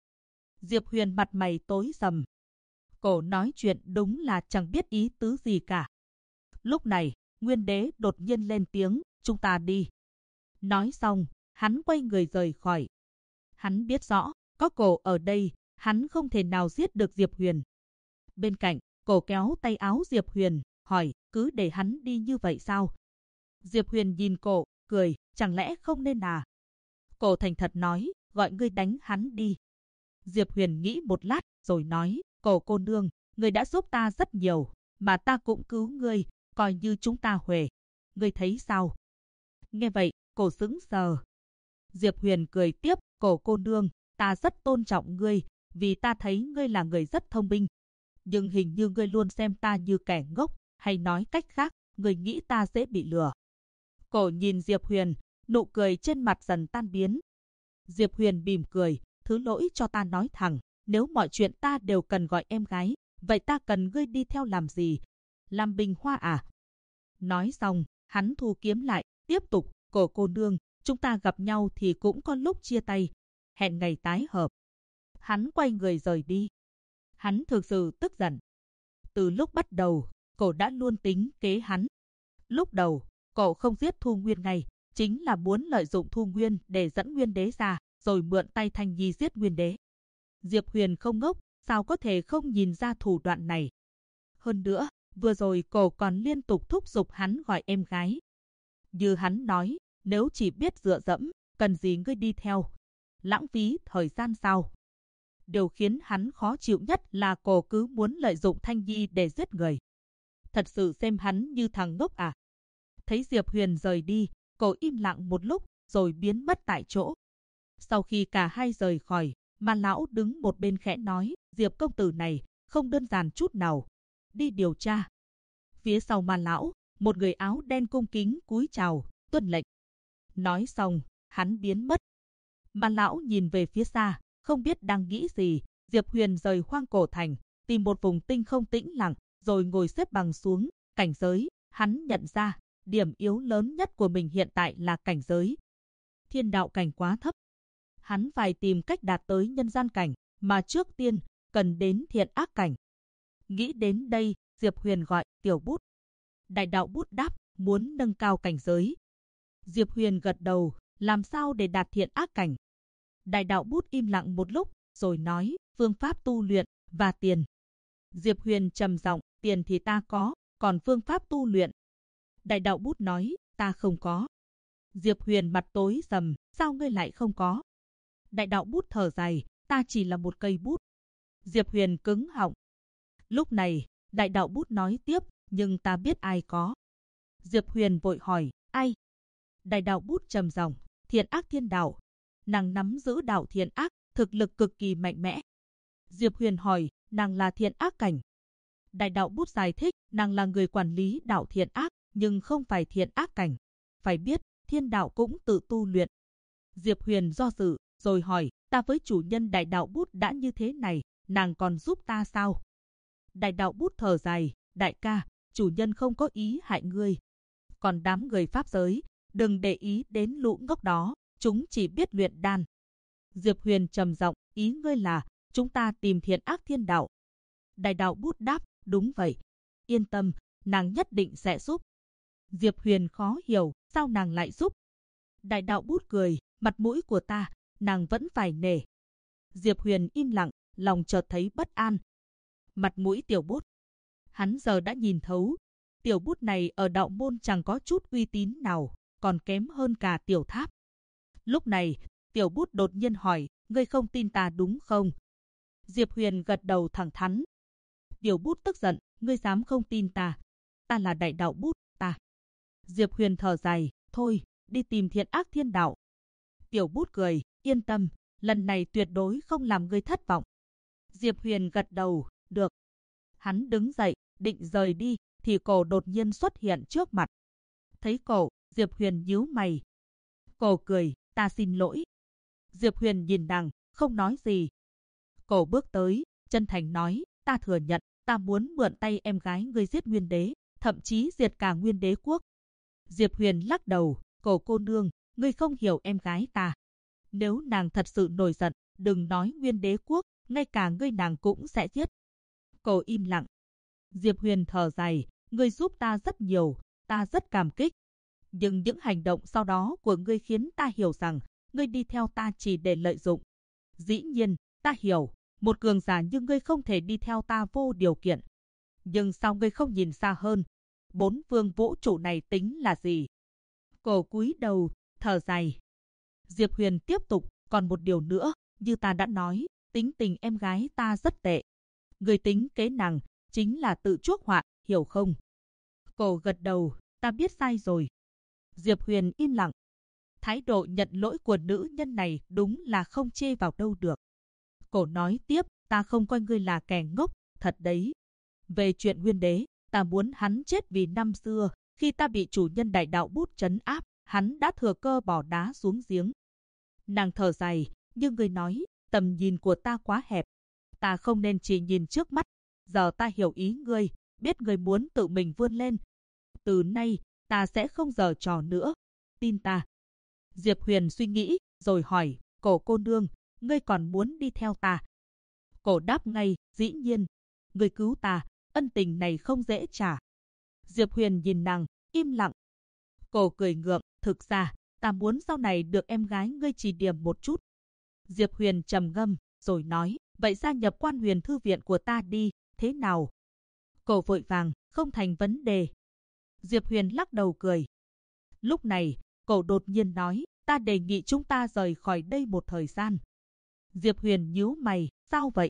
Huyền mặt mày tối sầm. Cổ nói chuyện đúng là chẳng biết ý tứ gì cả. Lúc này, Nguyên Đế đột nhiên lên tiếng, chúng ta đi. Nói xong, hắn quay người rời khỏi. Hắn biết rõ, có Cổ ở đây, hắn không thể nào giết được Diệp Huyền. Bên cạnh, Cổ kéo tay áo Diệp Huyền, hỏi, cứ để hắn đi như vậy sao? Diệp Huyền nhìn Cổ, cười, chẳng lẽ không nên à? Cổ thành thật nói, gọi ngươi đánh hắn đi. Diệp Huyền nghĩ một lát, rồi nói, Cổ cô nương, ngươi đã giúp ta rất nhiều, mà ta cũng cứu ngươi, coi như chúng ta huề. ngươi thấy sao? Nghe vậy, cô sững sờ. Diệp Huyền cười tiếp, cô nương, ta rất tôn trọng ngươi, vì ta thấy ngươi là người rất thông minh. Nhưng hình như ngươi luôn xem ta như kẻ ngốc, hay nói cách khác, ngươi nghĩ ta dễ bị lừa. Cô nhìn Diệp Huyền, nụ cười trên mặt dần tan biến. Diệp Huyền mỉm cười, thứ lỗi cho ta nói thẳng, nếu mọi chuyện ta đều cần gọi em gái, vậy ta cần ngươi đi theo làm gì? Làm bình hoa à? Nói xong, hắn thu kiếm lại, tiếp tục, cô nương, chúng ta gặp nhau thì cũng có lúc chia tay, hẹn ngày tái hợp. Hắn quay người rời đi. Hắn thực sự tức giận. Từ lúc bắt đầu, cô đã luôn tính kế hắn. Lúc đầu, cậu không giết Thu Nguyên ngay, chính là muốn lợi dụng Thu Nguyên để dẫn Nguyên Đế ra, rồi mượn tay Thanh Nhi giết Nguyên Đế. Diệp Huyền không ngốc, sao có thể không nhìn ra thủ đoạn này. Hơn nữa, vừa rồi cậu còn liên tục thúc giục hắn gọi em gái. Như hắn nói, nếu chỉ biết dựa dẫm, cần gì ngươi đi theo? Lãng phí thời gian sao? Điều khiến hắn khó chịu nhất là cô cứ muốn lợi dụng Thanh Nhi để giết người. Thật sự xem hắn như thằng ngốc à? Thấy Diệp Huyền rời đi, cô im lặng một lúc, rồi biến mất tại chỗ. Sau khi cả hai rời khỏi, Ma Lão đứng một bên khẽ nói, Diệp công tử này không đơn giản chút nào. Đi điều tra. Phía sau Ma Lão, một người áo đen cung kính cúi chào, tuân lệnh. Nói xong, hắn biến mất. Ma Lão nhìn về phía xa, không biết đang nghĩ gì. Diệp Huyền rời Hoang Cổ Thành, tìm một vùng tinh không tĩnh lặng, rồi ngồi xếp bằng xuống. Cảnh giới, hắn nhận ra, điểm yếu lớn nhất của mình hiện tại là cảnh giới. Thiên đạo cảnh quá thấp. Hắn phải tìm cách đạt tới nhân gian cảnh, mà trước tiên, cần đến thiện ác cảnh. Nghĩ đến đây, Diệp Huyền gọi Tiểu Bút. Đại đạo Bút đáp, muốn nâng cao cảnh giới. Diệp Huyền gật đầu, làm sao để đạt thiện ác cảnh? Đại đạo Bút im lặng một lúc, rồi nói, phương pháp tu luyện, và tiền. Diệp Huyền trầm giọng, tiền thì ta có, còn phương pháp tu luyện. Đại đạo Bút nói, ta không có. Diệp Huyền mặt tối sầm, sao ngươi lại không có? Đại đạo Bút thở dài, ta chỉ là một cây bút. Diệp Huyền cứng họng. Lúc này, đại đạo Bút nói tiếp, nhưng ta biết ai có. Diệp Huyền vội hỏi, ai? Đại đạo Bút trầm giọng, thiện ác thiên đạo. Nàng nắm giữ đạo thiện ác, thực lực cực kỳ mạnh mẽ. Diệp Huyền hỏi, nàng là thiện ác cảnh. Đại đạo Bút giải thích, nàng là người quản lý đạo thiện ác, nhưng không phải thiện ác cảnh. Phải biết, thiên đạo cũng tự tu luyện. Diệp Huyền do dự, rồi hỏi, ta với chủ nhân đại đạo Bút đã như thế này, nàng còn giúp ta sao? Đại đạo Bút thở dài, đại ca, chủ nhân không có ý hại ngươi. Còn đám người pháp giới, đừng để ý đến lũ ngốc đó, chúng chỉ biết luyện đan. Diệp Huyền trầm giọng, ý ngươi là, chúng ta tìm thiện ác thiên đạo. Đại đạo Bút đáp, đúng vậy. Yên tâm, nàng nhất định sẽ giúp. Diệp Huyền khó hiểu, sao nàng lại giúp? Đại đạo Bút cười, mặt mũi của ta, nàng vẫn phải nể. Diệp Huyền im lặng, lòng chợt thấy bất an. Mặt mũi Tiểu Bút. Hắn giờ đã nhìn thấu. Tiểu Bút này ở đạo môn chẳng có chút uy tín nào, còn kém hơn cả Tiểu Tháp. Lúc này, Tiểu Bút đột nhiên hỏi, ngươi không tin ta đúng không? Diệp Huyền gật đầu thẳng thắn. Tiểu Bút tức giận, ngươi dám không tin ta? Ta là đại đạo Bút, ta. Diệp Huyền thở dài, thôi, đi tìm thiện ác thiên đạo. Tiểu Bút cười, yên tâm, lần này tuyệt đối không làm ngươi thất vọng. Diệp Huyền gật đầu, được. Hắn đứng dậy, định rời đi, thì cổ đột nhiên xuất hiện trước mặt. Thấy cổ, Diệp Huyền nhíu mày. Cổ cười, ta xin lỗi. Diệp Huyền nhìn nàng, không nói gì. Cổ bước tới, chân thành nói, ta thừa nhận, ta muốn mượn tay em gái ngươi giết Nguyên Đế, thậm chí diệt cả Nguyên Đế quốc. Diệp Huyền lắc đầu, cô nương, ngươi không hiểu em gái ta. Nếu nàng thật sự nổi giận, đừng nói Nguyên Đế quốc, ngay cả ngươi nàng cũng sẽ giết. Cô im lặng. Diệp Huyền thở dài, ngươi giúp ta rất nhiều, ta rất cảm kích. Nhưng những hành động sau đó của ngươi khiến ta hiểu rằng, ngươi đi theo ta chỉ để lợi dụng. Dĩ nhiên, ta hiểu, một cường giả như ngươi không thể đi theo ta vô điều kiện. Nhưng sao ngươi không nhìn xa hơn? 4 phương vũ trụ này tính là gì? Cô cúi đầu, thở dài. Diệp Huyền tiếp tục, còn một điều nữa, như ta đã nói, tính tình em gái ta rất tệ. Người tính kế nàng, chính là tự chuốc họa, hiểu không? Cô gật đầu, ta biết sai rồi. Diệp Huyền im lặng. Thái độ nhận lỗi của nữ nhân này đúng là không chê vào đâu được. Cô nói tiếp, ta không coi ngươi là kẻ ngốc, thật đấy. Về chuyện Nguyên Đế, ta muốn hắn chết vì năm xưa, khi ta bị chủ nhân đại đạo bút trấn áp, hắn đã thừa cơ bỏ đá xuống giếng. Nàng thở dài, nhưng ngươi nói, tầm nhìn của ta quá hẹp. Ta không nên chỉ nhìn trước mắt. Giờ ta hiểu ý ngươi, biết ngươi muốn tự mình vươn lên. Từ nay, ta sẽ không giở trò nữa. Tin ta. Diệp Huyền suy nghĩ, rồi hỏi, cô nương, ngươi còn muốn đi theo ta? Cô đáp ngay, dĩ nhiên. Ngươi cứu ta, ân tình này không dễ trả. Diệp Huyền nhìn nàng, im lặng. Cô cười ngượng, thực ra, ta muốn sau này được em gái ngươi chỉ điểm một chút. Diệp Huyền trầm ngâm, rồi nói, vậy gia nhập Quan Huyền Thư viện của ta đi, thế nào? Cô vội vàng, không thành vấn đề. Diệp Huyền lắc đầu cười. Lúc này, cô đột nhiên nói, ta đề nghị chúng ta rời khỏi đây một thời gian. Diệp Huyền nhíu mày, sao vậy?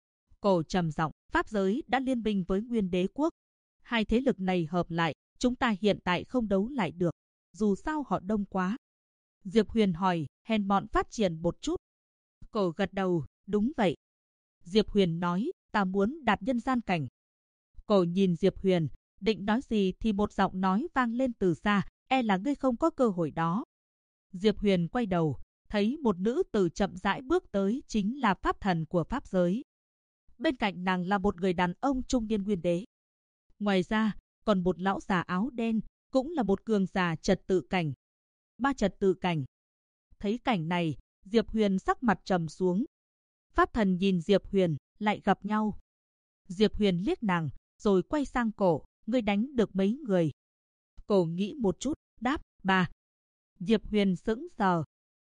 Cô trầm giọng, Pháp giới đã liên minh với Nguyên Đế quốc. Hai thế lực này hợp lại, chúng ta hiện tại không đấu lại được. Dù sao họ đông quá. Diệp Huyền hỏi, hèn mọn phát triển một chút. Cô gật đầu, đúng vậy. Diệp Huyền nói, ta muốn đạt nhân gian cảnh. Cô nhìn Diệp Huyền, định nói gì thì một giọng nói vang lên từ xa, e là ngươi không có cơ hội đó. Diệp Huyền quay đầu, thấy một nữ tử chậm rãi bước tới, chính là pháp thần của pháp giới. Bên cạnh nàng là một người đàn ông trung niên Nguyên Đế. Ngoài ra, còn một lão già áo đen, cũng là một cường giả trật tự cảnh. 3 trật tự cảnh. Thấy cảnh này, Diệp Huyền sắc mặt trầm xuống. Pháp thần nhìn Diệp Huyền, lại gặp nhau. Diệp Huyền liếc nàng, rồi quay sang cổ, ngươi đánh được mấy người? Cổ nghĩ một chút, đáp, 3. Diệp Huyền sững sờ.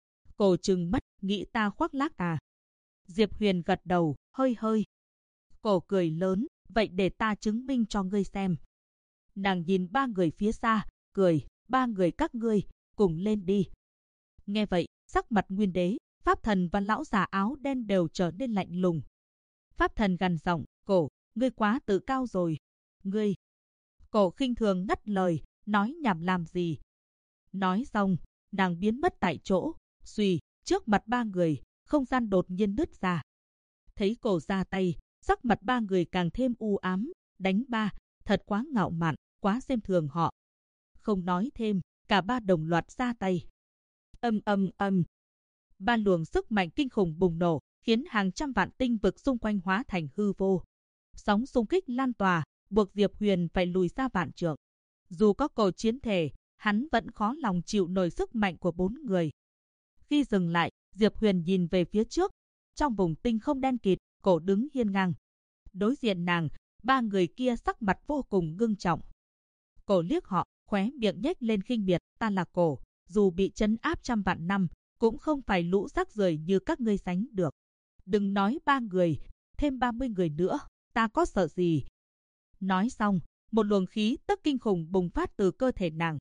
Cổ trừng mắt, nghĩ ta khoác lác à? Diệp Huyền gật đầu, hơi hơi. Cổ cười lớn, vậy để ta chứng minh cho ngươi xem. Nàng nhìn 3 người phía xa, cười, 3 người các ngươi, cùng lên đi. Nghe vậy, sắc mặt Nguyên Đế, Pháp thần và lão già áo đen đều trở nên lạnh lùng. Pháp thần gằn giọng, Cổ, ngươi quá tự cao rồi. Ngươi. Cổ khinh thường ngắt lời, nói nhảm làm gì. Nói xong, nàng biến mất tại chỗ, suy, trước mặt 3 người, không gian đột nhiên nứt ra. Thấy Cổ ra tay, sắc mặt 3 người càng thêm u ám, đánh 3, thật quá ngạo mạn, quá xem thường họ. Không nói thêm, cả 3 đồng loạt ra tay. Âm. 3 luồng sức mạnh kinh khủng bùng nổ, khiến hàng trăm vạn tinh vực xung quanh hóa thành hư vô. Sóng xung kích lan tỏa, buộc Diệp Huyền phải lùi ra vạn trượng. Dù có Cổ chiến thể, hắn vẫn khó lòng chịu nổi sức mạnh của 4 người. Khi dừng lại, Diệp Huyền nhìn về phía trước. Trong vùng tinh không đen kịt, Cổ đứng hiên ngang. Đối diện nàng, 3 người kia sắc mặt vô cùng ngưng trọng. Cổ liếc họ, khóe miệng nhếch lên khinh miệt, ta là Cổ, dù bị trấn áp trăm vạn năm, cũng không phải lũ rác rưởi như các ngươi sánh được. Đừng nói 3 người, thêm 30 người nữa, ta có sợ gì? Nói xong, một luồng khí tức kinh khủng bùng phát từ cơ thể nàng.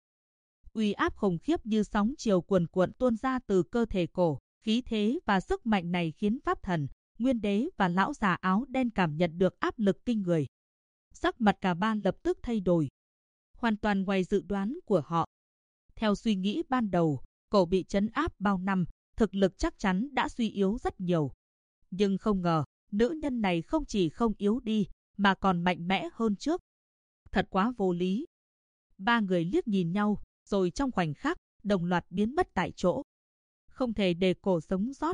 Uy áp khủng khiếp như sóng chiều cuồn cuộn tuôn ra từ cơ thể Cổ. Khí thế và sức mạnh này khiến Pháp thần, Nguyên Đế và lão già áo đen cảm nhận được áp lực kinh người. Sắc mặt cả 3 lập tức thay đổi. Hoàn toàn ngoài dự đoán của họ. Theo suy nghĩ ban đầu, Cổ bị trấn áp bao năm, thực lực chắc chắn đã suy yếu rất nhiều. Nhưng không ngờ, nữ nhân này không chỉ không yếu đi, mà còn mạnh mẽ hơn trước. Thật quá vô lý. 3 người liếc nhìn nhau, rồi trong khoảnh khắc, đồng loạt biến mất tại chỗ. Không thể để Cổ sống sót.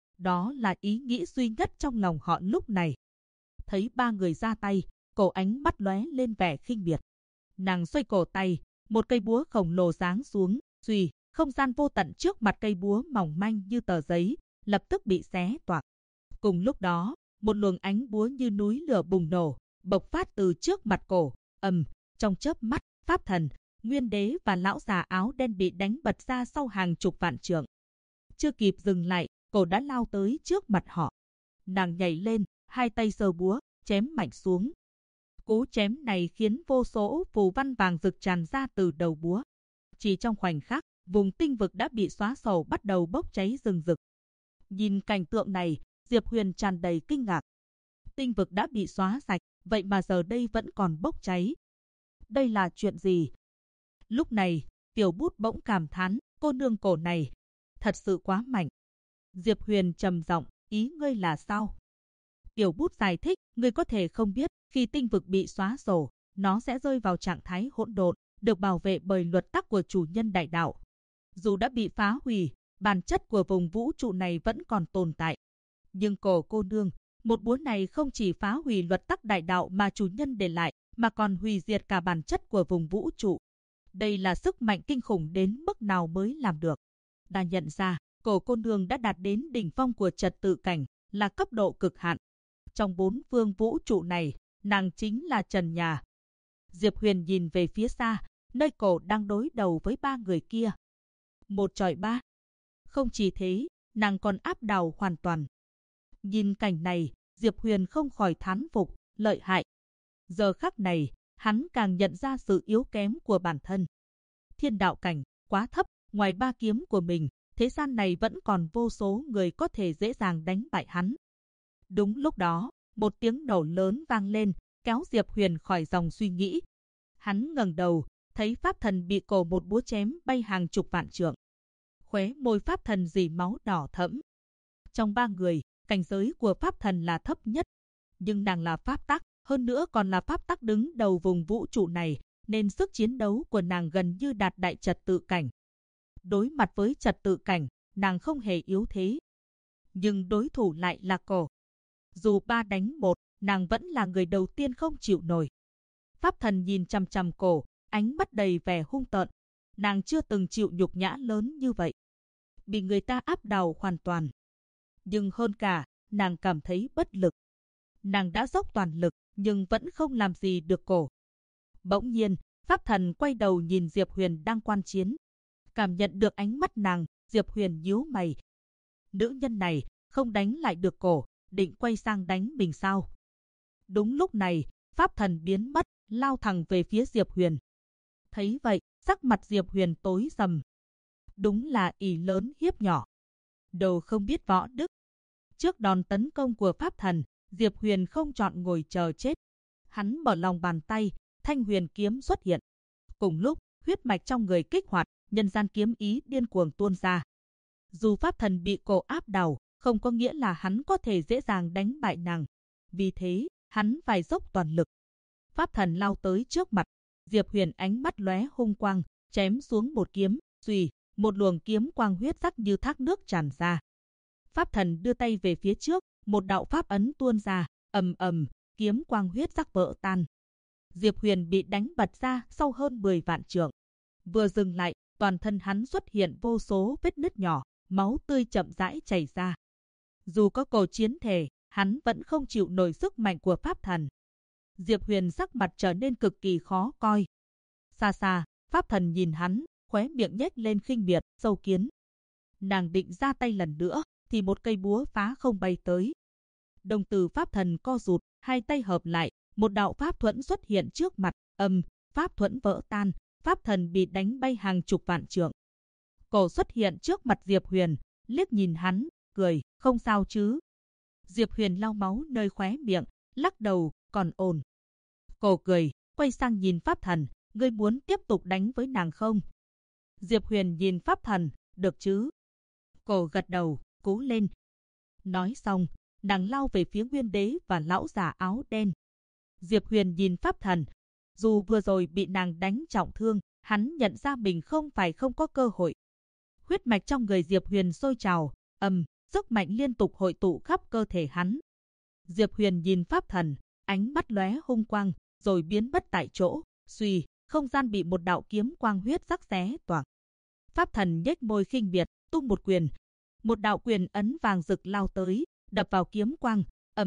Đó là ý nghĩ duy nhất trong lòng họ lúc này. Thấy 3 người ra tay, Cổ ánh mắt lóe lên vẻ khinh miệt. Nàng xoay cổ tay, một cây búa khổng lồ giáng xuống, suy, không gian vô tận trước mặt cây búa mỏng manh như tờ giấy, lập tức bị xé toạc. Cùng lúc đó, một luồng ánh búa như núi lửa bùng nổ, bộc phát từ trước mặt Cổ, trong chớp mắt, Pháp thần, Nguyên Đế và lão già áo đen bị đánh bật ra sau hàng chục vạn trượng. Chưa kịp dừng lại, Cổ đã lao tới trước mặt họ. Nàng nhảy lên, hai tay giơ búa, chém mạnh xuống. Cú chém này khiến vô số phù văn vàng rực tràn ra từ đầu búa. Chỉ trong khoảnh khắc, vùng tinh vực đã bị xóa sổ bắt đầu bốc cháy rừng rực. Nhìn cảnh tượng này, Diệp Huyền tràn đầy kinh ngạc. Tinh vực đã bị xóa sạch, vậy mà giờ đây vẫn còn bốc cháy. Đây là chuyện gì? Lúc này, Tiểu Bút bỗng cảm thán, cô nương cổ này thật sự quá mạnh. Diệp Huyền trầm giọng, ý ngươi là sao? Tiểu Bút giải thích, ngươi có thể không biết, khi tinh vực bị xóa sổ, nó sẽ rơi vào trạng thái hỗn độn, được bảo vệ bởi luật tắc của chủ nhân đại đạo. Dù đã bị phá hủy, bản chất của vùng vũ trụ này vẫn còn tồn tại. Nhưng cổ cô nương, một búa này không chỉ phá hủy luật tắc đại đạo mà chủ nhân để lại, mà còn hủy diệt cả bản chất của vùng vũ trụ. Đây là sức mạnh kinh khủng đến mức nào mới làm được. Đã nhận ra, cổ cô nương đã đạt đến đỉnh phong của trật tự cảnh, là cấp độ cực hạn. Trong 4 phương vũ trụ này, nàng chính là trần nhà. Diệp Huyền nhìn về phía xa, nơi cổ đang đối đầu với 3 người kia. 1 chọi 3. Không chỉ thế, nàng còn áp đảo hoàn toàn. Nhìn cảnh này, Diệp Huyền không khỏi thán phục, lợi hại. Giờ khắc này, hắn càng nhận ra sự yếu kém của bản thân. Thiên đạo cảnh, quá thấp, ngoài 3 kiếm của mình, thế gian này vẫn còn vô số người có thể dễ dàng đánh bại hắn. Đúng lúc đó, một tiếng nổ lớn vang lên, kéo Diệp Huyền khỏi dòng suy nghĩ. Hắn ngẩng đầu, thấy Pháp Thần bị cổ một búa chém bay hàng chục vạn trượng. Khóe môi Pháp Thần rỉ máu đỏ thẫm. Trong 3 người, cảnh giới của Pháp Thần là thấp nhất. Nhưng nàng là Pháp Tắc, hơn nữa còn là Pháp Tắc đứng đầu vùng vũ trụ này, nên sức chiến đấu của nàng gần như đạt đại trật tự cảnh. Đối mặt với trật tự cảnh, nàng không hề yếu thế. Nhưng đối thủ lại là cổ. Dù 3 đánh 1, nàng vẫn là người đầu tiên không chịu nổi. Pháp Thần nhìn chằm chằm cổ, ánh mắt đầy vẻ hung tợn. Nàng chưa từng chịu nhục nhã lớn như vậy. Bị người ta áp đảo hoàn toàn. Nhưng hơn cả, nàng cảm thấy bất lực. Nàng đã dốc toàn lực, nhưng vẫn không làm gì được cổ. Bỗng nhiên, Pháp Thần quay đầu nhìn Diệp Huyền đang quan chiến. Cảm nhận được ánh mắt nàng, Diệp Huyền nhíu mày. Nữ nhân này không đánh lại được cổ, định quay sang đánh mình sao? Đúng lúc này, Pháp Thần biến mất, lao thẳng về phía Diệp Huyền. Thấy vậy, sắc mặt Diệp Huyền tối sầm. Đúng là ỷ lớn hiếp nhỏ. Đồ không biết võ đức. Trước đòn tấn công của Pháp Thần, Diệp Huyền không chọn ngồi chờ chết. Hắn mở lòng bàn tay, thanh huyền kiếm xuất hiện. Cùng lúc, huyết mạch trong người kích hoạt, nhân gian kiếm ý điên cuồng tuôn ra. Dù Pháp Thần bị cổ áp đảo, không có nghĩa là hắn có thể dễ dàng đánh bại nàng. Vì thế, hắn phải dốc toàn lực. Pháp Thần lao tới trước mặt. Diệp Huyền ánh mắt lóe hung quang, chém xuống một kiếm, xuy, một luồng kiếm quang huyết sắc như thác nước tràn ra. Pháp Thần đưa tay về phía trước, một đạo pháp ấn tuôn ra, ầm ầm, kiếm quang huyết sắc vỡ tan. Diệp Huyền bị đánh bật ra sau hơn 10 vạn trượng. Vừa dừng lại, toàn thân hắn xuất hiện vô số vết nứt nhỏ, máu tươi chậm rãi chảy ra. Dù có cổ chiến thể, hắn vẫn không chịu nổi sức mạnh của Pháp Thần. Diệp Huyền sắc mặt trở nên cực kỳ khó coi. Xa xa, Pháp Thần nhìn hắn, khóe miệng nhếch lên khinh miệt, sâu kiến. Nàng định ra tay lần nữa, thì một cây búa phá không bay tới. Đồng tử Pháp Thần co rụt, hai tay hợp lại, một đạo pháp thuẫn xuất hiện trước mặt, pháp thuẫn vỡ tan, Pháp Thần bị đánh bay hàng chục vạn trượng. Cổ xuất hiện trước mặt Diệp Huyền, liếc nhìn hắn, cười, không sao chứ? Diệp Huyền lau máu nơi khóe miệng, lắc đầu, còn ổn. Cổ cười, quay sang nhìn Pháp Thần, ngươi muốn tiếp tục đánh với nàng không? Diệp Huyền nhìn Pháp Thần, được chứ? Cổ gật đầu, cố lên. Nói xong, nàng lao về phía Nguyên Đế và lão già áo đen. Diệp Huyền nhìn Pháp Thần, dù vừa rồi bị nàng đánh trọng thương, hắn nhận ra mình không phải không có cơ hội. Huyết mạch trong người Diệp Huyền sôi trào, sức mạnh liên tục hội tụ khắp cơ thể hắn. Diệp Huyền nhìn Pháp Thần, ánh mắt lóe hung quang, rồi biến mất tại chỗ, xuy, không gian bị một đạo kiếm quang huyết sắc xé toạc. Pháp Thần nhếch môi khinh miệt, tung một quyền. Một đạo quyền ấn vàng rực lao tới, đập vào kiếm quang,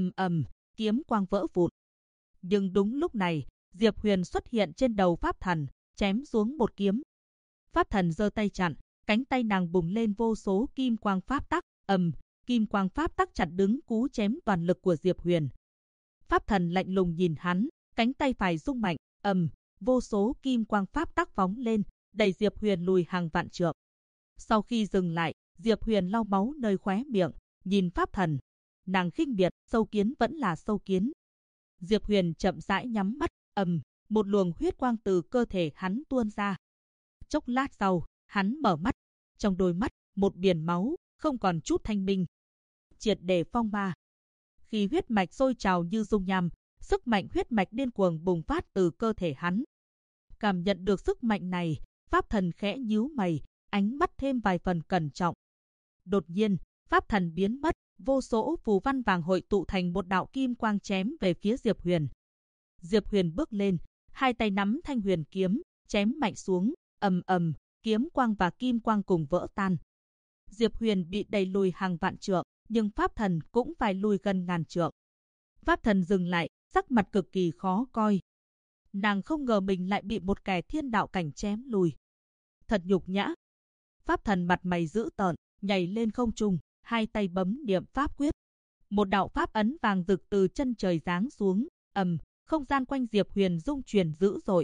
kiếm quang vỡ vụn. Nhưng đúng lúc này, Diệp Huyền xuất hiện trên đầu Pháp Thần, chém xuống một kiếm. Pháp Thần giơ tay chặn, cánh tay nàng bùng lên vô số kim quang pháp tắc, kim quang pháp tắc chặn đứng cú chém toàn lực của Diệp Huyền. Pháp Thần lạnh lùng nhìn hắn, cánh tay phải rung mạnh, vô số kim quang pháp tắc phóng lên, đẩy Diệp Huyền lùi hàng vạn trượng. Sau khi dừng lại, Diệp Huyền lau máu nơi khóe miệng, nhìn Pháp Thần. Nàng khinh miệt, sâu kiến vẫn là sâu kiến. Diệp Huyền chậm rãi nhắm mắt, một luồng huyết quang từ cơ thể hắn tuôn ra. chốc lát sau, hắn mở mắt, trong đôi mắt, một biển máu, không còn chút thanh minh. Triệt để phong ba. Khi huyết mạch sôi trào như dung nham, sức mạnh huyết mạch điên cuồng bùng phát từ cơ thể hắn. Cảm nhận được sức mạnh này, Pháp Thần khẽ nhíu mày, ánh mắt thêm vài phần cẩn trọng. Đột nhiên, Pháp Thần biến mất, vô số phù văn vàng hội tụ thành một đạo kim quang chém về phía Diệp Huyền. Diệp Huyền bước lên, hai tay nắm thanh huyền kiếm, chém mạnh xuống, ầm ầm, kiếm quang và kim quang cùng vỡ tan. Diệp Huyền bị đẩy lùi hàng vạn trượng, nhưng Pháp Thần cũng phải lùi gần ngàn trượng. Pháp Thần dừng lại, sắc mặt cực kỳ khó coi. Nàng không ngờ mình lại bị một kẻ thiên đạo cảnh chém lùi. Thật nhục nhã. Pháp Thần mặt mày dữ tợn, nhảy lên không trung, hai tay bấm niệm pháp quyết. Một đạo pháp ấn vàng rực từ chân trời giáng xuống, không gian quanh Diệp Huyền rung chuyển dữ dội.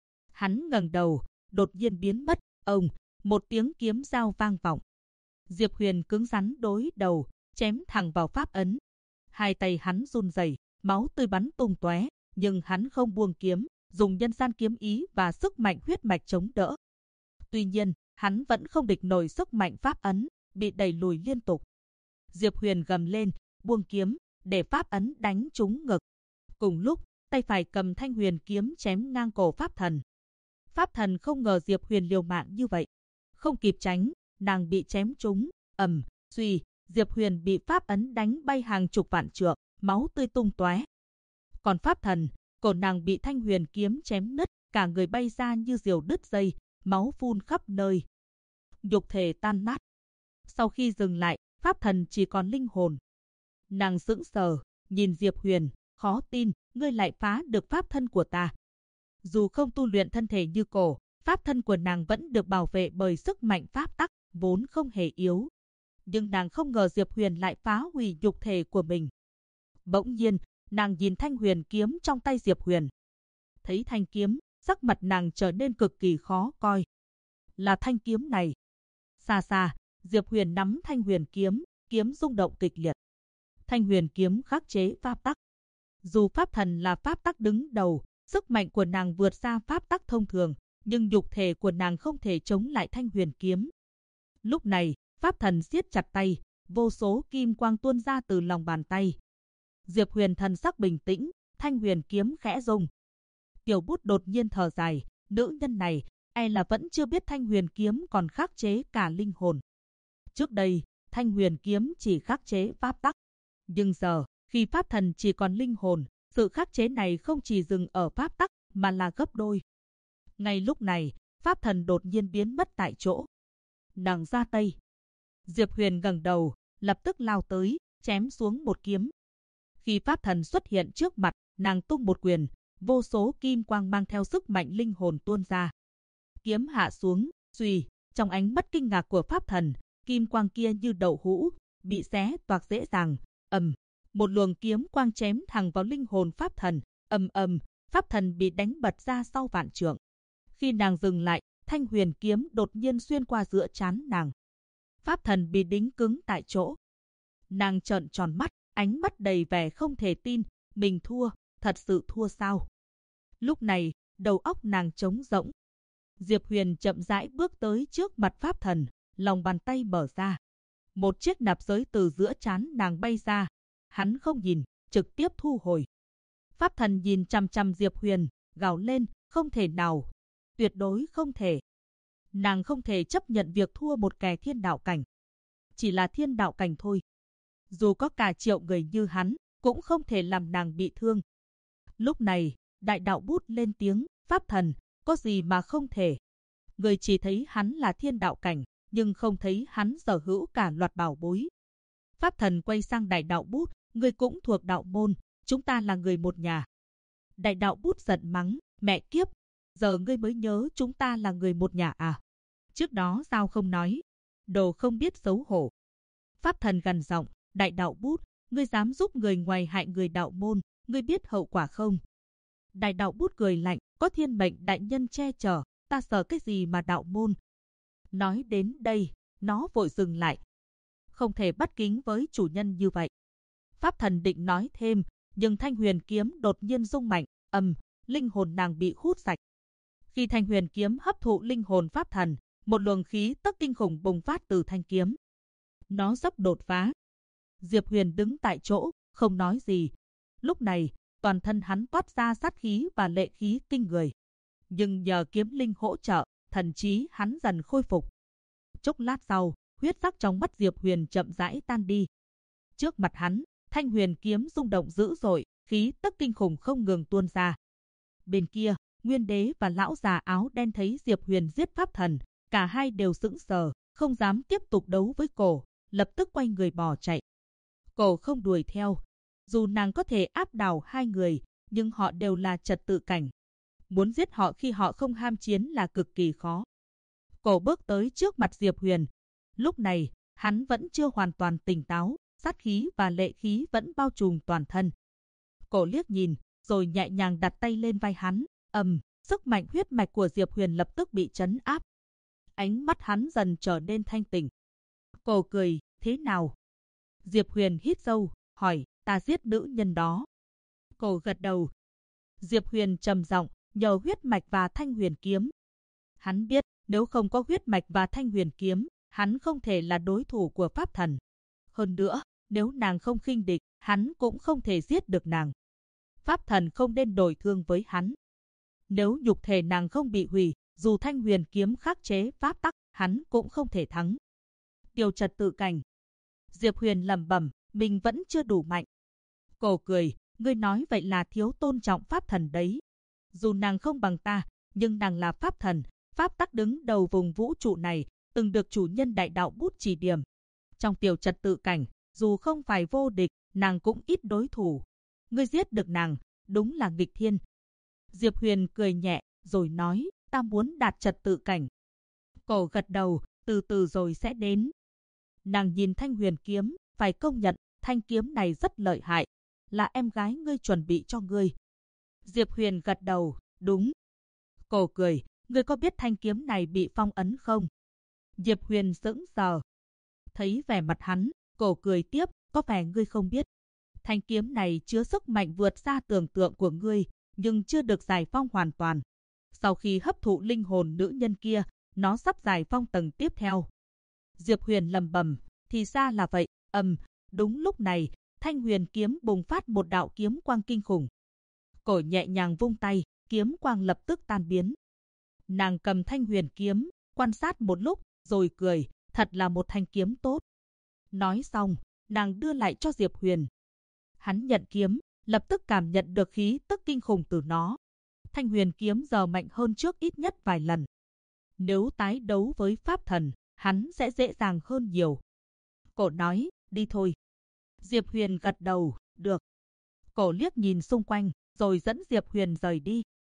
Hắn ngẩng đầu, đột nhiên biến mất, một tiếng kiếm giao vang vọng. Diệp Huyền cứng rắn đối đầu, chém thẳng vào pháp ấn. Hai tay hắn run rẩy, máu tươi bắn tung tóe, nhưng hắn không buông kiếm, dùng nhân gian kiếm ý và sức mạnh huyết mạch chống đỡ. Tuy nhiên, hắn vẫn không địch nổi sức mạnh pháp ấn, bị đẩy lùi liên tục. Diệp Huyền gầm lên, buông kiếm, để pháp ấn đánh trúng ngực. Cùng lúc, tay phải cầm thanh huyền kiếm chém ngang cổ Pháp Thần. Pháp Thần không ngờ Diệp Huyền liều mạng như vậy. Không kịp tránh, nàng bị chém trúng, suy, Diệp Huyền bị pháp ấn đánh bay hàng chục vạn trượng, máu tươi tung tóe. Còn Pháp Thần, cổ nàng bị thanh huyền kiếm chém nứt, cả người bay ra như diều đứt dây, máu phun khắp nơi. Nhục thể tan nát. Sau khi dừng lại, Pháp Thần chỉ còn linh hồn. Nàng sững sờ, nhìn Diệp Huyền, khó tin, ngươi lại phá được pháp thân của ta. Dù không tu luyện thân thể như cổ, pháp thân của nàng vẫn được bảo vệ bởi sức mạnh pháp tắc, vốn không hề yếu. Nhưng nàng không ngờ Diệp Huyền lại phá hủy nhục thể của mình. Bỗng nhiên, nàng nhìn thanh huyền kiếm trong tay Diệp Huyền. Thấy thanh kiếm, sắc mặt nàng trở nên cực kỳ khó coi. Là thanh kiếm này. Xa xa, Diệp Huyền nắm thanh huyền kiếm, kiếm rung động kịch liệt. Thanh huyền kiếm khắc chế pháp tắc. Dù Pháp Thần là pháp tắc đứng đầu, sức mạnh của nàng vượt xa pháp tắc thông thường, nhưng nhục thể của nàng không thể chống lại thanh huyền kiếm. Lúc này, Pháp Thần siết chặt tay, vô số kim quang tuôn ra từ lòng bàn tay. Diệp Huyền thần sắc bình tĩnh, thanh huyền kiếm khẽ rung. Tiểu Bút đột nhiên thở dài, nữ nhân này, e là vẫn chưa biết thanh huyền kiếm còn khắc chế cả linh hồn. Trước đây, thanh huyền kiếm chỉ khắc chế pháp tắc. Nhưng giờ, khi Pháp Thần chỉ còn linh hồn, sự khắc chế này không chỉ dừng ở pháp tắc, mà là gấp đôi. Ngay lúc này, Pháp Thần đột nhiên biến mất tại chỗ. Nàng ra tay. Diệp Huyền ngẩng đầu, lập tức lao tới, chém xuống một kiếm. Khi Pháp Thần xuất hiện trước mặt, nàng tung một quyền, vô số kim quang mang theo sức mạnh linh hồn tuôn ra. Kiếm hạ xuống, suy, trong ánh mắt kinh ngạc của Pháp Thần, kim quang kia như đậu hũ, bị xé toạc dễ dàng, một luồng kiếm quang chém thẳng vào linh hồn Pháp Thần, Pháp Thần bị đánh bật ra sau vạn trượng. Khi nàng dừng lại, thanh huyền kiếm đột nhiên xuyên qua giữa trán nàng. Pháp Thần bị đính cứng tại chỗ. Nàng trợn tròn mắt, ánh mắt đầy vẻ không thể tin, mình thua, thật sự thua sao? Lúc này, đầu óc nàng trống rỗng. Diệp Huyền chậm rãi bước tới trước mặt Pháp Thần, lòng bàn tay mở ra. Một chiếc nạp giới từ giữa trán nàng bay ra. Hắn không nhìn, trực tiếp thu hồi. Pháp Thần nhìn chằm chằm Diệp Huyền, gào lên, không thể nào, tuyệt đối không thể. Nàng không thể chấp nhận việc thua một kẻ thiên đạo cảnh. Chỉ là thiên đạo cảnh thôi. Dù có cả triệu người như hắn, cũng không thể làm nàng bị thương. Lúc này, Đại Đạo Bút lên tiếng, Pháp Thần, có gì mà không thể. Người chỉ thấy hắn là thiên đạo cảnh, nhưng không thấy hắn sở hữu cả loạt bảo bối. Pháp Thần quay sang Đại Đạo Bút, người cũng thuộc đạo môn, chúng ta là người một nhà. Đại Đạo Bút giận mắng, mẹ kiếp, giờ ngươi mới nhớ chúng ta là người một nhà à? Trước đó sao không nói? Đồ không biết xấu hổ. Pháp Thần gằn giọng, Đại Đạo Bút, ngươi dám giúp người ngoài hại người đạo môn, ngươi biết hậu quả không? Đại Đạo Bút cười lạnh, có thiên mệnh đại nhân che chở, ta sợ cái gì mà đạo môn? Nói đến đây, nó vội dừng lại. Không thể bắt kính với chủ nhân như vậy. Pháp Thần định nói thêm, nhưng thanh huyền kiếm đột nhiên rung mạnh, linh hồn nàng bị hút sạch. Khi thanh huyền kiếm hấp thụ linh hồn pháp thần, một luồng khí tức kinh khủng bùng phát từ thanh kiếm. Nó sắp đột phá. Diệp Huyền đứng tại chỗ, không nói gì. Lúc này, toàn thân hắn toát ra sát khí và lệ khí kinh người. Nhưng nhờ kiếm linh hỗ trợ, thần trí hắn dần khôi phục. Chốc lát sau, huyết sắc trong mắt Diệp Huyền chậm rãi tan đi. Trước mặt hắn, thanh huyền kiếm rung động dữ dội, khí tức kinh khủng không ngừng tuôn ra. Bên kia, Nguyên Đế và lão già áo đen thấy Diệp Huyền giết pháp thần, cả hai đều sững sờ, không dám tiếp tục đấu với cổ, lập tức quay người bỏ chạy. Cổ không đuổi theo. Dù nàng có thể áp đảo hai người, nhưng họ đều là trật tự cảnh. Muốn giết họ khi họ không ham chiến là cực kỳ khó. Cổ bước tới trước mặt Diệp Huyền. Lúc này, hắn vẫn chưa hoàn toàn tỉnh táo, sát khí và lệ khí vẫn bao trùm toàn thân. Cổ liếc nhìn, rồi nhẹ nhàng đặt tay lên vai hắn. Sức mạnh huyết mạch của Diệp Huyền lập tức bị trấn áp. Ánh mắt hắn dần trở nên thanh tỉnh. Cổ cười, thế nào? Diệp Huyền hít sâu, hỏi, ta giết nữ nhân đó. Cổ gật đầu. Diệp Huyền trầm giọng, nhờ huyết mạch và thanh huyền kiếm. Hắn biết, nếu không có huyết mạch và thanh huyền kiếm, hắn không thể là đối thủ của pháp thần. Hơn nữa, nếu nàng không khinh địch, hắn cũng không thể giết được nàng. Pháp thần không nên đổi thương với hắn. Nếu nhục thể nàng không bị hủy, dù thanh huyền kiếm khắc chế pháp tắc, hắn cũng không thể thắng. Điều trật tự cảnh. Diệp Huyền lẩm bẩm, mình vẫn chưa đủ mạnh. Cổ cười, ngươi nói vậy là thiếu tôn trọng pháp thần đấy. Dù nàng không bằng ta, nhưng nàng là pháp thần, pháp tắc đứng đầu vùng vũ trụ này, từng được chủ nhân đại đạo bút chỉ điểm. Trong tiểu trật tự cảnh, dù không phải vô địch, nàng cũng ít đối thủ. Ngươi giết được nàng, đúng là nghịch thiên. Diệp Huyền cười nhẹ, rồi nói, ta muốn đạt trật tự cảnh. Cổ gật đầu, từ từ rồi sẽ đến. Nàng nhìn thanh huyền kiếm, phải công nhận, thanh kiếm này rất lợi hại, là em gái ngươi chuẩn bị cho ngươi. Diệp Huyền gật đầu, đúng. Cổ cười, ngươi có biết thanh kiếm này bị phong ấn không? Diệp Huyền sững sờ. Thấy vẻ mặt hắn, cổ cười tiếp, có vẻ ngươi không biết. Thanh kiếm này chứa sức mạnh vượt xa tưởng tượng của ngươi, nhưng chưa được giải phong hoàn toàn. Sau khi hấp thụ linh hồn nữ nhân kia, nó sắp giải phong tầng tiếp theo. Diệp Huyền lẩm bẩm, thì ra là vậy. Đúng lúc này, thanh huyền kiếm bùng phát một đạo kiếm quang kinh khủng. Cổ nhẹ nhàng vung tay, kiếm quang lập tức tan biến. Nàng cầm thanh huyền kiếm, quan sát một lúc, rồi cười, thật là một thanh kiếm tốt. Nói xong, nàng đưa lại cho Diệp Huyền. Hắn nhận kiếm, lập tức cảm nhận được khí tức kinh khủng từ nó. Thanh huyền kiếm giờ mạnh hơn trước ít nhất vài lần. Nếu tái đấu với pháp thần, hắn sẽ dễ dàng hơn nhiều. Cổ nói, đi thôi. Diệp Huyền gật đầu, được. Cổ liếc nhìn xung quanh, rồi dẫn Diệp Huyền rời đi.